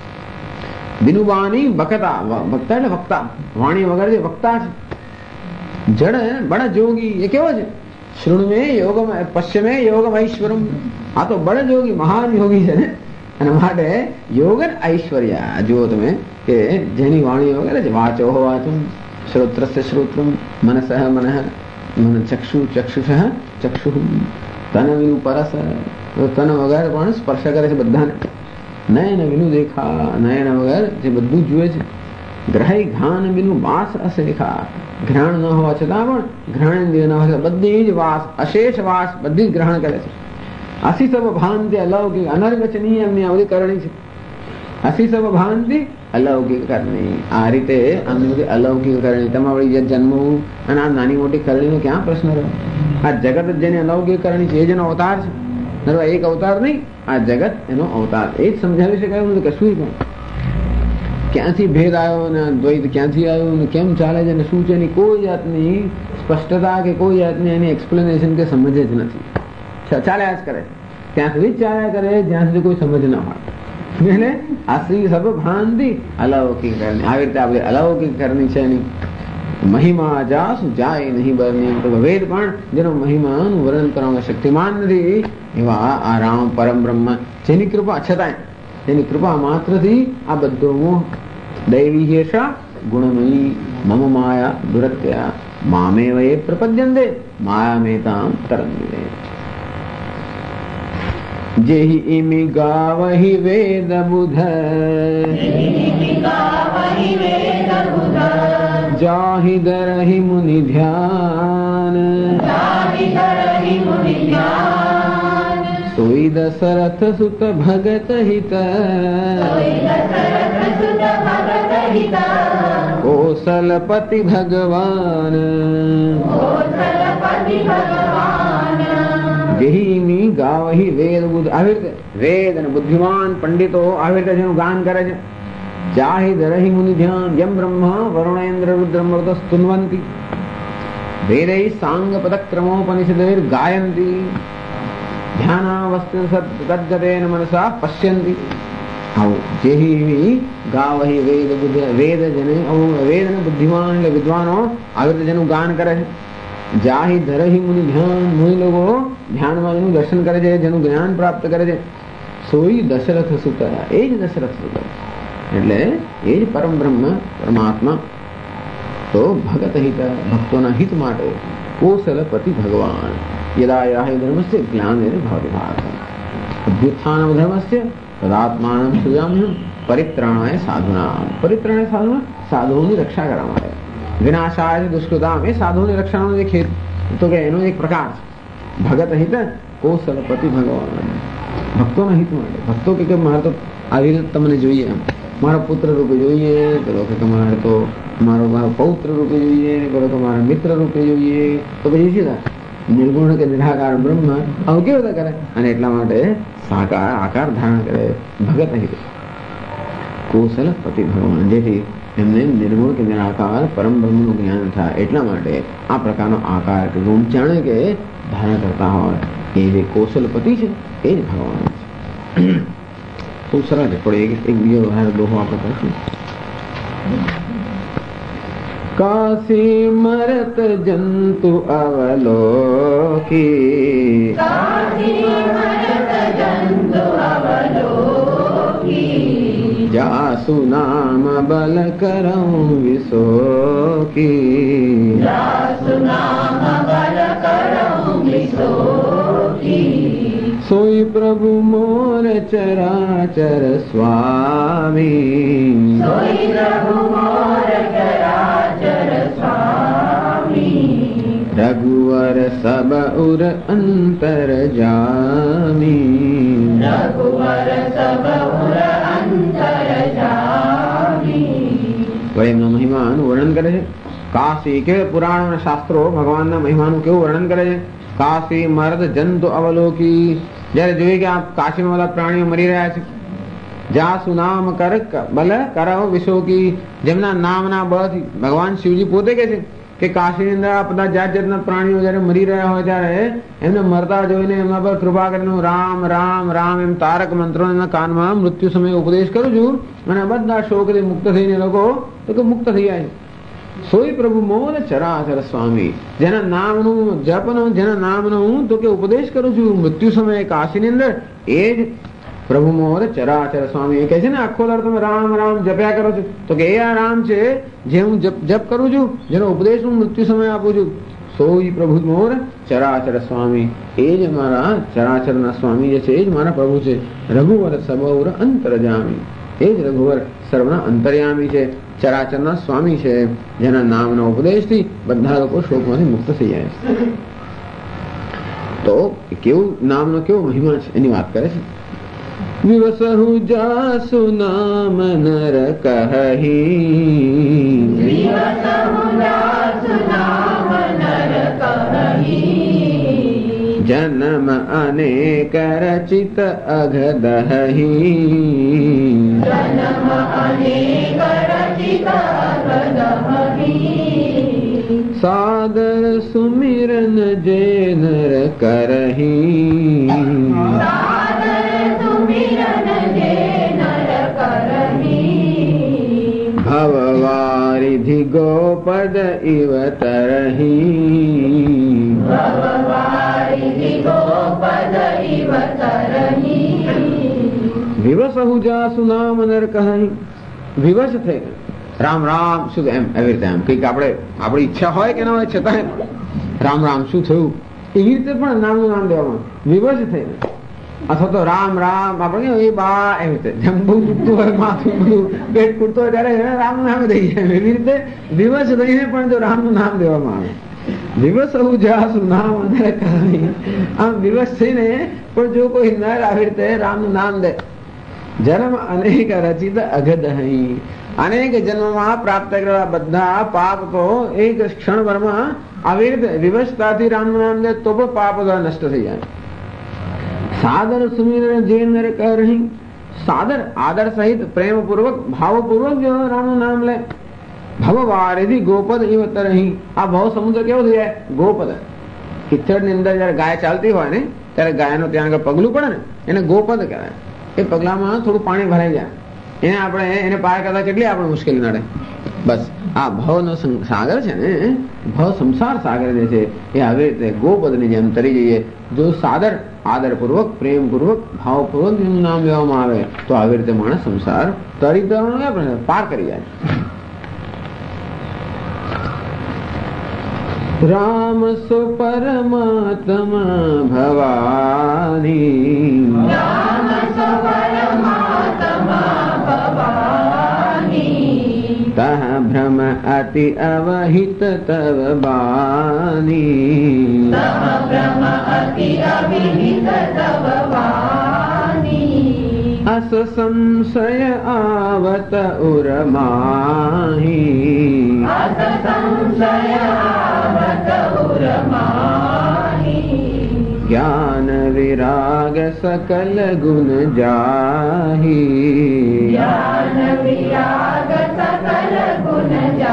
બિનુબાની બકતા, વક્તા એટલે વક્તા, વાણી વગર જે વક્તા છે. જડ બળ જોગી, એ કેવો છે? શૃણમે યોગમ પશ્ચમે યોગમ ઐશ્વરમ. આ તો બળ જોગી, મહાન યોગી છે ને. અને માટે યોગ ઐશ્વર્ય જુઓ તમે, કે જેની વાણી વગેરે છે. વાચો વાચમ, શ્રોત્રસ્ય શ્રોત્રમ, મનસઃ મનઃ, મન ચક્ષુ ચક્ષુષ ચક્ષુ, તન વિનુ પરસ, તન વગર પણ સ્પર્શ કરે છે બધાને. નયન વિનુ દેખા, નયન વગર જે બધું જુએ છે. ગ્રહી ઘાન વિનુ વાસ અસેખા, ઘ્રાણ ન હોવા છતાં પણ ઘ્રાણેન્દ્રિય ન હોય, બધી જ વાસ, અશેષ વાસ બધી જ ગ્રહણ કરે છે. અસી સબ ભાંતિ અલૌકિક, અનર્વચનીય એમની આવડી કરણી છે. અસી સબ ભાંતિ અલૌકિક કરણી. આ રીતે આમની બધી અલૌકિક કરણી. તમારી જે જન્મવું અને આ નાની મોટી કરણીનો ક્યાં પ્રશ્ન રહ્યો? આ જગત જ જેની અલૌકિક કરણી છે, એ જેનો અવતાર છે. એક અવતાર નહીં, આ જગત એનો અવતાર. એ જ સમજાવી શકાય એવું કશું પણ. ક્યાંથી ભેદ આવ્યો ને દ્વૈત ક્યાંથી આવ્યું ને કેમ ચાલે છે ને શું છે, એની કોઈ જાતની સ્પષ્ટતા કે કોઈ જાતની એની એક્સપ્લેનેશન કે સમજ જ નથી. ચાલ્યા જ કરે, ત્યાં સુધી જ ચાલ્યા કરે જ્યાં સુધી કોઈ સમજ ના હોય. એટલે આશ્રી સબ ભ્રાંતિ અલૌકિક કરણી. આવી રીતે આપણે અલૌકિક કરણી છે એની મહિમા જાસુ જાય નહીં બરની. તો વેદ પણ જેનો મહિમાનું વર્ણન કરવામાં શક્તિમાન નથી, એવા આ રામ પરમ બ્રહ્મ, જેની કૃપા છતાંય, જેની કૃપા માત્રથી આ બધો મોહ દૈવી હેષા ગુણમયી મમ માયા દુરત્યા મામેવ એ પ્રપદ્યંતે માયા મેતામ તરંગે. જેહી ઇમિ ગાવહિ વેદ બુધ, જાહિ દરહિ મુનિ ધ્યાન, સોઈ દશરથ સુત ભગત હિત, કૌશલપતિ ભગવાન. જેહી ગાવહી વેદ બુદ્ધ. આવી રીતે વેદ અને બુદ્ધિમાન પંડિતો આવી રીતે જેનું ગાન કરે છે. જાહિ ધરહિ મુનિ ધ્યાન યમ બ્રહ્મ વરુણેન્દ્ર રુદ્રમૃત સ્તુન્વંતિ વેદૈ સાંગ પદક્રમોપનિષદૈર ગાયંતી ધ્યાનાવસ્તુ તદ્ગતેન મનસા પશ્યંતિ. આવું જેહી ગાવહી વેદ બુદ્ધ વેદ જને વેદ ને બુદ્ધિમાન એટલે વિદ્વાનો આવી રીતે જેનું ગાન કરે છે. જાહિ ધરહિ મુનિ ધ્યાન મુનિ લોકો ધ્યાનમાં જેનું દર્શન કરે છે, જેનું જ્ઞાન પ્રાપ્ત કરે છે, સોઈ દશરથ સુત, એ જ દશરથ સુત એટલે એ જ પરમ બ્રહ્મ પરમાત્મા. તો ભગત હિત ભક્તોના હિત માટે કોસલપતિ ભગવાન યદા યાહે ધર્મસ્ય ગ્લાનિર્ભવતિ ભારત અભ્યુત્થાનમ ધર્મસ્ય તદાત્માનમ સૃજામ્યહમ પરિત્રાણાય સાધુનામ. પરિત્રાણાય સાધુના સાધુઓની રક્ષા કરવા માટે, વિનાશાય દુષ્કૃતામ એ સાધુઓની રક્ષાનો એક હેતુ તો કે એનો એક પ્રકાર છે. ભગત હિત કોસલપતિ ભગવાન ભક્તોના હિત માટે. ભક્તો કે મારે તો આવી રીતે તમને જોઈએ, એમ મારા પુત્ર રૂપે જોઈએ, પેલો કે તમારે તો મારો પૌત્ર રૂપે જોઈએ, પેલો તો મારા મિત્ર રૂપે જોઈએ. તો પછી શું થાય? નિર્ગુણ કે નિરાકાર બ્રહ્મ આવું કેવું રીતે કરે? અને એટલા માટે સાકાર આકાર ધારણ કરે. ભગત હિત કોસલપતિ ભગવાન, જેથી એમને નિર્ગુણ કે નિરાકાર પરમ બ્રહ્મનું જ્ઞાન થાય. એટલા માટે આ પ્રકારનો આકાર કે રૂપ જાણે કે ધારણ કરતા હોય એ જે કોસલપતિ છે એ જ ભગવાન છે. ખૂબ સરસ છે. પણ એક બીજો વધારે દોહો આપણે કરશું. કાશી મરત જંતુ અવલોકી જાસુ નામ બલ કરઉં વિશોકી સોઈ પ્રભુ મોર ચરાચર સ્વામી રઘુવર સબ ઉર અંતર જામી વળી એમનો મહિમાનું વર્ણન કરે છે. કાશી કે પુરાણો અને શાસ્ત્રો ભગવાનના મહિમાનું કેવું વર્ણન કરે છે. કાશી મર્દ જંતુ અવલોકી, જયારે જોઈએ કે આ કાશીમાં બધા પ્રાણીઓ મરી રહ્યા છે. જાસુ નામ કર બલ કરવ વિશોકી, જેમના નામના બળથી ભગવાન શિવજી પોતે કે છે કે કાશીની અંદર આ બધા જાત જાતના પ્રાણીઓ જયારે મરી રહ્યા હોય ત્યારે એમને મરતા જોઈને એમના પર કૃપા કરીને રામ રામ રામ એમ તારક મંત્રો એમના કાનમાં મૃત્યુ સમયે ઉપદેશ કરું છું અને બધા શોકથી મુક્ત થઈને લોકો તો કે મુક્ત થઈ જાય. સોઈ પ્રભુ મોર ચરાચર સ્વામી, જેના નામનું જપનો જેના નામનો હું તો કે ઉપદેશ કરું છું મૃત્યુ સમયે કાશીની અંદર, એ જ પ્રભુ મોર ચરાચર સ્વામી. એ કહે છે ને આખો દર તમે રામ રામ જપ્યા કરો છો, તો કે એ આ રામ છે જે હું જપ કરું છું, જેનો ઉપદેશ હું મૃત્યુ સમયે આપું છું. સોઈ પ્રભુ મોર ચરાચર સ્વામી, એ જ મારા ચરાચરના સ્વામી જે છે એ જ મારા પ્રભુ છે. રઘુવર સબૌર અંતરજામી, એ જ રઘુવર સર્વના અંતર્યામી છે, ચરાચરના સ્વામી છે, જેના નામના ઉપદેશથી બધા લોકો શોકમાંથી મુક્ત થઈ જાય છે. તો કેવું નામનો કેવો મહિમા છે એની વાત કરે છે. વિવસહુ જાસુ નામ નર કહી, જન્મ અનેક રચિત અઘદહી, સાદર સુમિરન જે નર કરહી, ભવવારિધિ ગોપદ ઇવ તરહી, વિવસહુ જાસુ નામ નર કહી. વિવશ થઈ રામ રામ શું એમ એવી રીતે એમ કઈક આપણે આપણી ઈચ્છા હોય કે ના હોય છતાં રામ રામ શું થયું એવી રીતે પણ નામનું નામ દેવામાં વિવશ થઈ. અથવા તો રામ રામ આપણે એ બા એવી રીતે જેમ બહુ દુખતું હોય માથું બધું પેટ કૂટતો હોય ત્યારે રામનું નામ દઈ જાય. એવી રીતે વિવશ થઈને પણ જો રામનું નામ દેવામાં આવે. દિવસ જાસુ નામ નર કહી, આમ દિવસ થઈને પણ જો કોઈ નર આવી રીતે રામનું નામ દે. જન્મ અનેક રચિત અઘદહી, અનેક જન્મમાં પ્રાપ્ત કરેલા બધા પાપ તો એક ક્ષણભરમાં આવી રીતે વિવશતાથી રામનું નામ દે તો પણ પાપ નષ્ટ થઈ જાય. સાદર સુમિરન જે નર કહી, સાદર આદર સહિત પ્રેમ પૂર્વક ભાવ પૂર્વક જો રામનું નામ લે. ભવવારિધિ ગોપદ ઇવ તરહી. આ ભવ સમુદ્ર કેવો થઈ જાય? ગોપદ. કિચડ ની અંદર જયારે ગાય ચાલતી હોય ને ત્યારે ગાયનું ત્યાં આગળ પગલું પડે ને એને ગોપદ કહેવાય. એ પગલામાં થોડું પાણી ભરાઈ જાય, એને આપણે એને પાર કરતા કેટલી આપણે મુશ્કેલી નડે. બસ આ ભવનો સાગર છે ને, ભવ સંસાર સાગર જે છે એ આવી રીતે ગોપદની જેમ તરી જઈએ. જો સાદર આદરપૂર્વક પ્રેમપૂર્વક ભાવપૂર્વક એનું નામ લેવામાં આવે તો આવી રીતે માણસ સંસાર તરી પાર કરી જાય. રામ સો પરમાત્મા ભવાની, રામ સો પરમાત્મા ભવાની, તહ ભ્રમ અતિ અવહિત તવ બાની, તહ ભ્રમ અતિ અવિહિત તવ બાની, અસ સંશય આવત ઉરમાહી, અસ સંશય આવત ઉરમાહી, જ્ઞાન વિરાગ સકલ ગુણ જાહી, જ્ઞાન વિરાગ સકલ ગુણ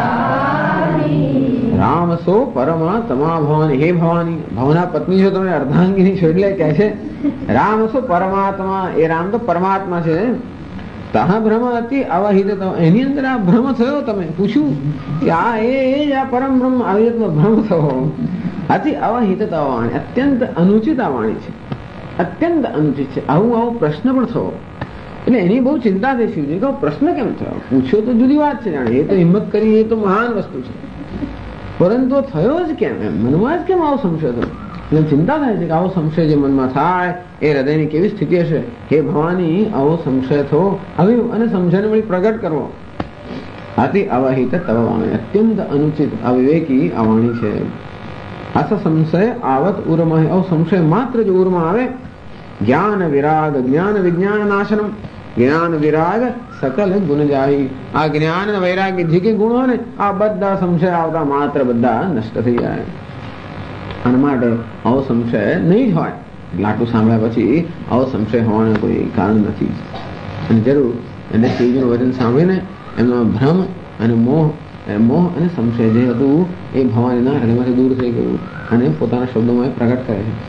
જાહી. રામ સો પરમાત્મા ભવાની. હે ભવાની, ભવના પત્ની છો તમે, અર્ધાંગીની છો એટલે કહે છે રામ સો પરમાત્મા. એ રામ તો પરમાત્મા છે. તહ ભ્રમ અતિ અવહિત. એની અંદર આ ભ્રમ થયો. તમે પૂછ્યું કે આ એ આ પરમ બ્રહ્મ આવી રીતનો ભ્રમ થયો. અતિ અવહિત વાણી, અત્યંત અનુચિત આ વાણી છે, અત્યંત અનુચિત છે. આવું પ્રશ્ન પણ થયો એટલે એની બહુ ચિંતા થઈ શિવજી કે પ્રશ્ન કેમ થયો. પૂછ્યો તો જુદી વાત છે, જાણે એ તો હિંમત કરી, એ તો મહાન વસ્તુ છે, પરંતુ થયો જ કેમ? એમ મનમાં જ કેમ આવો સંશય થયો? એટલે ચિંતા થાય છે કે આવો સંશય જે મનમાં થાય એ હૃદયની કેવી સ્થિતિ હશે. હે ભવાની, આવો સંશય થયો હવે અને સંશયને વળી પ્રગટ કરવો. અતિ અવહિત તવ વાણી, અત્યંત અનુચિત અવિવેકી આ વાણી છે. અસ સંશય આવત ઉર્મા. આવો સંશય માત્ર જો ઉર્મા આવે. જ્ઞાન વિરાગ, જ્ઞાન વિજ્ઞાન નાશનમ, જ્ઞાન વિરાગ સકલ ગુણ જાહી. આ જ્ઞાન વૈરાગ્ય જે કઈ ગુણો ને આ બધા સંશય આવતા માત્ર બધા નષ્ટ થઈ જાય. આના માટે આવો સંશય નહીં જ હોય. લાટું સાંભળ્યા પછી આવો સંશય હોવાનું કોઈ કારણ નથી. અને જરૂર એને શિવજીનું વચન સાંભળીને એમનો ભ્રમ અને મોહ અને સંશય જે હતું એ ભવાનીના હૃદયમાંથી દૂર થઈ ગયું અને પોતાના શબ્દોમાં પ્રગટ કરે છે.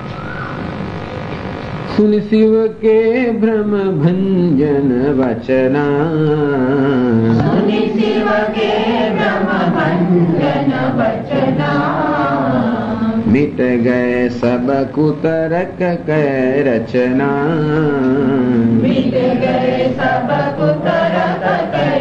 સુન શિવ કે ભ્રમ ભંજન વચના, સુન શિવ કે ભ્રમ ભંજન વચના, मिट गए सब कुतरक कै रचना, मिट गए सब कुतरक कै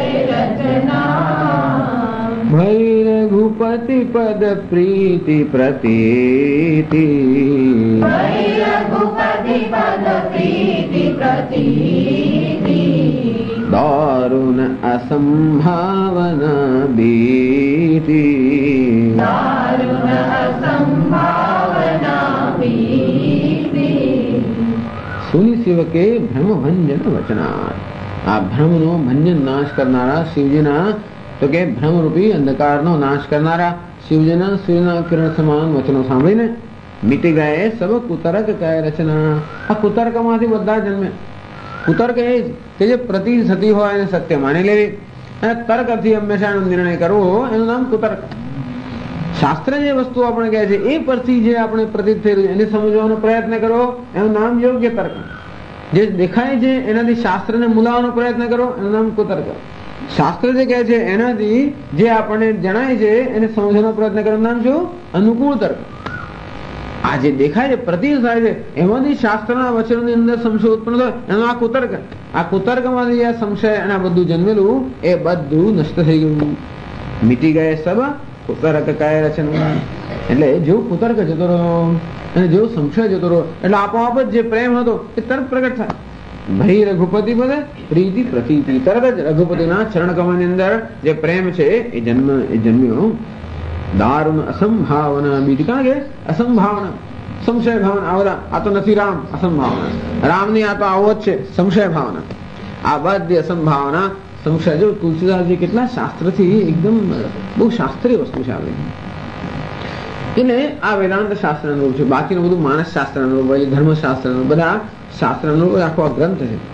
रचना, भई रघुपति पद प्रीति प्रतीति, भई रघुपति पद प्रीति प्रतीति, दारुण असंभावना बीती, दारुण असंभावना बीती. સુની શિવ કે ભ્રમ ભંજન વચના. આ ભ્રમનો ભંજન નાશ કરનારા શિવજીના, તો કે ભ્રમરૂપી અંધકારનો નાશ કરનારા શિવજીના સૂર્યના કિરણ સમાન વચનો સાંભળીને મીટી ગયા સબ કુતર્ક કહે રચના. આ કુતર્કમાંથી બધા જન્મે. કુતર્ક એ જ કે જે પ્રતિ થતી હોય એને સત્ય માની લેવી અને તર્કથી હંમેશા એનો નિર્ણય કરવો, એનું નામ કુતર્ક. શાસ્ત્ર જે વસ્તુ આપણે કહે છે એ પરથી જે આપણે પ્રતીત થઈ રહ્યું એને સમજવાનો પ્રયત્ન કરવો, એનું નામ યોગ્ય તર્ક. જે દેખાય છે એનાથી શાસ્ત્રને મૂલાવાનો પ્રયત્ન કરો, એનું નામ કુતર્ક. શાસ્ત્ર જે કહે છે એનાથી જે આપણને જણાય છે એને સમજવાનો પ્રયત્ન કરવાનું નામ શું? અનુકૂળ તર્ક. આ જે દેખાય છે પ્રતીત થાય છે એમાંથી શાસ્ત્રના વચનોની અંદર સંશય ઉત્પન્ન થાય એનો આ કુતર્ક. આ કુતર્કમાંથી જે સંશય અને બધું જન્મેલું એ બધું નષ્ટ થઈ ગયું. મીટી ગયા સબ કુતર્ક કહે રચના. એટલે જેવું કુતર્ક જતો રહ્યો અને જેવું સંશય જતો રહ્યો એટલે આપોઆપ જ જે પ્રેમ હતો એ તરત પ્રગટ થાય. ભાઈ રઘુપતિ પદે પ્રીતિ પ્રતીતિ, તરત જ રઘુપતિના ચરણ કમળની અંદર જે પ્રેમ છે એ જન્મ્યો. દારૂણ અસંભાવના બીજી, કારણ કે અસંભાવના સંશય ભાવના આવડા આ તો નથી રામ, અસંભાવના રામની આ તો આવો જ છે સંશય ભાવના. આ બધી અસંભાવના સંશય. જો તુલસીદાસજી કેટલા શાસ્ત્રથી એકદમ બહુ શાસ્ત્રીય વસ્તુ છે આવે એટલે આ વેદાંત શાસ્ત્ર અનુરૂપ છે. બાકીનું બધું માનસ શાસ્ત્ર અનુરૂપ, ધર્મશાસ્ત્ર અનુરૂપ, બધા શાસ્ત્ર અનુરૂપ આખો ગ્રંથ છે.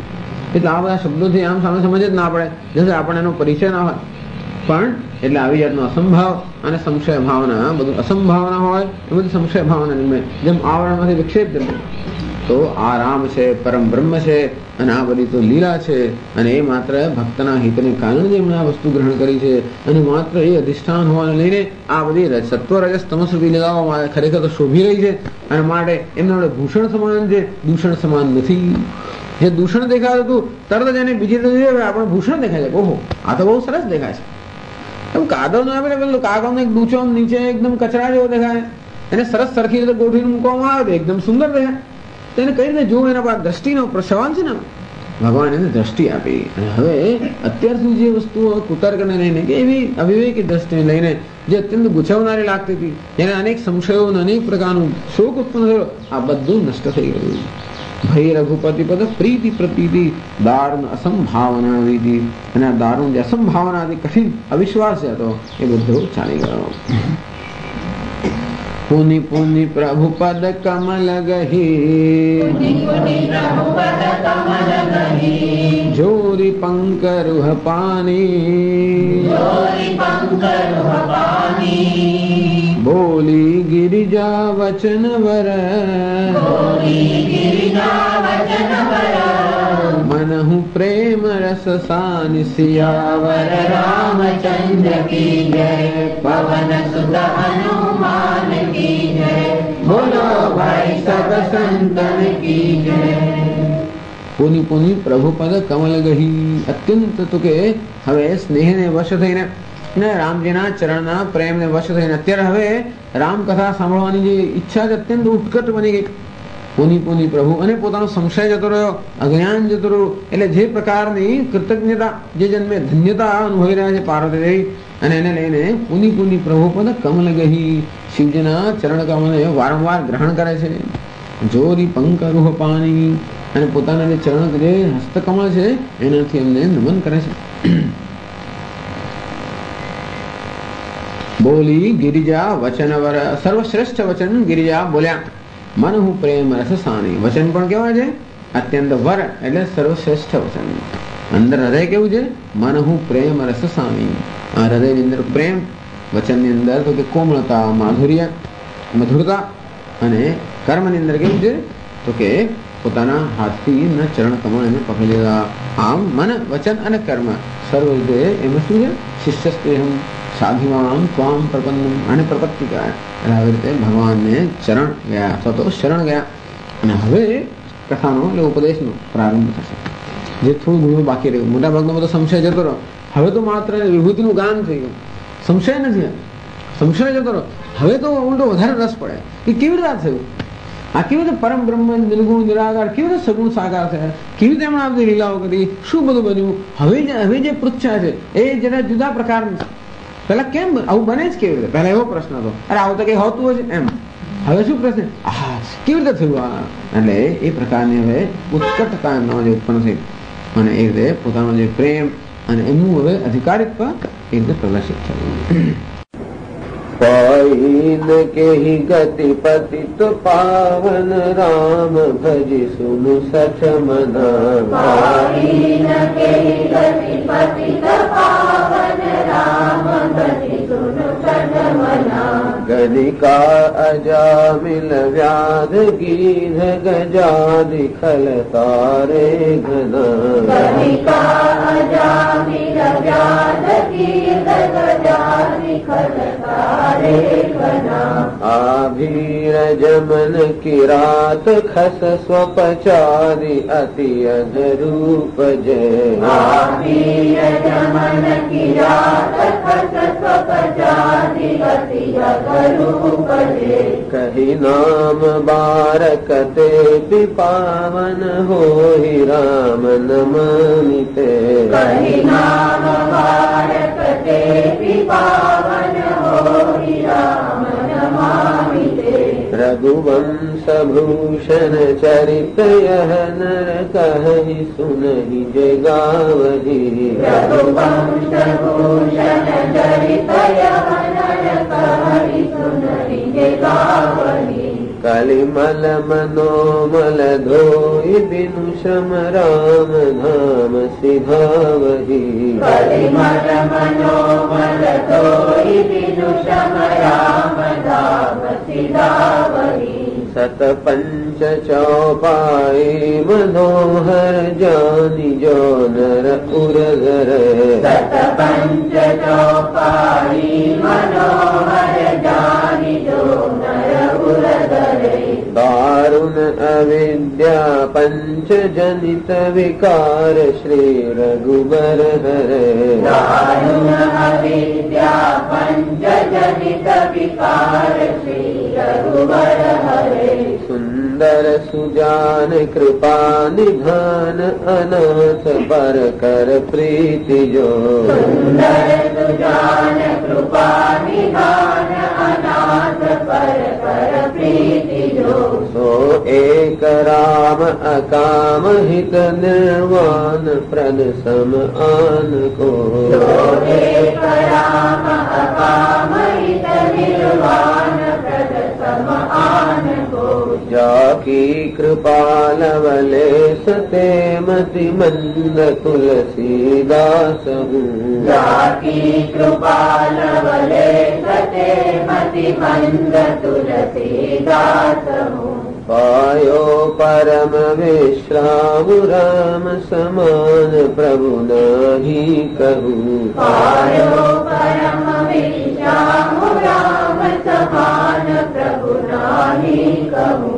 એટલે આ બધા શબ્દોથી આમ સામે સમજ જ ના પડે, જશે આપણને એનો પરિચય ના હોય. પણ એટલે આવી જાતનો અસંભાવ અને સંશય ભાવના, બધું અસંભાવના હોય એ બધું સંશય ભાવના નિમે, જેમ આવરણમાંથી વિક્ષેપ જન્મે. તો આ રામ છે, પરમ બ્રહ્મ છે, અને આ બધી તો લીલા છે, અને એ માત્ર ભક્તના હિતને કારણે જ એમણે આ વસ્તુ ગ્રહણ કરી છે, અને માત્ર એ અધિષ્ઠાન હોવાને લઈને આ બધી સત્વ રજસ તમસ રૂપી લગાવવામાં આવે, ખરેખર તો શોભી રહી છે, અને માટે એમના વડે ભૂષણ સમાન છે, દૂષણ સમાન નથી. જે દૂષણ દેખાતું હતું તરત જ એને બીજી રીતે આપણે ભૂષણ દેખાય છે, ઓહો આ તો બહુ સરસ દેખાય છે. એમ કાદવ નો આપણે પેલું કાગળ ને ડૂચો નીચે એકદમ કચરા જેવો દેખાય, એને સરસ સરખી રીતે ગોઠવીને મૂકવામાં આવે તો એકદમ સુંદર દેખાય. તેને કઈ રીતે જોવું, એના પાસે દ્રષ્ટિનો પ્રસવાન છે ને, ભગવાન એને દ્રષ્ટિ આપી. અને હવે અત્યાર સુધી જે વસ્તુઓ કુતર્કને લઈને કે એવી અવિવેકી દ્રષ્ટિને લઈને જે અત્યંત ગુછવનારી લાગતી હતી, જેને અનેક સંશયો અનેક પ્રકારનું શોક ઉત્પન્ન થયો, આ બધું નષ્ટ થઈ ગયું. ભય રઘુપતિ પદ પ્રીતિ પ્રતીતિ દારૂણ અસંભાવના વિધિ, અને આ દારૂણ જે અસંભાવના હતી, કઠિન અવિશ્વાસ હતો, એ બધો ચાલી ગયો. પુનિ પુનિ પ્રભુ પદ કમલ ગહી, જોરી પંકરુહ પાની, બોલી ગિરિજા વચન વર, मनहु प्रेम रस सान सियावर रामचंद्र की जय, पवन सुत हनुमान की जय, बोलो भाई सब संतन की जय. પુનિ પુનિ પ્રભુ પદ કમલ ગહી, અત્યંત તો કે હવે સ્નેહને વશ થઈને ને રામજીના ચરણના પ્રેમને વશ થઈને અત્યારે હવે રામકથા સાંભળવાની જે ઈચ્છા છે અત્યંત ઉત્કટ બની ગઈ. પુનિ પુનિ પ્રભુ, અને પોતાનો સંશય જતો રહ્યો, અજ્ઞાન જતો રહ્યો, એટલે જે પ્રકારની કૃતજ્ઞતા, જે જન્મે ધન્યતા અનુભવી રહ્યા છે પાર્વતી દેવી, અને એને લઈને પુનિ પુનિ પ્રભુ પદ કમલ ગહી, શિવજીના ચરણ કમલને વારંવાર ગ્રહણ કરે છે. જોરી પંકરુહ પાની, અને પોતાના જે ચરણ જે હસ્તકમળ છે એનાથી એમને નમન કરે છે. બોલી ગિરિજા વચન વર, સર્વશ્રેષ્ઠ વચન ગિરિજા બોલ્યા. મનહુ પ્રેમ રસ સાની, વચન પણ કેવા છે અત્યંત વર, એટલે સર્વશ્રેષ્ઠ વચન. અંદર હૃદય કેવું છે, મનહુ પ્રેમ રસ સાની, આ હૃદયની અંદર પ્રેમ, વચનની અંદર તો કે કોમળતા, માધુર્ય, મધુરતા, અને કર્મની અંદર કેવું છે તો કે પોતાના હાથથી ચરણ કમળ એને પકડી લીધા. આમ મન વચન અને કર્મ સર્વ રીતે એમાં શું છે, શિષ્યસ્તેહમ સાધિમાન ત્વામ પ્રપન્નમ, અને પ્રપત્તિ કરાય. એટલે આવી રીતે ભગવાનને ચરણ ગયા અથવા તો શરણ ગયા. અને હવે કથાનો એટલે ઉપદેશનો પ્રારંભ થશે. જે થોડું ઘણું બાકી રહ્યું, મોટા ભાગનો બધો સંશય જતો રહ્યો. હવે તો માત્ર વિભૂતિનું ગાન થઈ ગયું, સંશય નથી, સંશય જતો રહ્યો. હવે તો ઉલટો વધારે રસ પડે કે કેવી રીતે થયું, આ કેવી રીતે પરમ બ્રહ્મ નિર્ગુણ નિરાકાર, કેવી રીતે સગુણ સાકાર થયા, કેવી રીતે એમણે આ બધી લીલાઓ કરી, શું બધું બન્યું. હવે જે પૃચ્છા છે એ જરા જુદા પ્રકારનું છે. પેલા કેમ આવું બને જ કેવી રીતે, પેલા એવો પ્રશ્ન હતો, અરે આવું તો કઈ હોતું હોય એમ. હવે શું પ્રશ્ન, હા કેવી રીતે થયું આ, એટલે એ પ્રકારની હવે ઉત્કટતા એમના જે ઉત્પન્ન થઈ, અને એ રીતે પોતાનો જે પ્રેમ અને એમનું હવે અધિકારિત્વ એ રીતે પ્રદર્શિત થયું. पाइन के ही गति पतित पावन राम भज सुन सच मना, पाइन के ही गति पतित पावन राम भज सुन सच मना, गणिका अजामिल व्याध गीध गजादि खल तारे घना, गणिका अजामिल व्याध गीध गजादि खल तारे घना, आभीर जमन किरात खस स्वपचारि अति अधरूप जय, आभीर जमन किरात खस स्वपचारि अति अधरूप जय, कही नाम बारकते पावन हो राम नमामिते, कही नाम बारकते पावन हो राम नमामिते, रघुवंश भूषण चरित यह नर कहि सुनहि जय गावहि, रघुवंश भूषण चरित यह नर कहि सुनहि जय गावहि, कलि परिमल मनोमल धोई बिनु श्रम राम नाम सिधावही परिमल मनोमल धोई बिनु श्रम राम नाम सिधावही सत पंच चौपाई मनोहर जानी जो नर उरधर सत पंच चौपाई मनोहर जानी जो नर उरधर दारुण अविद्या पंच जनित विकार श्री रघुबर हरे दारुण अविद्या पंच जनित विकार श्री रघुबर हरे सुंदर सुजान कृपा निधान अनाथ पर कर प्रीति जो सुंदर सुजान कृपा निधान अनाथ पर कर प्रीति जो सो एक राम अकाम हित निर्वाण प्रद सम आन को जो एक राम अकाम हित निर्वाण प्रद सम आन को जाकी कृपा लवले सते मति मंद तुलसीदास हूँ जाकी कृपा लवले सते मति मंद तुलसीदास हूँ पायो परम विश्राम राम समान प्रभु नाही कहूँ पायो परम विश्राम राम समान प्रभु नाही कहूँ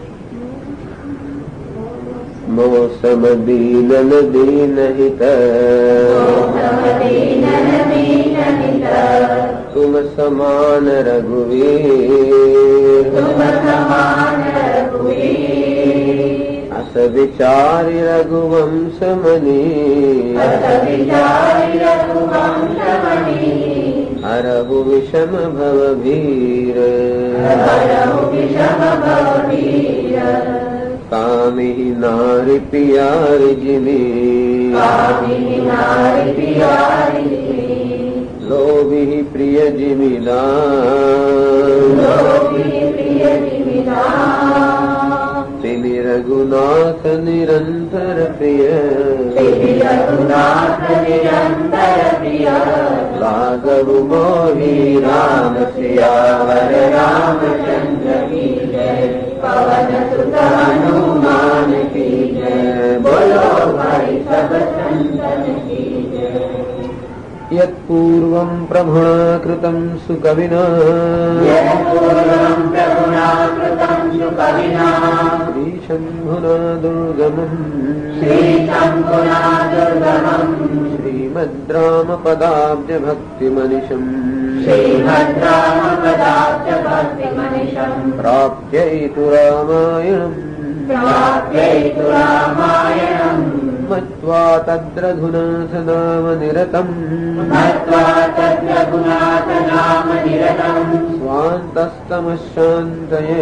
मौसम दीनन दीनहित दीनन दीनहित तुम समान रघुवीर तुम समान रघुवीर अस विचारि रघुवंश मनी अस विचारि रघुवंश मनी हरहु विषम भव भीर हरहु विषम भव भीर कामिहि नारि पियारि जिमि कामिनि नारि पियारि जिमि लोभिहि प्रिय जिमिदान लोभिहि प्रिय जिमिदान तिमि रघुनाथ निरंतर प्रिय श्री रघुनाथ निरंतर प्रिय राघव मोहि राम सियावर रामचंद्र की जय पवन सुत हनुमान की जय बोलो भाई सब संतन की जय यत्पूर्वं प्रभुणा कृतं सुकविना यत्पूर्वं प्रभुना कृतं सुकविना श्रीशम्भुना दुर्गमम् श्रीशम्भुना दुर्गमम् श्रीमद्रामपदाब्जभक्तिमनिशम् श्रीभद्रामपदाब्जभक्तिमनिशम् प्राप्यैतु रामायणम् प्राप्यैतु रामायणम् मत्वा तद्रघुनाथ नाम निरतम् मत्वा तद्रघुनाथ नाम निरतम् स्वान्तस्तमशान्तये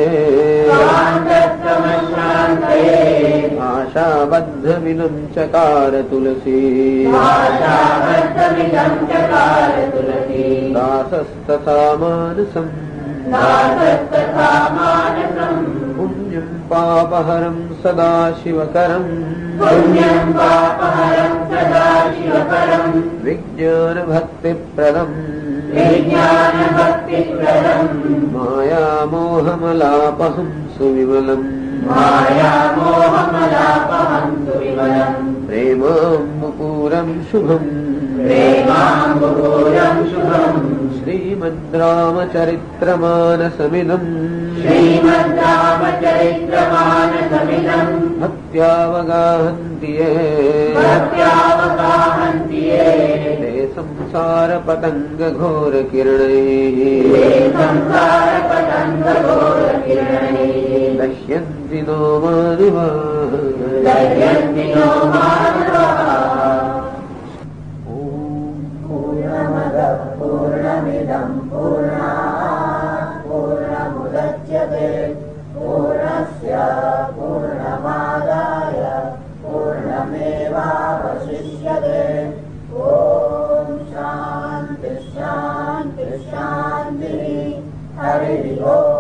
स्वान्तस्तमशान्तये आशाबद्धमिदं चकार तुलसी आशाबद्धमिदं चकार तुलसी दासस्तथा मानसम् दासस्तथा मानसम् पुण्यं पापहरं सदा शिवकरम् पुण्यं पापहरं सदा शिवकरम् विज्ञानभक्तिप्रदम् विज्ञानभक्तिप्रदम् मायामोहमलापहं सुविमलम् मायामोहमलापहं सुविमलम् प्रेमाम्बुपूरं शुभम् प्रेमाम्बुपूरं शुभम् श्रीमद्रामचरित्रमानसमिदम् श्रीमद्रामचरित्रमानसमिदम् भक्त्यावगाहन्ति ये भक्त्यावगाहन्ति ये ते संसारपतङ्गघोरकिरणैः संसारपतङ्गघोरकिरणैः दह्यन्ति नो मानवाः दह्यन्ति नो मानवाः पूर्णमदः पूर्णमिदं पूर्णात् पूर्णमुदच्यते पूर्णस्य पूर्णमादाय पूर्णमेवावशिष्यते ॐ शान्ति शान्ति शान्तिः हरिः ओम्